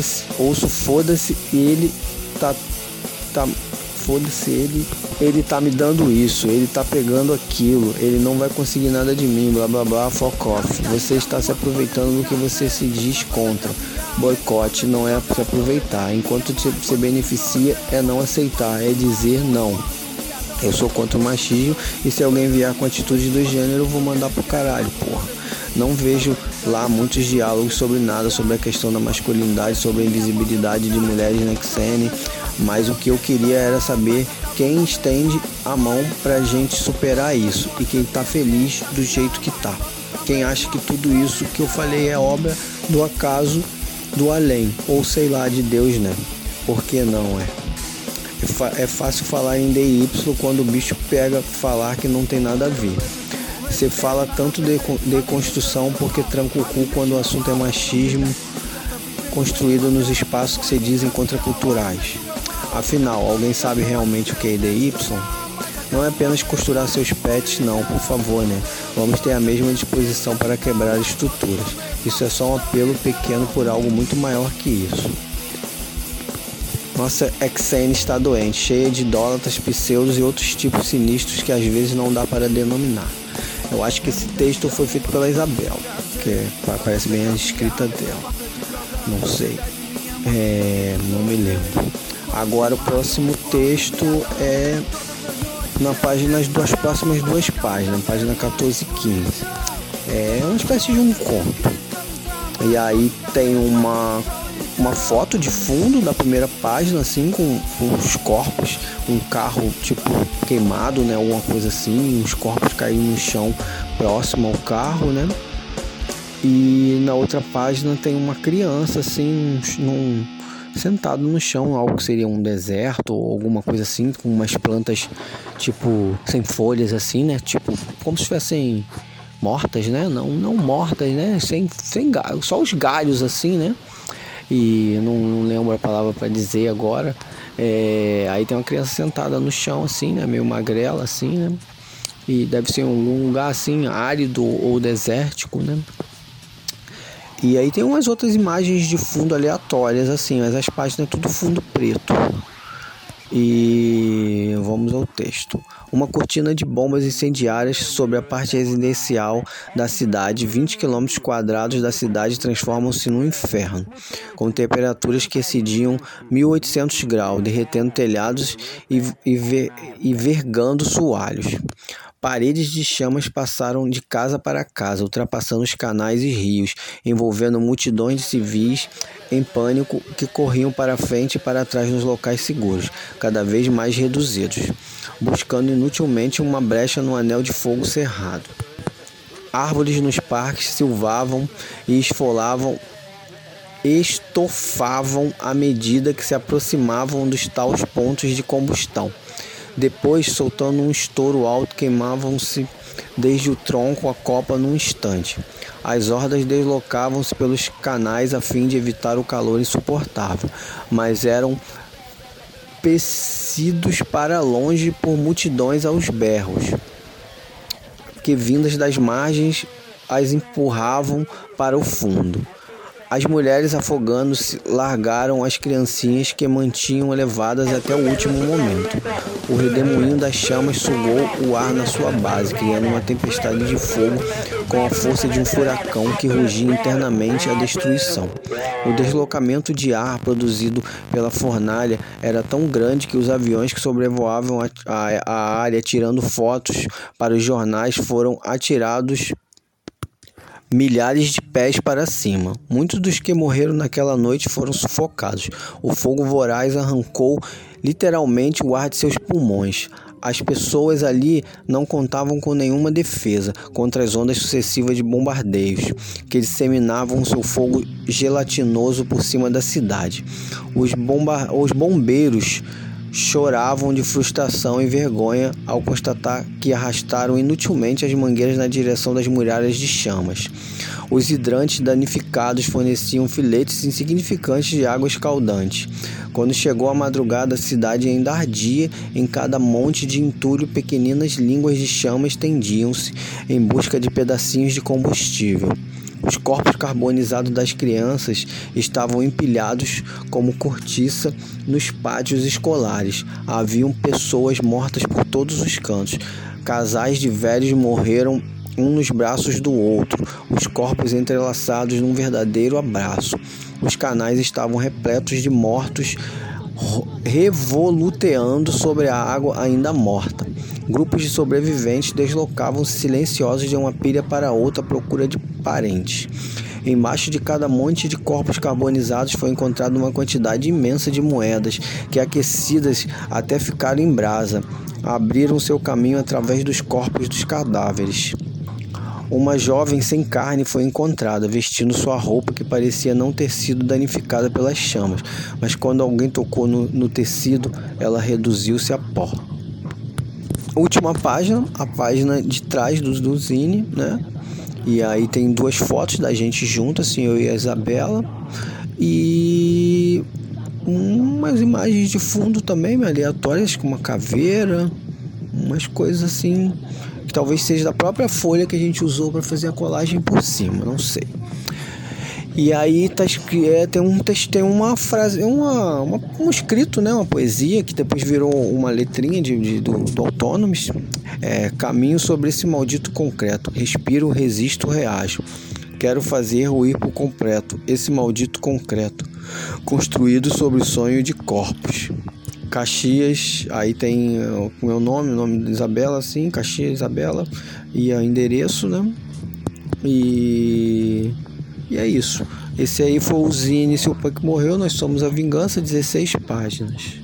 foda-se, ele tá foda-se, ele tá me dando isso, ele tá pegando aquilo, ele não vai conseguir nada de mim, blá blá blá, fuck off. Você está se aproveitando do que você se diz contra. Boicote não é se aproveitar, enquanto se beneficia é não aceitar, é dizer não. Eu sou contra o machismo, e se alguém vier com atitude do gênero, eu vou mandar pro caralho, porra. Não vejo lá muitos diálogos sobre nada, sobre a questão da masculinidade, sobre a invisibilidade de mulheres na XN, mas o que eu queria era saber quem estende a mão pra gente superar isso, e quem tá feliz do jeito que tá. Quem acha que tudo isso que eu falei é obra do acaso, do além, ou sei lá, de Deus, né? Por que não é fácil falar em DY quando o bicho pega falar que não tem nada a ver. Você fala tanto de construção porque tranca o cu quando o assunto é machismo construído nos espaços que se dizem contraculturais. Afinal, alguém sabe realmente o que é DY? Não é apenas costurar seus pets, não, por favor, né? Vamos ter a mesma disposição para quebrar estruturas. Isso é só um apelo pequeno por algo muito maior que isso. Nossa XN está doente, cheia de idólatras, pseudos e outros tipos sinistros que às vezes não dá para denominar. Eu acho que esse texto foi feito pela Isabel, que parece bem a escrita dela. Não sei. Não me lembro. Agora o próximo texto é nas próximas duas páginas, na página 14 e 15. É uma espécie de um conto. E aí tem uma foto de fundo da primeira página, assim, com os corpos, um carro tipo queimado, né, alguma coisa assim, os corpos caindo no chão próximo ao carro, né? E na outra página tem uma criança, assim, sentado no chão, algo que seria um deserto ou alguma coisa assim, com umas plantas tipo sem folhas, assim, né? Tipo, como se estivessem mortas, né? Não mortas, né? Sem galho, só os galhos, assim, né? E não lembro a palavra para dizer agora. Aí tem uma criança sentada no chão, assim, né? Meio magrela, assim, né? E deve ser um lugar, assim, árido ou desértico, né? E aí tem umas outras imagens de fundo aleatórias, assim, mas as páginas é tudo fundo preto. E vamos ao texto. Uma cortina de bombas incendiárias sobre a parte residencial da cidade. 20 km² da cidade transformam-se num inferno, com temperaturas que excediam 1800 graus, derretendo telhados e vergando soalhos. Paredes de chamas passaram de casa para casa, ultrapassando os canais e rios, envolvendo multidões de civis em pânico que corriam para frente e para trás nos locais seguros, cada vez mais reduzidos, buscando inutilmente uma brecha no anel de fogo cerrado. Árvores nos parques silvavam e estofavam à medida que se aproximavam dos tais pontos de combustão. Depois, soltando um estouro alto, queimavam-se desde o tronco à copa num instante. As hordas deslocavam-se pelos canais a fim de evitar o calor insuportável, mas eram perseguidos para longe por multidões aos berros, que vindas das margens as empurravam para o fundo. As mulheres, afogando-se, largaram as criancinhas que mantinham elevadas até o último momento. O redemoinho das chamas sugou o ar na sua base, criando uma tempestade de fogo com a força de um furacão que rugia internamente a destruição. O deslocamento de ar produzido pela fornalha era tão grande que os aviões que sobrevoavam a área tirando fotos para os jornais foram atirados milhares de pés para cima. Muitos dos que morreram naquela noite foram sufocados. O fogo voraz arrancou literalmente o ar de seus pulmões. As pessoas ali não contavam com nenhuma defesa contra as ondas sucessivas de bombardeios que disseminavam seu fogo gelatinoso por cima da cidade. Os bombeiros choravam de frustração e vergonha ao constatar que arrastaram inutilmente as mangueiras na direção das muralhas de chamas. Os hidrantes danificados forneciam filetes insignificantes de água escaldante. Quando chegou a madrugada, a cidade ainda ardia. Em cada monte de entulho, pequeninas línguas de chama estendiam-se em busca de pedacinhos de combustível. Os corpos carbonizados das crianças estavam empilhados como cortiça nos pátios escolares. Haviam pessoas mortas por todos os cantos. Casais de velhos morreram um nos braços do outro, os corpos entrelaçados num verdadeiro abraço. Os canais estavam repletos de mortos revoluteando sobre a água ainda morta. Grupos de sobreviventes deslocavam-se silenciosos de uma pilha para outra à procura de parentes. Embaixo de cada monte de corpos carbonizados foi encontrada uma quantidade imensa de moedas que, aquecidas até ficar em brasa, abriram seu caminho através dos corpos dos cadáveres. Uma jovem sem carne foi encontrada, vestindo sua roupa que parecia não ter sido danificada pelas chamas, mas quando alguém tocou no tecido, ela reduziu-se a pó. Última página, a página de trás do zine, né? E aí tem duas fotos da gente junto, assim, eu e a Isabela, e umas imagens de fundo também aleatórias, com uma caveira, umas coisas assim, que talvez seja da própria folha que a gente usou para fazer a colagem por cima, não sei. E aí tem uma frase, um escrito, né, uma poesia que depois virou uma letrinha do Autônomos. Caminho sobre esse maldito concreto, respiro, resisto, reajo. Quero fazer ruir por completo esse maldito concreto, construído sobre o sonho de corpos. Caxias, aí tem o meu nome, o nome de Isabela, assim, Caxias, Isabela, e o endereço, né? E é isso. Esse aí foi o zine Se o Punk Morreu, Nós Somos a Vingança, 16 páginas.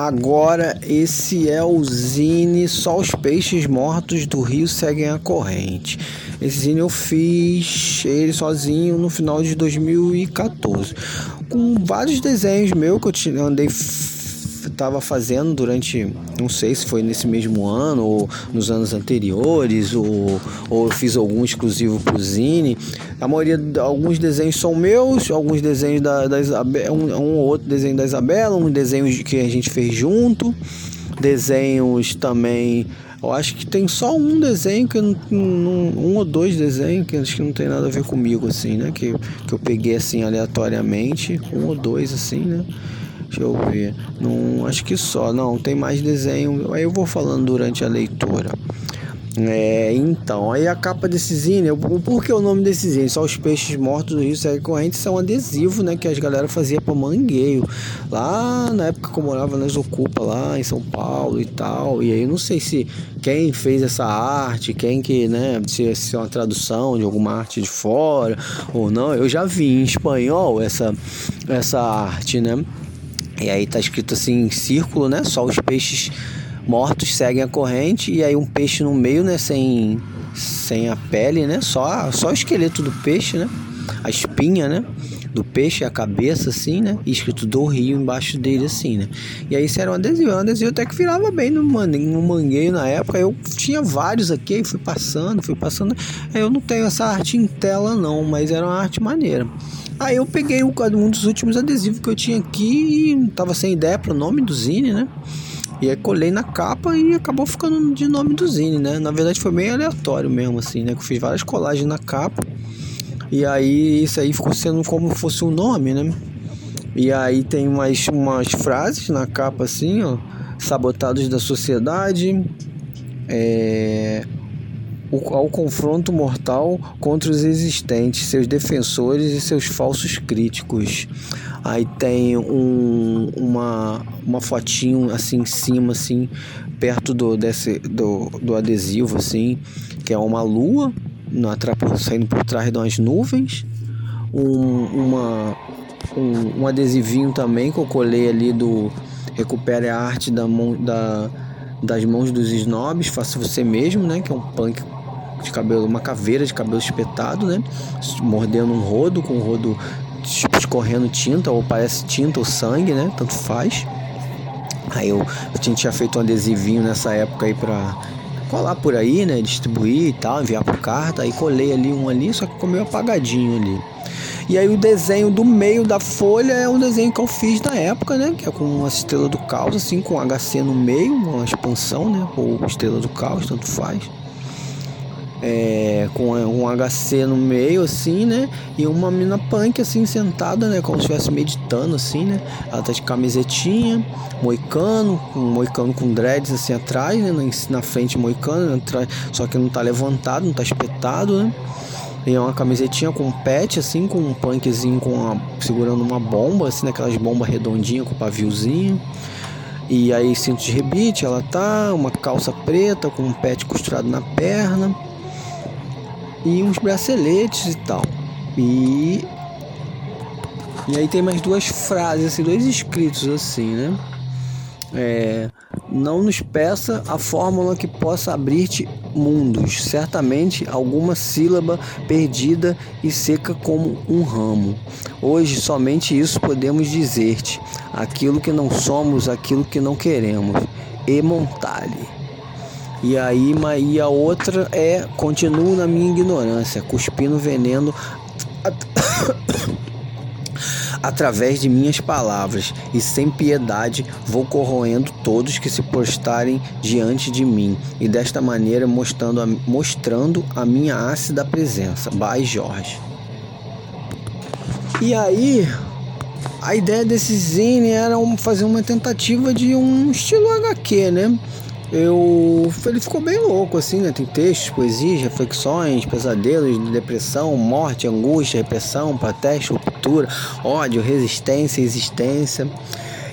agora esse é o zine Só os Peixes Mortos do Rio Seguem a Corrente. Esse zine eu fiz ele sozinho no final de 2014, com vários desenhos meus que eu estava fazendo durante, não sei se foi nesse mesmo ano ou nos anos anteriores, ou eu fiz algum exclusivo pro zine. A maioria, alguns desenhos são meus, alguns desenhos da Isabela, um ou outro desenho da Isabela, um desenho que a gente fez junto, desenhos também. Eu acho que tem só um desenho, um ou dois desenhos que acho que não tem nada a ver comigo, assim, né? Que eu peguei assim aleatoriamente, um ou dois, assim, né? Deixa eu ver. Não, acho que só. Não, tem mais desenho. Aí eu vou falando durante a leitura. Então, aí a capa desse zine, por que o nome desse zine? Só os Peixes Mortos do Rio Seguem a Corrente, são adesivo, né, que as galera fazia pra Mangueiro, lá na época que eu morava nas Ocupa, lá em São Paulo e tal. E aí eu não sei se quem fez essa arte, quem que, né, se é uma tradução de alguma arte de fora ou não. Eu já vi em espanhol essa arte, né? E aí tá escrito assim em círculo, né? Só os peixes mortos seguem a corrente. E aí um peixe no meio, né? Sem a pele, né? Só o esqueleto do peixe, né? A espinha, né? Do peixe, a cabeça, assim, né? E escrito do Rio embaixo dele, assim, né? E aí isso era um adesivo até que virava bem no Mangueiro na época. Eu tinha vários aqui, aí fui passando. Eu não tenho essa arte em tela, não, mas era uma arte maneira. Aí eu peguei um dos últimos adesivos que eu tinha aqui e tava sem ideia pro nome do zine, né? E aí colei na capa e acabou ficando de nome do zine, né? Na verdade foi meio aleatório mesmo, assim, né? Que eu fiz várias colagens na capa. E aí isso aí ficou sendo como fosse um nome, né? E aí tem umas frases na capa assim, ó. Sabotados da sociedade. Ao confronto mortal contra os existentes, seus defensores e seus falsos críticos. Aí tem uma fotinho assim em cima, assim, perto do adesivo, assim, que é uma lua saindo por trás de umas nuvens. Um adesivinho também que eu colei ali do Recupere a Arte das Mãos dos Snobs, Faça Você Mesmo, né? Que é um punk de cabelo, uma caveira de cabelo espetado, né? Mordendo um rodo, com o rodo tipo escorrendo tinta, ou parece tinta ou sangue, né? Tanto faz. Aí eu tinha feito um adesivinho nessa época aí pra colar por aí, né? Distribuir e tal, enviar por carta. Aí colei ali um ali, só que ficou meio apagadinho ali. E aí o desenho do meio da folha é um desenho que eu fiz na época, né? Que é com uma estrela do caos, assim, com HC no meio, uma expansão, né? Ou estrela do caos, tanto faz. Com um HC no meio, assim, né? E uma mina punk, assim, sentada, né? Como se estivesse meditando, assim, né? Ela tá de camisetinha, moicano com dreads, assim, atrás, né? Na frente moicano, atrás, só que não tá levantado, não tá espetado, né? E é uma camisetinha com um pet, assim, com um punkzinho segurando uma bomba, assim, aquelas bombas redondinhas com paviozinho. E aí cinto de rebite, ela tá, uma calça preta com um pet costurado na perna. E uns braceletes e tal. E aí tem mais duas frases, assim, dois escritos assim, né? Não nos peça a fórmula que possa abrir-te mundos. Certamente alguma sílaba perdida e seca como um ramo. Hoje somente isso podemos dizer-te. Aquilo que não somos, aquilo que não queremos. E Montale. E aí a outra continuo na minha ignorância, cuspindo veneno através de minhas palavras, e sem piedade vou corroendo todos que se postarem diante de mim, e desta maneira mostrando a minha ácida presença. By Jorge. E aí a ideia desse zine era fazer uma tentativa de um estilo HQ, né? Ele ficou bem louco, assim, né? Tem textos, poesias, reflexões, pesadelos, depressão, morte, angústia, repressão, protesto, ruptura, ódio, resistência, existência.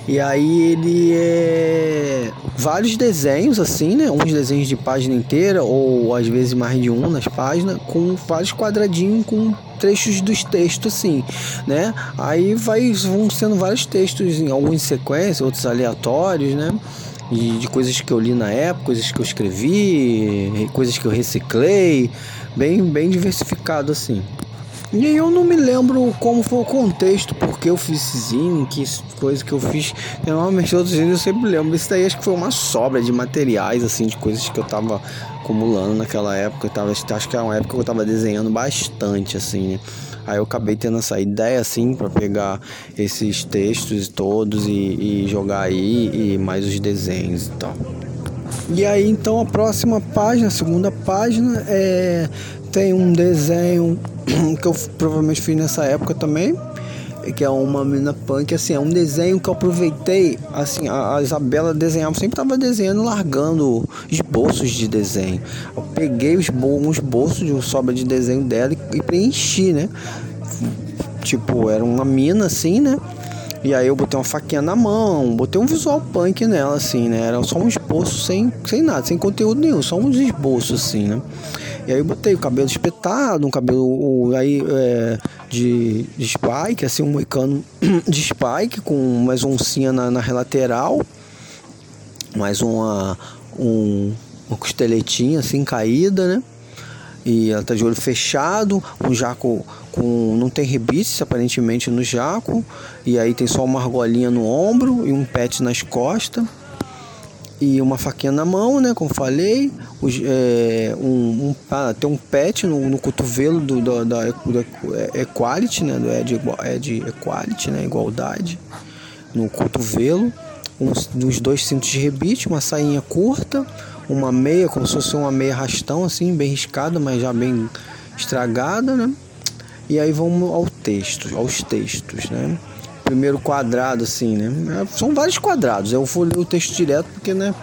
E aí ele vários desenhos assim, né? Uns desenhos de página inteira, ou às vezes mais de um nas páginas, com vários quadradinhos com trechos dos textos assim, né? Aí vão sendo vários textos, alguns em sequência, outros aleatórios, né? De coisas que eu li na época, coisas que eu escrevi, coisas que eu reciclei, bem diversificado assim. E aí eu não me lembro como foi o contexto, porque eu fiz esse zine, que coisa que eu fiz. Normalmente outros zines eu sempre lembro. Isso daí acho que foi uma sobra de materiais, assim, de coisas que eu tava acumulando naquela época. Acho que era uma época que eu tava desenhando bastante, assim, né? Aí eu acabei tendo essa ideia, assim, para pegar esses textos todos e jogar aí, e mais os desenhos e tal. E aí, então, a próxima página, a segunda página, tem um desenho que eu provavelmente fiz nessa época também, que é uma menina punk, assim, é um desenho que eu aproveitei, assim, a Isabela desenhava, sempre tava desenhando, largando esboços de desenho. Eu peguei um esboço de sobra de desenho dela e preenchi, né? Tipo, era uma mina, assim, né? E aí eu botei uma faquinha na mão, botei um visual punk nela, assim, né? Era só um esboço sem nada, sem conteúdo nenhum, só uns esboços, assim, né? E aí eu botei o cabelo espetado, um cabelo aí de spike, assim, um moicano de spike, com mais oncinha na lateral, mais uma costeletinha assim caída, né? E ela tá de olho fechado, um jaco não tem rebites aparentemente no jaco, e aí tem só uma argolinha no ombro e um pet nas costas. E uma faquinha na mão, né? Como falei, tem um pet no cotovelo da Equality, né? Do Ed Equality, né? Igualdade, no cotovelo, uns 2 cintos de rebite, uma sainha curta, uma meia, como se fosse uma meia rastão, assim, bem riscada, mas já bem estragada, né? E aí vamos aos textos, né? Primeiro quadrado, assim, né? São vários quadrados. Eu vou ler o texto direto porque, né?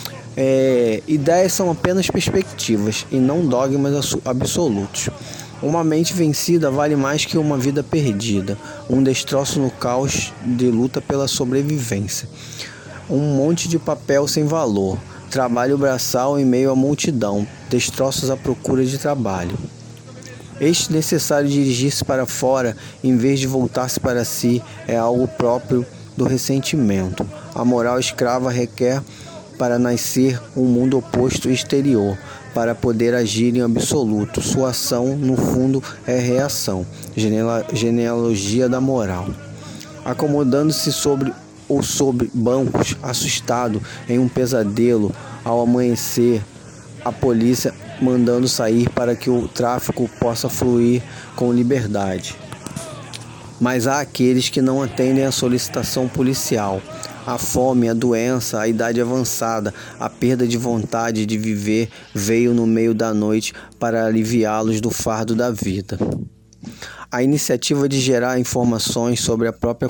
Ideias são apenas perspectivas e não dogmas absolutos. Uma mente vencida vale mais que uma vida perdida. Um destroço no caos de luta pela sobrevivência. Um monte de papel sem valor. Trabalho braçal em meio à multidão. Destroços à procura de trabalho. Este necessário dirigir-se para fora, em vez de voltar-se para si, é algo próprio do ressentimento. A moral escrava requer para nascer um mundo oposto e exterior, para poder agir em absoluto. Sua ação, no fundo, é reação. Genealogia da moral. Acomodando-se sobre bancos, assustado, em um pesadelo, ao amanhecer, a polícia mandando sair para que o tráfico possa fluir com liberdade. Mas há aqueles que não atendem à solicitação policial. A fome, a doença, a idade avançada, a perda de vontade de viver veio no meio da noite para aliviá-los do fardo da vida. A iniciativa de gerar informações sobre a própria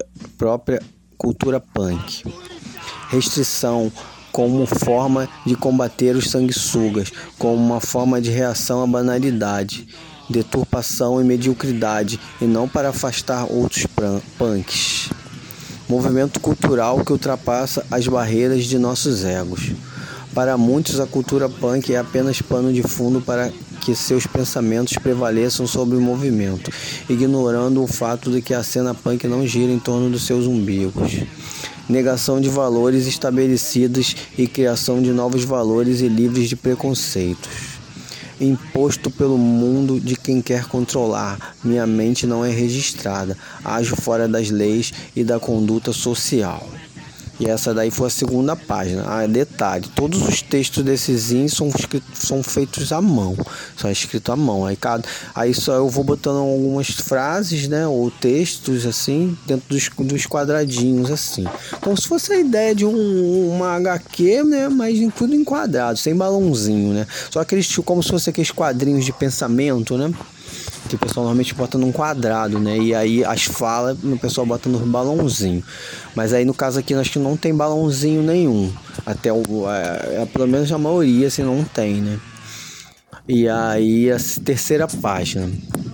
cultura punk. Restrição como forma de combater os sanguessugas, como uma forma de reação à banalidade, deturpação e mediocridade, e não para afastar outros punks. Movimento cultural que ultrapassa as barreiras de nossos egos. Para muitos, a cultura punk é apenas pano de fundo para que seus pensamentos prevaleçam sobre o movimento, ignorando o fato de que a cena punk não gira em torno dos seus umbigos. Negação de valores estabelecidos e criação de novos valores e livres de preconceitos. Imposto pelo mundo de quem quer controlar. Minha mente não é registrada. Ajo fora das leis e da conduta social. E essa daí foi a segunda página. Detalhe, todos os textos desses zines são feitos à mão. Só escrito à mão. Aí só eu vou botando algumas frases, né? Ou textos, assim, dentro dos quadradinhos, assim. Como se fosse a ideia de uma HQ, né? Mas tudo em quadrado, sem balãozinho, né? Só aqueles, como se fosse aqueles quadrinhos de pensamento, né? Que o pessoal normalmente bota num quadrado, né? E aí as falas o pessoal bota no balãozinho. Mas aí no caso aqui acho que não tem balãozinho nenhum. Até pelo menos a maioria assim não tem, né? E aí a terceira página.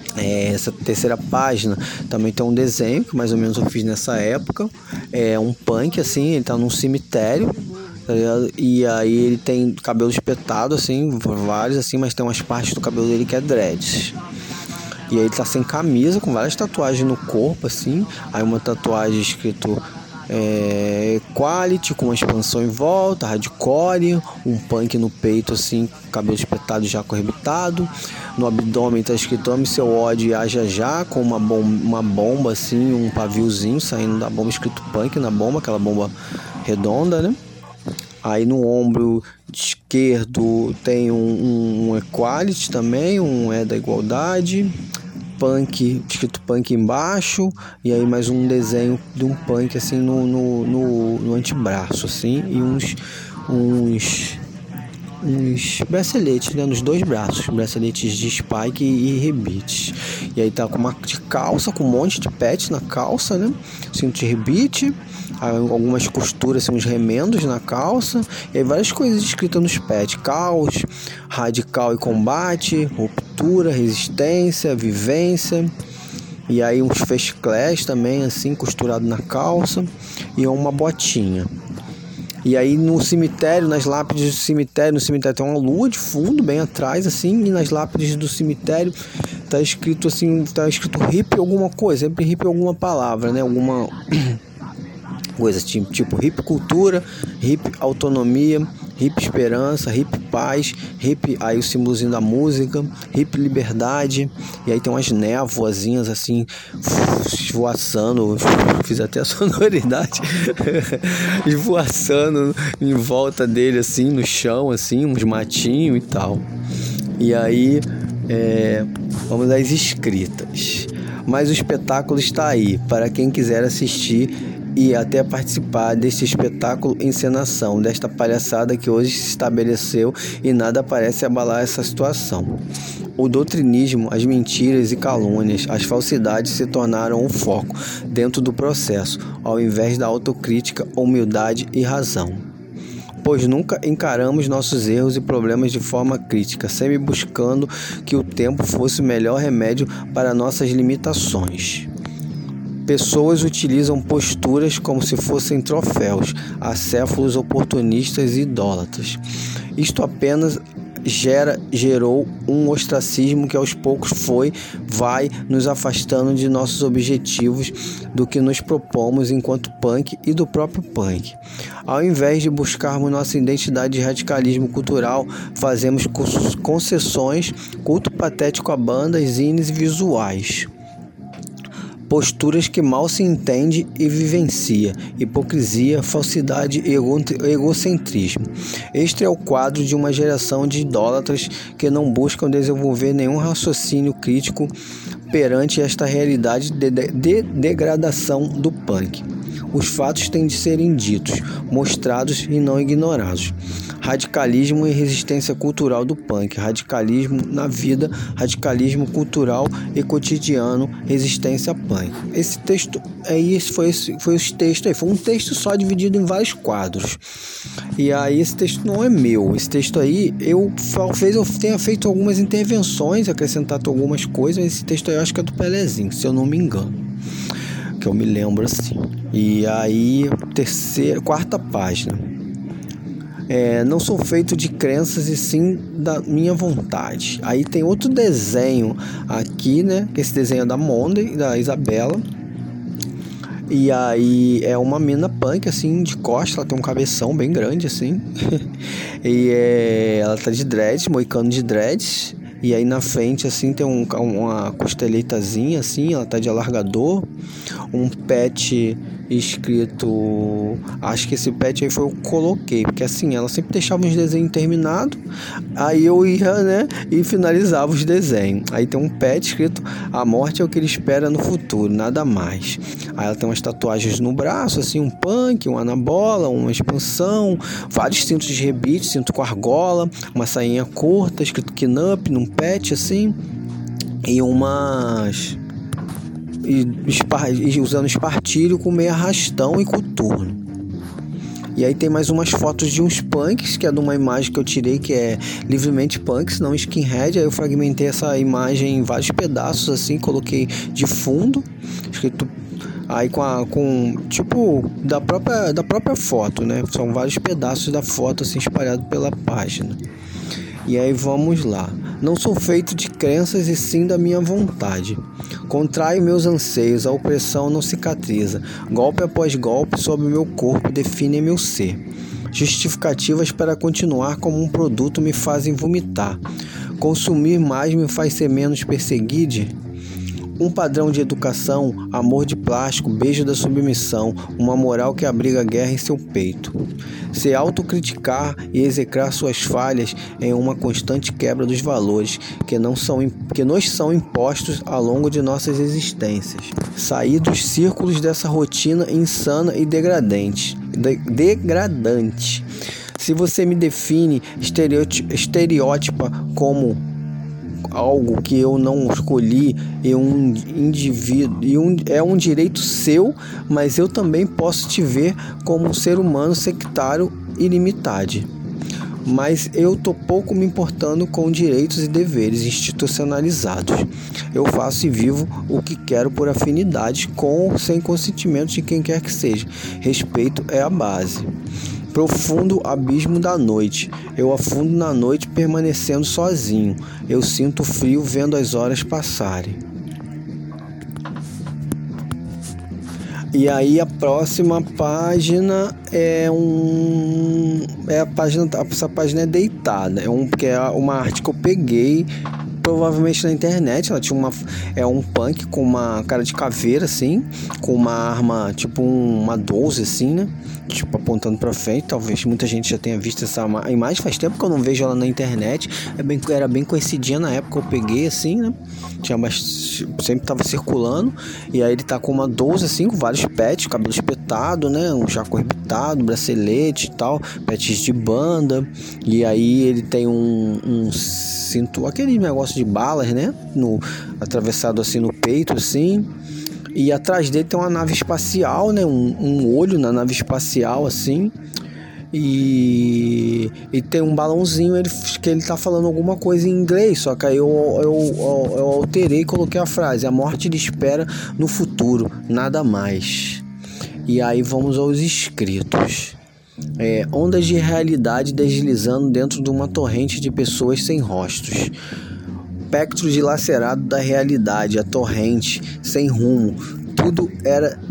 Essa terceira página também tem um desenho que mais ou menos eu fiz nessa época. É um punk, assim, ele tá num cemitério, tá ligado? E aí ele tem cabelo espetado, assim, vários, assim, mas tem umas partes do cabelo dele que é dreads. E aí ele tá sem camisa, com várias tatuagens no corpo, assim. Aí uma tatuagem escrito Quality, com uma expansão em volta, hardcore, um punk no peito, assim, cabelo espetado já correbitado. No abdômen tá escrito Ame Seu Ódio e Haja Já, com uma bomba, assim, um paviozinho saindo da bomba, escrito punk na bomba, aquela bomba redonda, né? Aí no ombro esquerdo tem um Equality também, um da igualdade. Punk, escrito punk embaixo, e aí mais um desenho de um punk assim no antebraço, assim, e uns braceletes, né, nos dois braços, braceletes de spike e rebites. E aí tá com uma de calça, com um monte de pet na calça, né, cinto de rebite, algumas costuras, assim, uns remendos na calça, e aí várias coisas escritas nos pets: caos, radical e combate, ruptura, resistência, vivência, e aí uns face clash também, assim, costurado na calça, e uma botinha. E aí no cemitério, nas lápides do cemitério, no cemitério tem uma lua de fundo bem atrás, assim, e nas lápides do cemitério tá escrito assim, tá escrito hippie alguma coisa, sempre hippie alguma palavra, né, alguma coisa tipo hip cultura, hip autonomia, hip esperança, hip paz, hip, aí o símbolozinho da música, hip liberdade, e aí tem umas névoazinhas assim esvoaçando, fiz até a sonoridade, esvoaçando em volta dele, assim, no chão, assim, uns matinhos e tal. E aí vamos às escritas. Mas o espetáculo está aí para quem quiser assistir e até participar deste espetáculo encenação, desta palhaçada que hoje se estabeleceu, e nada parece abalar essa situação. O doutrinismo, as mentiras e calúnias, as falsidades se tornaram um foco dentro do processo, ao invés da autocrítica, humildade e razão. Pois nunca encaramos nossos erros e problemas de forma crítica, sempre buscando que o tempo fosse o melhor remédio para nossas limitações. Pessoas utilizam posturas como se fossem troféus, acéfalos oportunistas e idólatras. Isto apenas gerou um ostracismo que aos poucos vai nos afastando de nossos objetivos, do que nos propomos enquanto punk e do próprio punk. Ao invés de buscarmos nossa identidade de radicalismo cultural, fazemos concessões, culto patético a bandas, zines e visuais. Posturas que mal se entende e vivencia, hipocrisia, falsidade e egocentrismo. Este é o quadro de uma geração de idólatras que não buscam desenvolver nenhum raciocínio crítico perante esta realidade de degradação do punk. Os fatos têm de serem ditos, mostrados e não ignorados. Radicalismo e resistência cultural do punk. Radicalismo na vida, radicalismo cultural e cotidiano, resistência punk. Esse texto foi esse texto aí. Foi um texto só dividido em vários quadros. E aí esse texto não é meu. Esse texto aí eu tenho feito algumas intervenções, acrescentado algumas coisas. Esse texto aí eu acho que é do Pelezinho, se eu não me engano, que eu me lembro assim. E aí, quarta página. Não sou feito de crenças e sim da minha vontade. Aí tem outro desenho aqui, né? Que esse desenho é da Monday, da Isabela. E aí é uma mina punk, assim, de costas. Ela tem um cabeção bem grande, assim. E ela tá de dreads, moicano de dreads. E aí na frente, assim, tem uma costeletazinha, assim, ela tá de alargador. Um pet escrito... Acho que esse pet aí foi eu que coloquei, porque assim, ela sempre deixava uns desenhos terminados, aí eu ia, né, e finalizava os desenhos. Aí tem um pet escrito: a morte é o que ele espera no futuro, nada mais. Aí ela tem umas tatuagens no braço, assim, um punk, uma anabola, uma expansão, vários cintos de rebite, cinto com argola, uma sainha curta, escrito Kinup, num pet, assim, e umas... E usando espartilho com meio arrastão e coturno. E aí tem mais umas fotos de uns punks, que é de uma imagem que eu tirei, que é livremente punks, não skinhead. Aí eu fragmentei essa imagem em vários pedaços assim, coloquei de fundo, escrito aí com tipo da própria foto, né? São vários pedaços da foto assim espalhados pela página. E aí vamos lá. Não sou feito de crenças e sim da minha vontade. Contraio meus anseios, a opressão não cicatriza. Golpe após golpe sobre meu corpo definem meu ser. Justificativas para continuar como um produto me fazem vomitar. Consumir mais me faz ser menos perseguido. Um padrão de educação, amor de plástico, beijo da submissão, uma moral que abriga guerra em seu peito. Se autocriticar e execrar suas falhas é uma constante quebra dos valores que nos são impostos ao longo de nossas existências. Sair dos círculos dessa rotina insana e degradante. Se você me define, estereótipa como algo que eu não escolhi e um indivíduo é um direito seu, mas eu também posso te ver como um ser humano sectário ilimitado. Mas eu tô pouco me importando com direitos e deveres institucionalizados. Eu faço e vivo o que quero por afinidade, com ou sem consentimento de quem quer que seja. Respeito é a base. Profundo abismo da noite. Eu afundo na noite permanecendo sozinho. Eu sinto frio vendo as horas passarem. E aí a próxima página essa página é deitada. Que é uma arte que eu peguei provavelmente na internet. Ela tinha um punk com uma cara de caveira assim, com uma arma tipo uma 12 assim, né? Tipo apontando pra frente. Talvez muita gente já tenha visto essa imagem. Faz tempo que eu não vejo ela na internet. Era bem conhecidinha na época que eu peguei assim, né? Sempre tava circulando. E aí ele tá com uma 12 assim, com vários pets, cabelo espetado, né? Um jaco orbitado, bracelete e tal, pets de banda. E aí ele tem um cinto, aquele negócio de balas, né? Atravessado assim no peito, assim. E atrás dele tem uma nave espacial, né? Um olho na nave espacial, assim. E tem um balãozinho que ele tá falando alguma coisa em inglês. Só que aí eu alterei e coloquei a frase: a morte lhe espera no futuro, nada mais. E aí vamos aos escritos. Ondas de realidade deslizando dentro de uma torrente de pessoas sem rostos. Espectro dilacerado da realidade, a torrente, sem rumo. Tudo era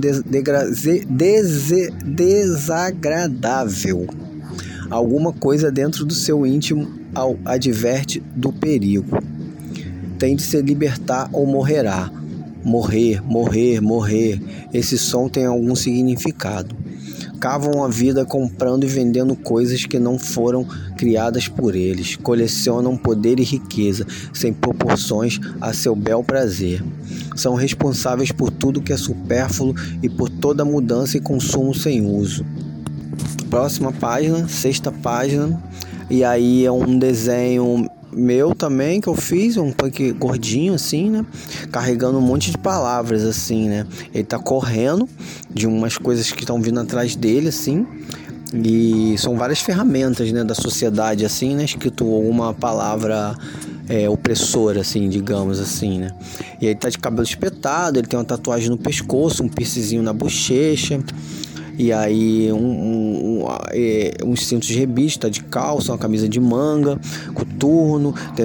desagradável. Alguma coisa dentro do seu íntimo adverte do perigo. Tem de se libertar ou morrerá. Morrer, morrer, morrer. Esse som tem algum significado. Cavam a vida comprando e vendendo coisas que não foram criadas por eles. Colecionam poder e riqueza, sem proporções a seu bel prazer. São responsáveis por tudo que é supérfluo e por toda mudança e consumo sem uso. Próxima página, 6ª página. E aí é um desenho meu também, que eu fiz, um punk gordinho assim, né, carregando um monte de palavras assim, né, ele tá correndo de umas coisas que estão vindo atrás dele assim, e são várias ferramentas, né, da sociedade assim, né, escrito uma palavra opressora assim, digamos assim, né, e ele tá de cabelo espetado, ele tem uma tatuagem no pescoço, um piercingzinho na bochecha. E aí uns cintos de rebite, tá de calça, uma camisa de manga, coturno, tem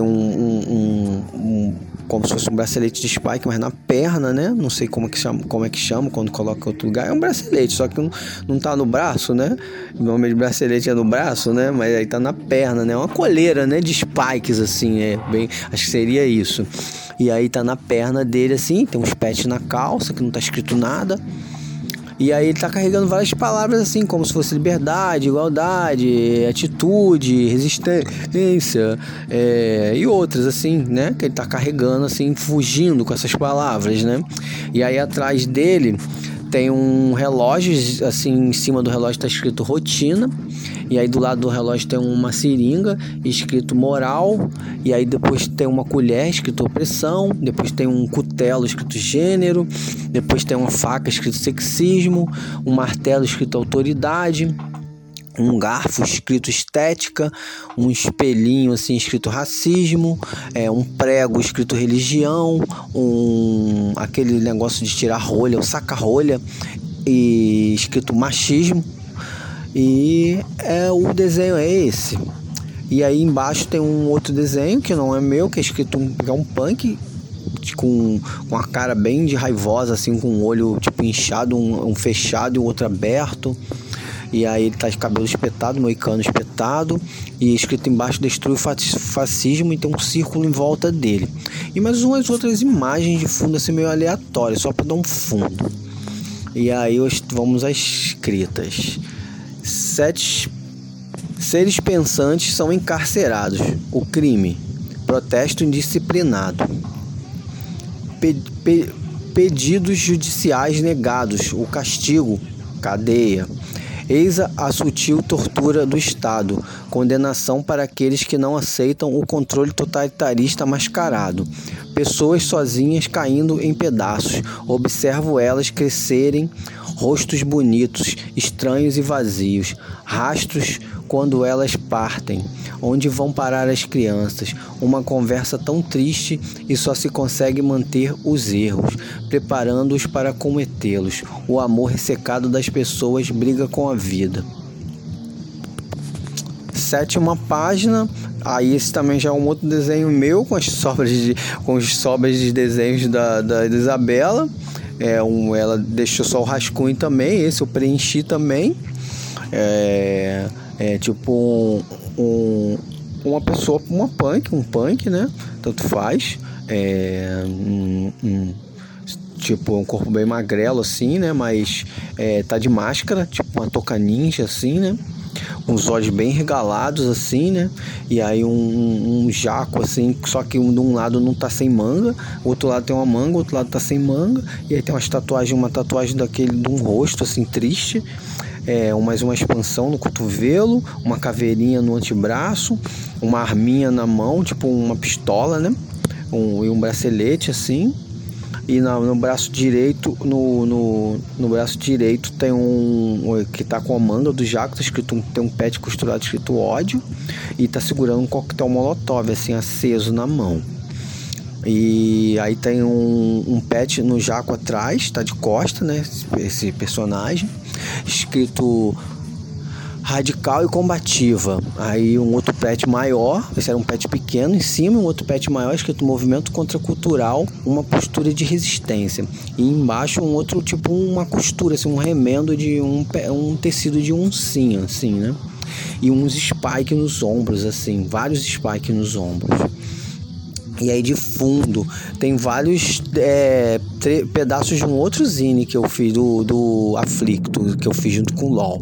como se fosse um bracelete de spike, mas na perna, né? Não sei como é que chama quando coloca em outro lugar. É um bracelete, só que não tá no braço, né? Normalmente bracelete é no braço, né? Mas aí tá na perna, né? Uma coleira, né? De spikes, assim, acho que seria isso. E aí tá na perna dele, assim, tem uns pets na calça, que não tá escrito nada. E aí ele tá carregando várias palavras assim, como se fosse liberdade, igualdade, atitude, resistência, e outras assim, né? Que ele tá carregando assim, fugindo com essas palavras, né? E aí atrás dele tem um relógio, assim, em cima do relógio tá escrito rotina. E aí do lado do relógio tem uma seringa escrito moral. E aí depois tem uma colher escrito opressão. Depois tem um cutelo escrito gênero. Depois tem uma faca escrito sexismo. Um martelo escrito autoridade. um garfo escrito estética, um espelhinho assim escrito racismo, um prego escrito religião, aquele negócio de tirar rolha, o saca-rolha, e escrito machismo. E o desenho é esse. E aí embaixo tem um outro desenho que não é meu, que é escrito um punk com a cara bem de raivosa, assim, com um olho tipo inchado, um fechado e o outro aberto. E aí ele tá de cabelo espetado, moicano espetado, e escrito embaixo: destrui o fascismo, e tem um círculo em volta dele. E mais umas outras imagens de fundo assim meio aleatórias, só para dar um fundo. E aí vamos às escritas. 7 seres pensantes são encarcerados. O crime: protesto indisciplinado. Pedidos judiciais negados. O castigo: cadeia. Eis a sutil tortura do Estado, condenação para aqueles que não aceitam o controle totalitarista mascarado. Pessoas sozinhas caindo em pedaços, observo elas crescerem, rostos bonitos, estranhos e vazios, rastros quando elas partem. Onde vão parar as crianças? Uma conversa tão triste e só se consegue manter os erros, preparando-os para cometê-los. O amor ressecado das pessoas briga com a vida. 7ª página. Aí esse também já é um outro desenho meu, com as sobras de desenhos da Isabela. Ela deixou só o rascunho também. Esse eu preenchi também. Tipo uma pessoa, um punk, né? Tanto faz. Tipo, um corpo bem magrelo assim, né? Mas tá de máscara, tipo uma touca ninja assim, né? Com os olhos bem regalados assim, né? E aí um jaco assim, só que de um lado não tá sem manga, o outro lado tem uma manga, o outro lado tá sem manga. E aí tem uma tatuagem daquele de um rosto assim triste. Mais uma expansão no cotovelo, uma caveirinha no antebraço, uma arminha na mão, tipo uma pistola, né? E um bracelete assim. E no braço direito, no braço direito tem que tá com a manga do jaco, tem um pet costurado escrito ódio, e tá segurando um coquetel molotov assim aceso na mão. E aí tem um pet no jaco atrás, tá de costa, né? Esse personagem, escrito radical e combativa. Aí um outro pet maior, esse era um pet pequeno, em cima um outro pet maior escrito movimento contracultural, uma postura de resistência. E embaixo um outro tipo uma costura, assim, um remendo de um tecido de oncinha, assim, né? E uns spikes nos ombros, assim, vários spikes nos ombros. E aí de fundo tem vários pedaços de um outro zine que eu fiz do Aflicto, que eu fiz junto com o LOL.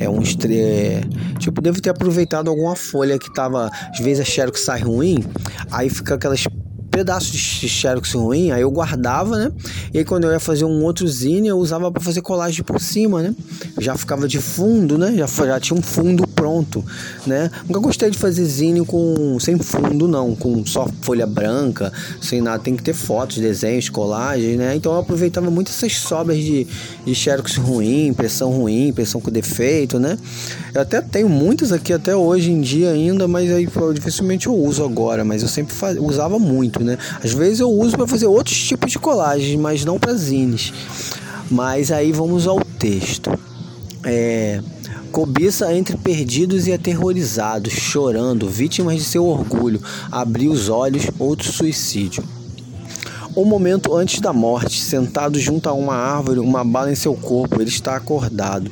Tipo, devo ter aproveitado alguma folha que tava, às vezes a xerox sai ruim, aí fica aquelas pedaços de xerox ruim, aí eu guardava, né? E aí quando eu ia fazer um outro zine, eu usava para fazer colagem por cima, né? Já ficava de fundo, né? Já tinha um fundo pronto, né? Nunca gostei de fazer zine sem fundo, não, com só folha branca, sem nada. Tem que ter fotos, desenhos, colagens, né? Então eu aproveitava muito essas sobras de xerox ruim, impressão com defeito, né? Eu até tenho muitas aqui até hoje em dia ainda, mas aí dificilmente eu uso agora, mas eu sempre usava muito, né? Às vezes eu uso para fazer outros tipos de colagens, mas não para zines. Mas aí vamos ao texto. Cobiça entre perdidos e aterrorizados, chorando, vítimas de seu orgulho, abrir os olhos, outro suicídio. Um momento antes da morte, sentado junto a uma árvore, uma bala em seu corpo, ele está acordado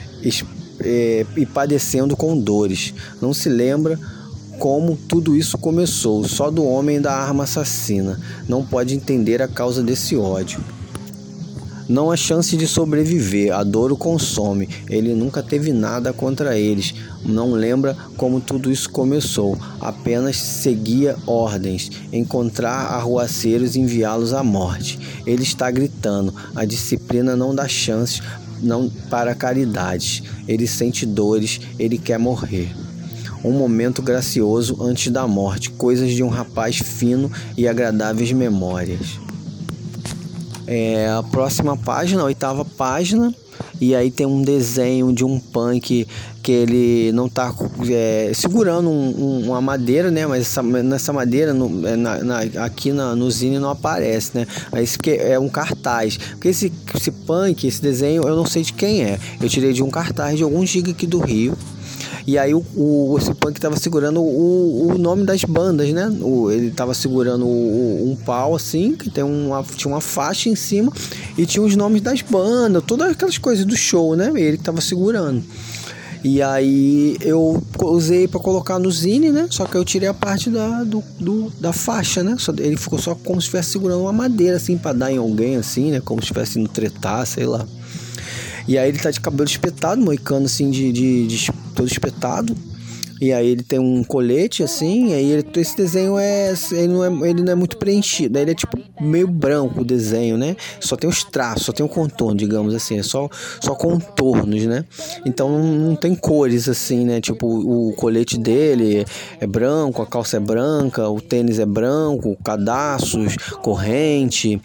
e padecendo com dores. Não se lembra como tudo isso começou, só do homem da arma assassina. Não pode entender a causa desse ódio. Não há chance de sobreviver, a dor o consome. Ele nunca teve nada contra eles. Não lembra como tudo isso começou. Apenas seguia ordens, encontrar arruaceiros e enviá-los à morte. Ele está gritando. A disciplina não dá chances para caridades. Ele sente dores, ele quer morrer. Um momento gracioso antes da morte. Coisas de um rapaz fino e agradáveis memórias. A próxima página, a 8ª página, e aí tem um desenho de um punk que ele não tá segurando uma madeira, né? Mas nessa madeira aqui no zine não aparece, né? Esse que é um cartaz, porque esse punk, esse desenho, eu não sei de quem é. Eu tirei de um cartaz de algum giga aqui do Rio. E aí esse punk tava segurando o nome das bandas, né? Ele tava segurando um pau assim, que tinha uma faixa em cima e tinha os nomes das bandas, todas aquelas coisas do show, né? Ele que tava segurando. E aí eu usei para colocar no zine, né? Só que eu tirei a parte da faixa, né? Ele ficou só como se estivesse segurando uma madeira assim para dar em alguém assim, né? Como se estivesse indo tretar, sei lá. E aí ele tá de cabelo espetado, moicano assim, de todo espetado. E aí ele tem um colete assim, e aí esse desenho ele não é muito preenchido, aí ele é tipo meio branco o desenho, né? Só tem os traços, só tem o contorno, digamos assim, é só contornos, né? Então não tem cores assim, né? Tipo, o colete dele é branco, a calça é branca, o tênis é branco, cadastros, corrente,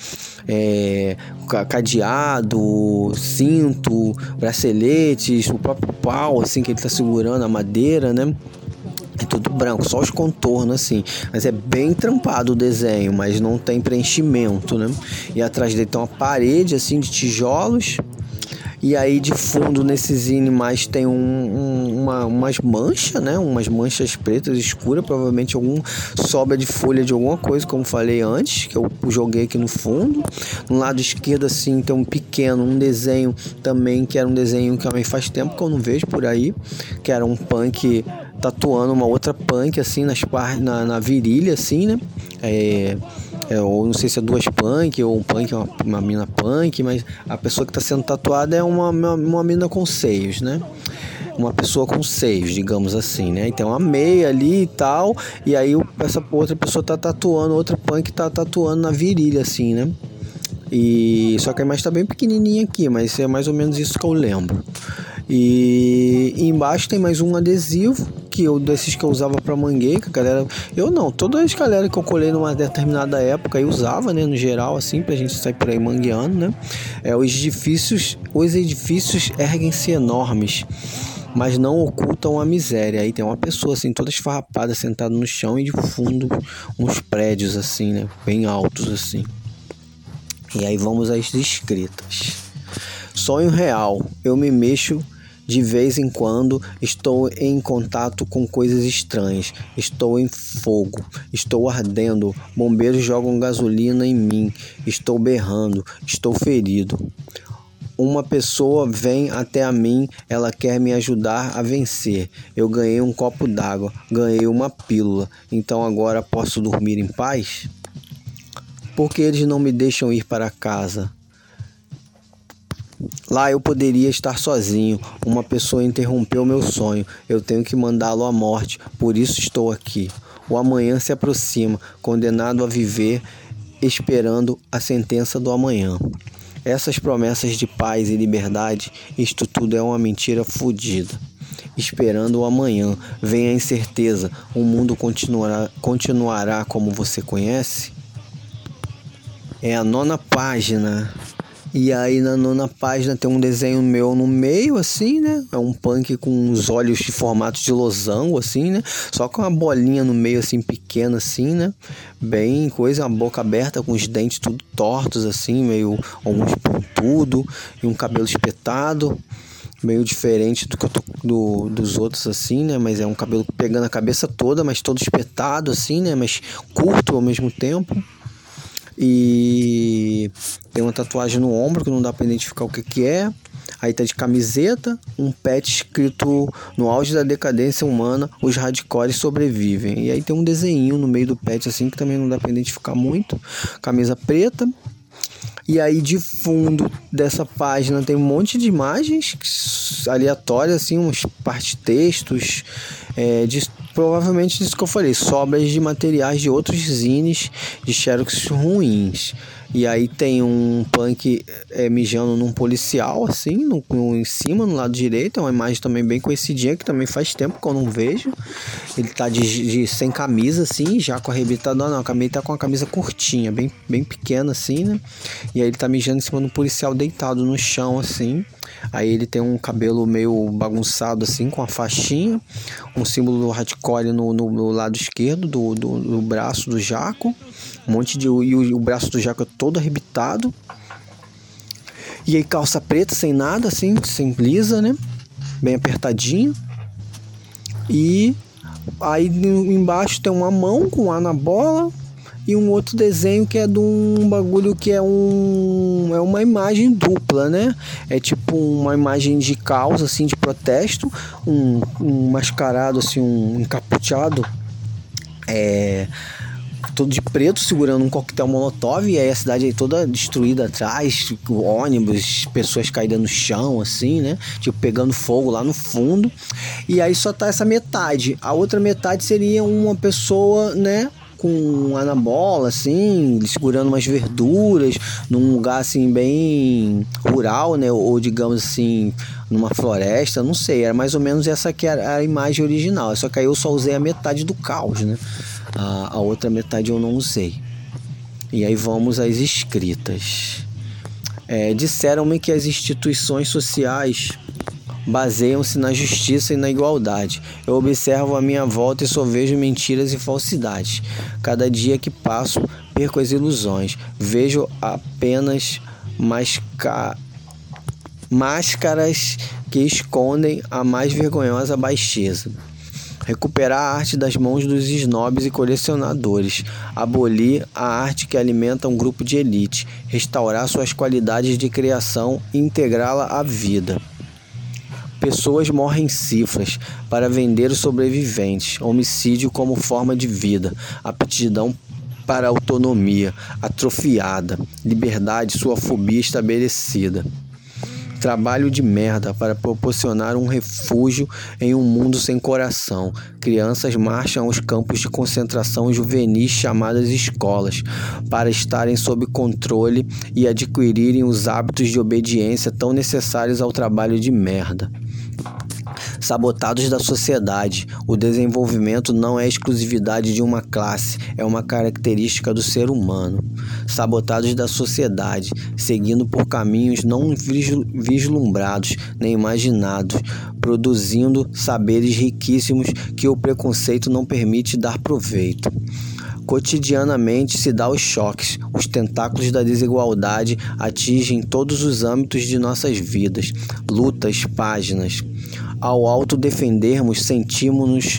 cadeado, cinto, braceletes, o próprio pau assim que ele tá segurando, a madeira, né? É tudo branco, só os contornos assim, mas é bem trampado o desenho, mas não tem preenchimento, né? E atrás dele tem uma parede assim de tijolos. E aí de fundo nesse zine mais tem umas manchas, né? Umas manchas pretas escuras, provavelmente algum sobra de folha de alguma coisa, como falei antes, que eu joguei aqui no fundo. No lado esquerdo assim tem um desenho também, que era um desenho que também faz tempo que eu não vejo por aí, que era um punk tatuando uma outra punk assim na virilha assim, né? Ou não sei se é duas punk, ou um punk, uma mina punk, mas a pessoa que está sendo tatuada é uma mina com seios, né? Uma pessoa com seios, digamos assim, né? E tem uma meia ali e tal, e aí essa outra pessoa tá tatuando, outra punk tá tatuando na virilha, assim, né? E só que a imagem tá bem pequenininha aqui, mas é mais ou menos isso que eu lembro. E embaixo tem mais um adesivo desses que eu usava pra mangueira, galera. Todas as galera que eu colei numa determinada época eu usava, né, no geral, assim, pra gente sair por aí mangueando, né? Os edifícios erguem-se enormes, mas não ocultam a miséria. Aí tem uma pessoa assim, toda esfarrapada, sentada no chão, e de fundo uns prédios assim, né, bem altos assim. E aí vamos às escritas. Sonho real. Eu me mexo de vez em quando, estou em contato com coisas estranhas, estou em fogo, estou ardendo, bombeiros jogam gasolina em mim, estou berrando, estou ferido. Uma pessoa vem até a mim, ela quer me ajudar a vencer. Eu ganhei um copo d'água, ganhei uma pílula, então agora posso dormir em paz? Por que eles não me deixam ir para casa? Lá eu poderia estar sozinho. Uma pessoa interrompeu meu sonho. Eu tenho que mandá-lo à morte, por isso estou aqui. O amanhã se aproxima, condenado a viver, esperando a sentença do amanhã. Essas promessas de paz e liberdade, isto tudo é uma mentira fodida. Esperando o amanhã, vem a incerteza. O mundo continuará como você conhece? É a 9ª página. E aí na 9ª página tem um desenho meu no meio, assim, né? É um punk com os olhos de formato de losango, assim, né? Só com uma bolinha no meio, assim, pequena, assim, né? Bem coisa, uma boca aberta, com os dentes tudo tortos, assim, meio alguns pontudo, e um cabelo espetado, meio diferente do que eu tô dos outros, assim, né? Mas é um cabelo pegando a cabeça toda, mas todo espetado, assim, né? Mas curto ao mesmo tempo. E tem uma tatuagem no ombro que não dá pra identificar o que é. Aí tá de camiseta, um pet escrito: no auge da decadência humana, os hardcores sobrevivem. E aí tem um desenho no meio do pet, assim, que também não dá pra identificar muito. Camisa preta. E aí de fundo dessa página tem um monte de imagens aleatórias, assim, uns parte-textos, provavelmente isso que eu falei, sobras de materiais de outros zines de xerox ruins. E aí tem um punk mijando num policial, assim, em cima, no lado direito. É uma imagem também bem conhecidinha, que também faz tempo que eu não vejo. Ele tá sem camisa, assim, já com arrebitado. Não, ele tá com a camisa curtinha, bem pequena, assim, né? E aí ele tá mijando em cima de um policial deitado no chão, assim. Aí ele tem um cabelo meio bagunçado, assim, com a faixinha. Um símbolo do hardcore no lado esquerdo do braço do Jaco. E o braço do Jaco é todo arrebitado. E aí calça preta, sem nada, assim, sem lisa, né? Bem apertadinho. E aí embaixo tem uma mão com A na bola. E um outro desenho que é de um bagulho que é uma imagem dupla, né? É tipo uma imagem de causa, assim, de protesto. Um mascarado, assim, um encapuchado. Todo de preto, segurando um coquetel molotov. E aí a cidade aí toda destruída atrás, ônibus, pessoas caídas no chão, assim, né? Tipo, pegando fogo lá no fundo. E aí só tá essa metade. A outra metade seria uma pessoa, né, com anabola, assim, segurando umas verduras, num lugar, assim, bem rural, né? Ou digamos assim, numa floresta, não sei. Era mais ou menos essa que era a imagem original. Só que aí eu só usei a metade do caos, né? A outra metade eu não usei. E aí vamos às escritas. Disseram-me que as instituições sociais baseiam-se na justiça e na igualdade. Eu observo a minha volta e só vejo mentiras e falsidades. Cada dia que passo, perco as ilusões. Vejo apenas máscaras que escondem a mais vergonhosa baixeza. Recuperar a arte das mãos dos snobs e colecionadores. Abolir a arte que alimenta um grupo de elite. Restaurar suas qualidades de criação e integrá-la à vida. Pessoas morrem cifras para vender os sobreviventes. Homicídio como forma de vida. Aptidão para autonomia atrofiada. Liberdade, sua fobia estabelecida. Trabalho de merda para proporcionar um refúgio em um mundo sem coração. Crianças marcham aos campos de concentração juvenis chamadas escolas para estarem sob controle e adquirirem os hábitos de obediência tão necessários ao trabalho de merda. Sabotados da sociedade. O desenvolvimento não é exclusividade de uma classe, é uma característica do ser humano. Sabotados da sociedade, seguindo por caminhos não vislumbrados nem imaginados, produzindo saberes riquíssimos que o preconceito não permite dar proveito. Cotidianamente se dá os choques, os tentáculos da desigualdade atingem todos os âmbitos de nossas vidas, lutas, páginas. Ao autodefendermos, sentimos-nos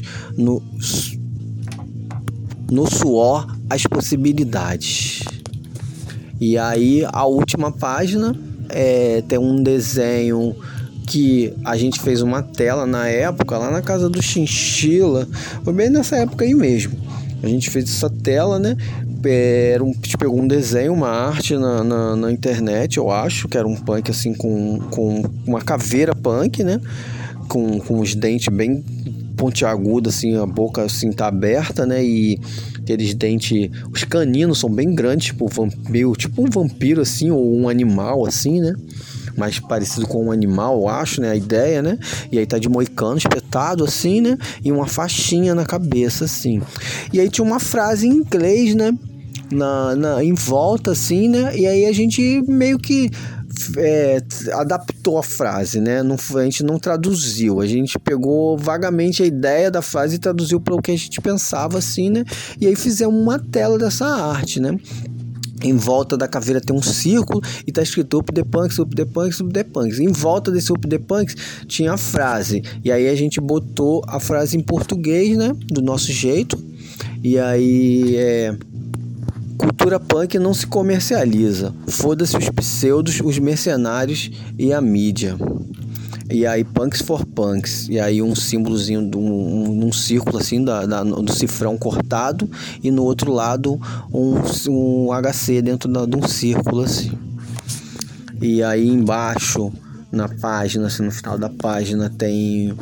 no suor as possibilidades. E aí a última página tem um desenho que a gente fez uma tela na época, lá na casa do Chinchila, foi bem nessa época aí mesmo. A gente fez essa tela, né? A gente pegou um desenho, uma arte na internet, eu acho, que era um punk assim com uma caveira punk, né? Com os dentes bem pontiagudos, assim, a boca assim tá aberta, né? E aqueles dentes, os caninos são bem grandes, tipo um vampiro assim, ou um animal assim, né? Mais parecido com um animal, eu acho, né? A ideia, né? E aí tá de moicano espetado assim, né? E uma faixinha na cabeça, assim. E aí tinha uma frase em inglês, né? Em volta, assim, né? E aí a gente meio que adaptou a frase, né? A gente não traduziu, a gente pegou vagamente a ideia da frase e traduziu para o que a gente pensava, assim, né? E aí fizemos uma tela dessa arte, né? Em volta da caveira tem um círculo e tá escrito Up the Punks, Up the Punks, Up the Punks. Em volta desse Up the Punks tinha a frase. E aí a gente botou a frase em português, né? Do nosso jeito. E aí cultura punk não se comercializa. Foda-se os pseudos, os mercenários e a mídia. E aí Punks for Punks. E aí um símbolozinho num círculo assim do cifrão cortado. E no outro lado um HC dentro de um círculo assim. E aí embaixo na página, assim, no final da página tem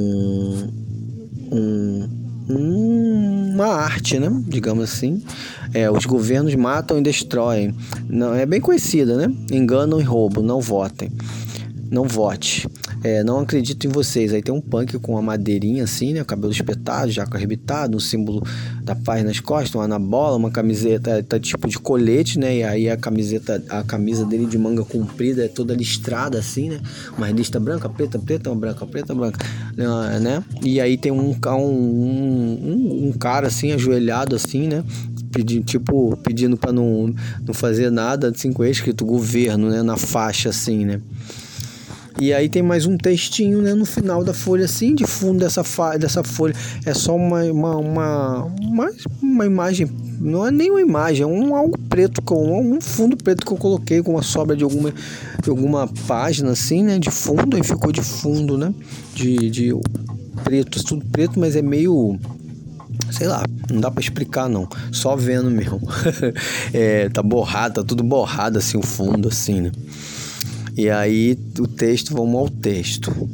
uma arte, né? Digamos assim. Os governos matam e destroem. Não, é bem conhecida, né? Enganam e roubam, não votem. Não vote. Não acredito em vocês. Aí tem um punk com uma madeirinha assim, né? O cabelo espetado, jaco arrebitado, um símbolo da paz nas costas, uma anabola, uma camiseta, tá tipo de colete, né? E aí a camisa dele de manga comprida é toda listrada assim, né? Uma lista branca, preta, branca, preta, branca, né? E aí tem um cara assim, ajoelhado assim, né? Pedindo pra não fazer nada, assim, com ele, escrito governo, né? Na faixa assim, né? E aí tem mais um textinho, né, no final da folha, assim, de fundo dessa folha. É só uma imagem, não é nem uma imagem, é algo preto, com um fundo preto que eu coloquei com uma sobra de alguma página, assim, né, de fundo, aí ficou de fundo, né, de preto, tudo preto, mas é meio... sei lá, não dá pra explicar não, só vendo mesmo. Tá borrado, tá tudo borrado assim, o fundo assim, né? E aí o texto, vamos ao texto.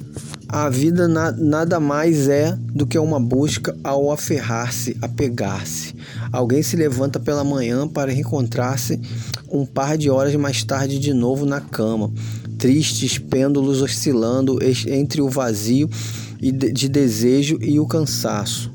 A vida nada mais é do que uma busca ao aferrar-se, apegar-se. Alguém se levanta pela manhã para reencontrar-se um par de horas mais tarde de novo na cama. Tristes pêndulos oscilando entre o vazio de desejo e o cansaço.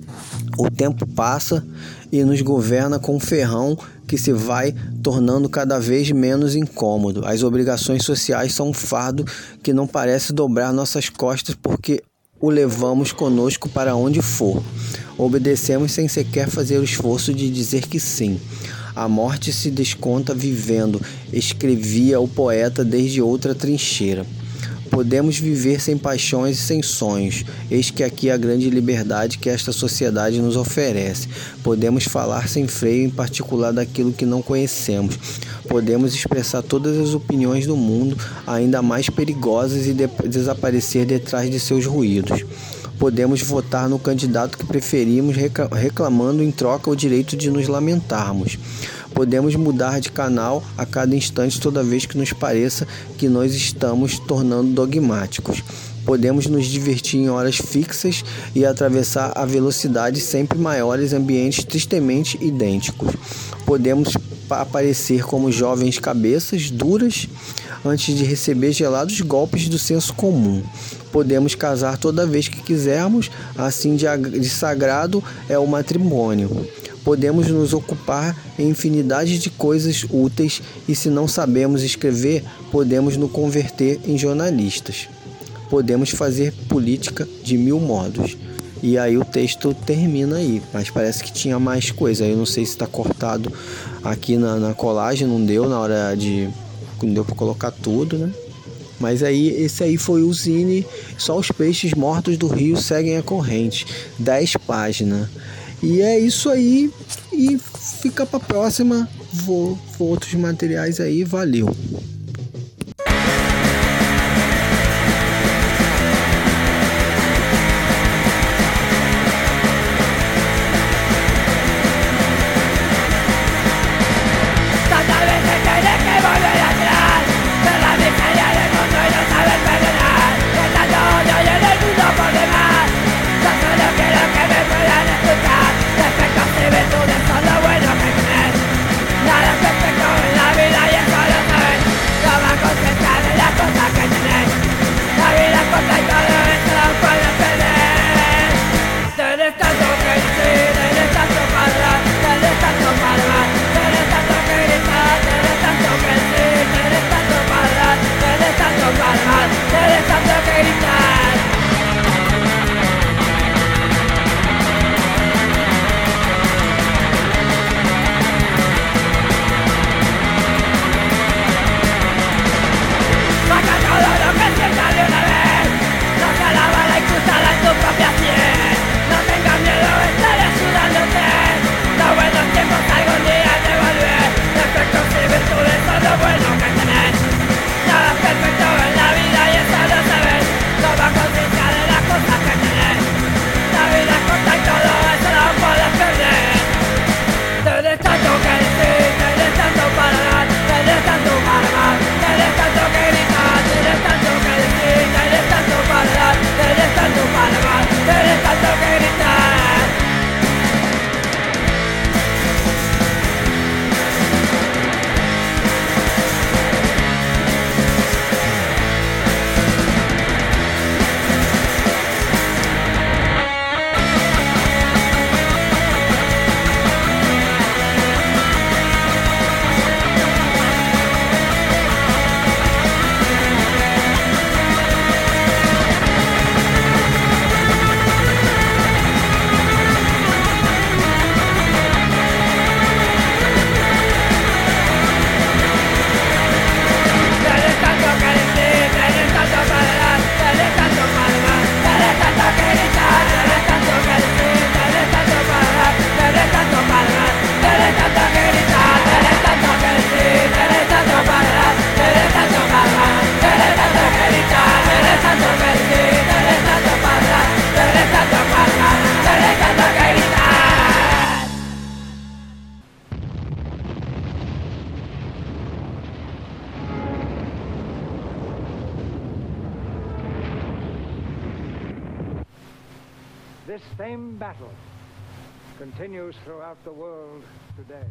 O tempo passa e nos governa com um ferrão que se vai tornando cada vez menos incômodo. As obrigações sociais são um fardo que não parece dobrar nossas costas porque o levamos conosco para onde for. Obedecemos sem sequer fazer o esforço de dizer que sim. A morte se desconta vivendo, escrevia o poeta desde outra trincheira. Podemos viver sem paixões e sem sonhos. Eis que aqui a grande liberdade que esta sociedade nos oferece. Podemos falar sem freio, em particular daquilo que não conhecemos. Podemos expressar todas as opiniões do mundo, ainda mais perigosas, e desaparecer detrás de seus ruídos. Podemos votar no candidato que preferimos, reclamando em troca o direito de nos lamentarmos. Podemos mudar de canal a cada instante toda vez que nos pareça que nós estamos tornando dogmáticos. Podemos nos divertir em horas fixas e atravessar a velocidade sempre maiores ambientes tristemente idênticos. Podemos aparecer como jovens cabeças duras antes de receber gelados golpes do senso comum. Podemos casar toda vez que quisermos, assim de sagrado é o matrimônio. Podemos nos ocupar em infinidade de coisas úteis e, se não sabemos escrever, podemos nos converter em jornalistas. Podemos fazer política de 1000 modos. E aí o texto termina aí, mas parece que tinha mais coisa. Eu não sei se está cortado aqui na colagem, não deu na hora de... não deu para colocar tudo, né? Mas aí, esse aí foi o zine. Só os peixes mortos do rio seguem a corrente. 10 páginas. E é isso aí, e fica pra próxima, vou outros materiais aí, valeu!
Nada es perfecto en la vida y eso lo sabes.
this same battle continues throughout the world today.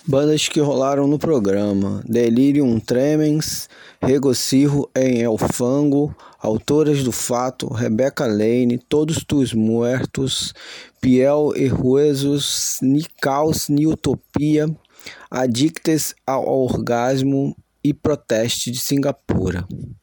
Bandas que rolaram no programa: Delirium Tremens, Regocijo em El Fango, Autoras do Fato, Rebecca Lane, Todos Tus Muertos, Piel e Huesos, Ni Caos Ni Utopia, Adictes ao Orgasmo e Proteste de Singapura.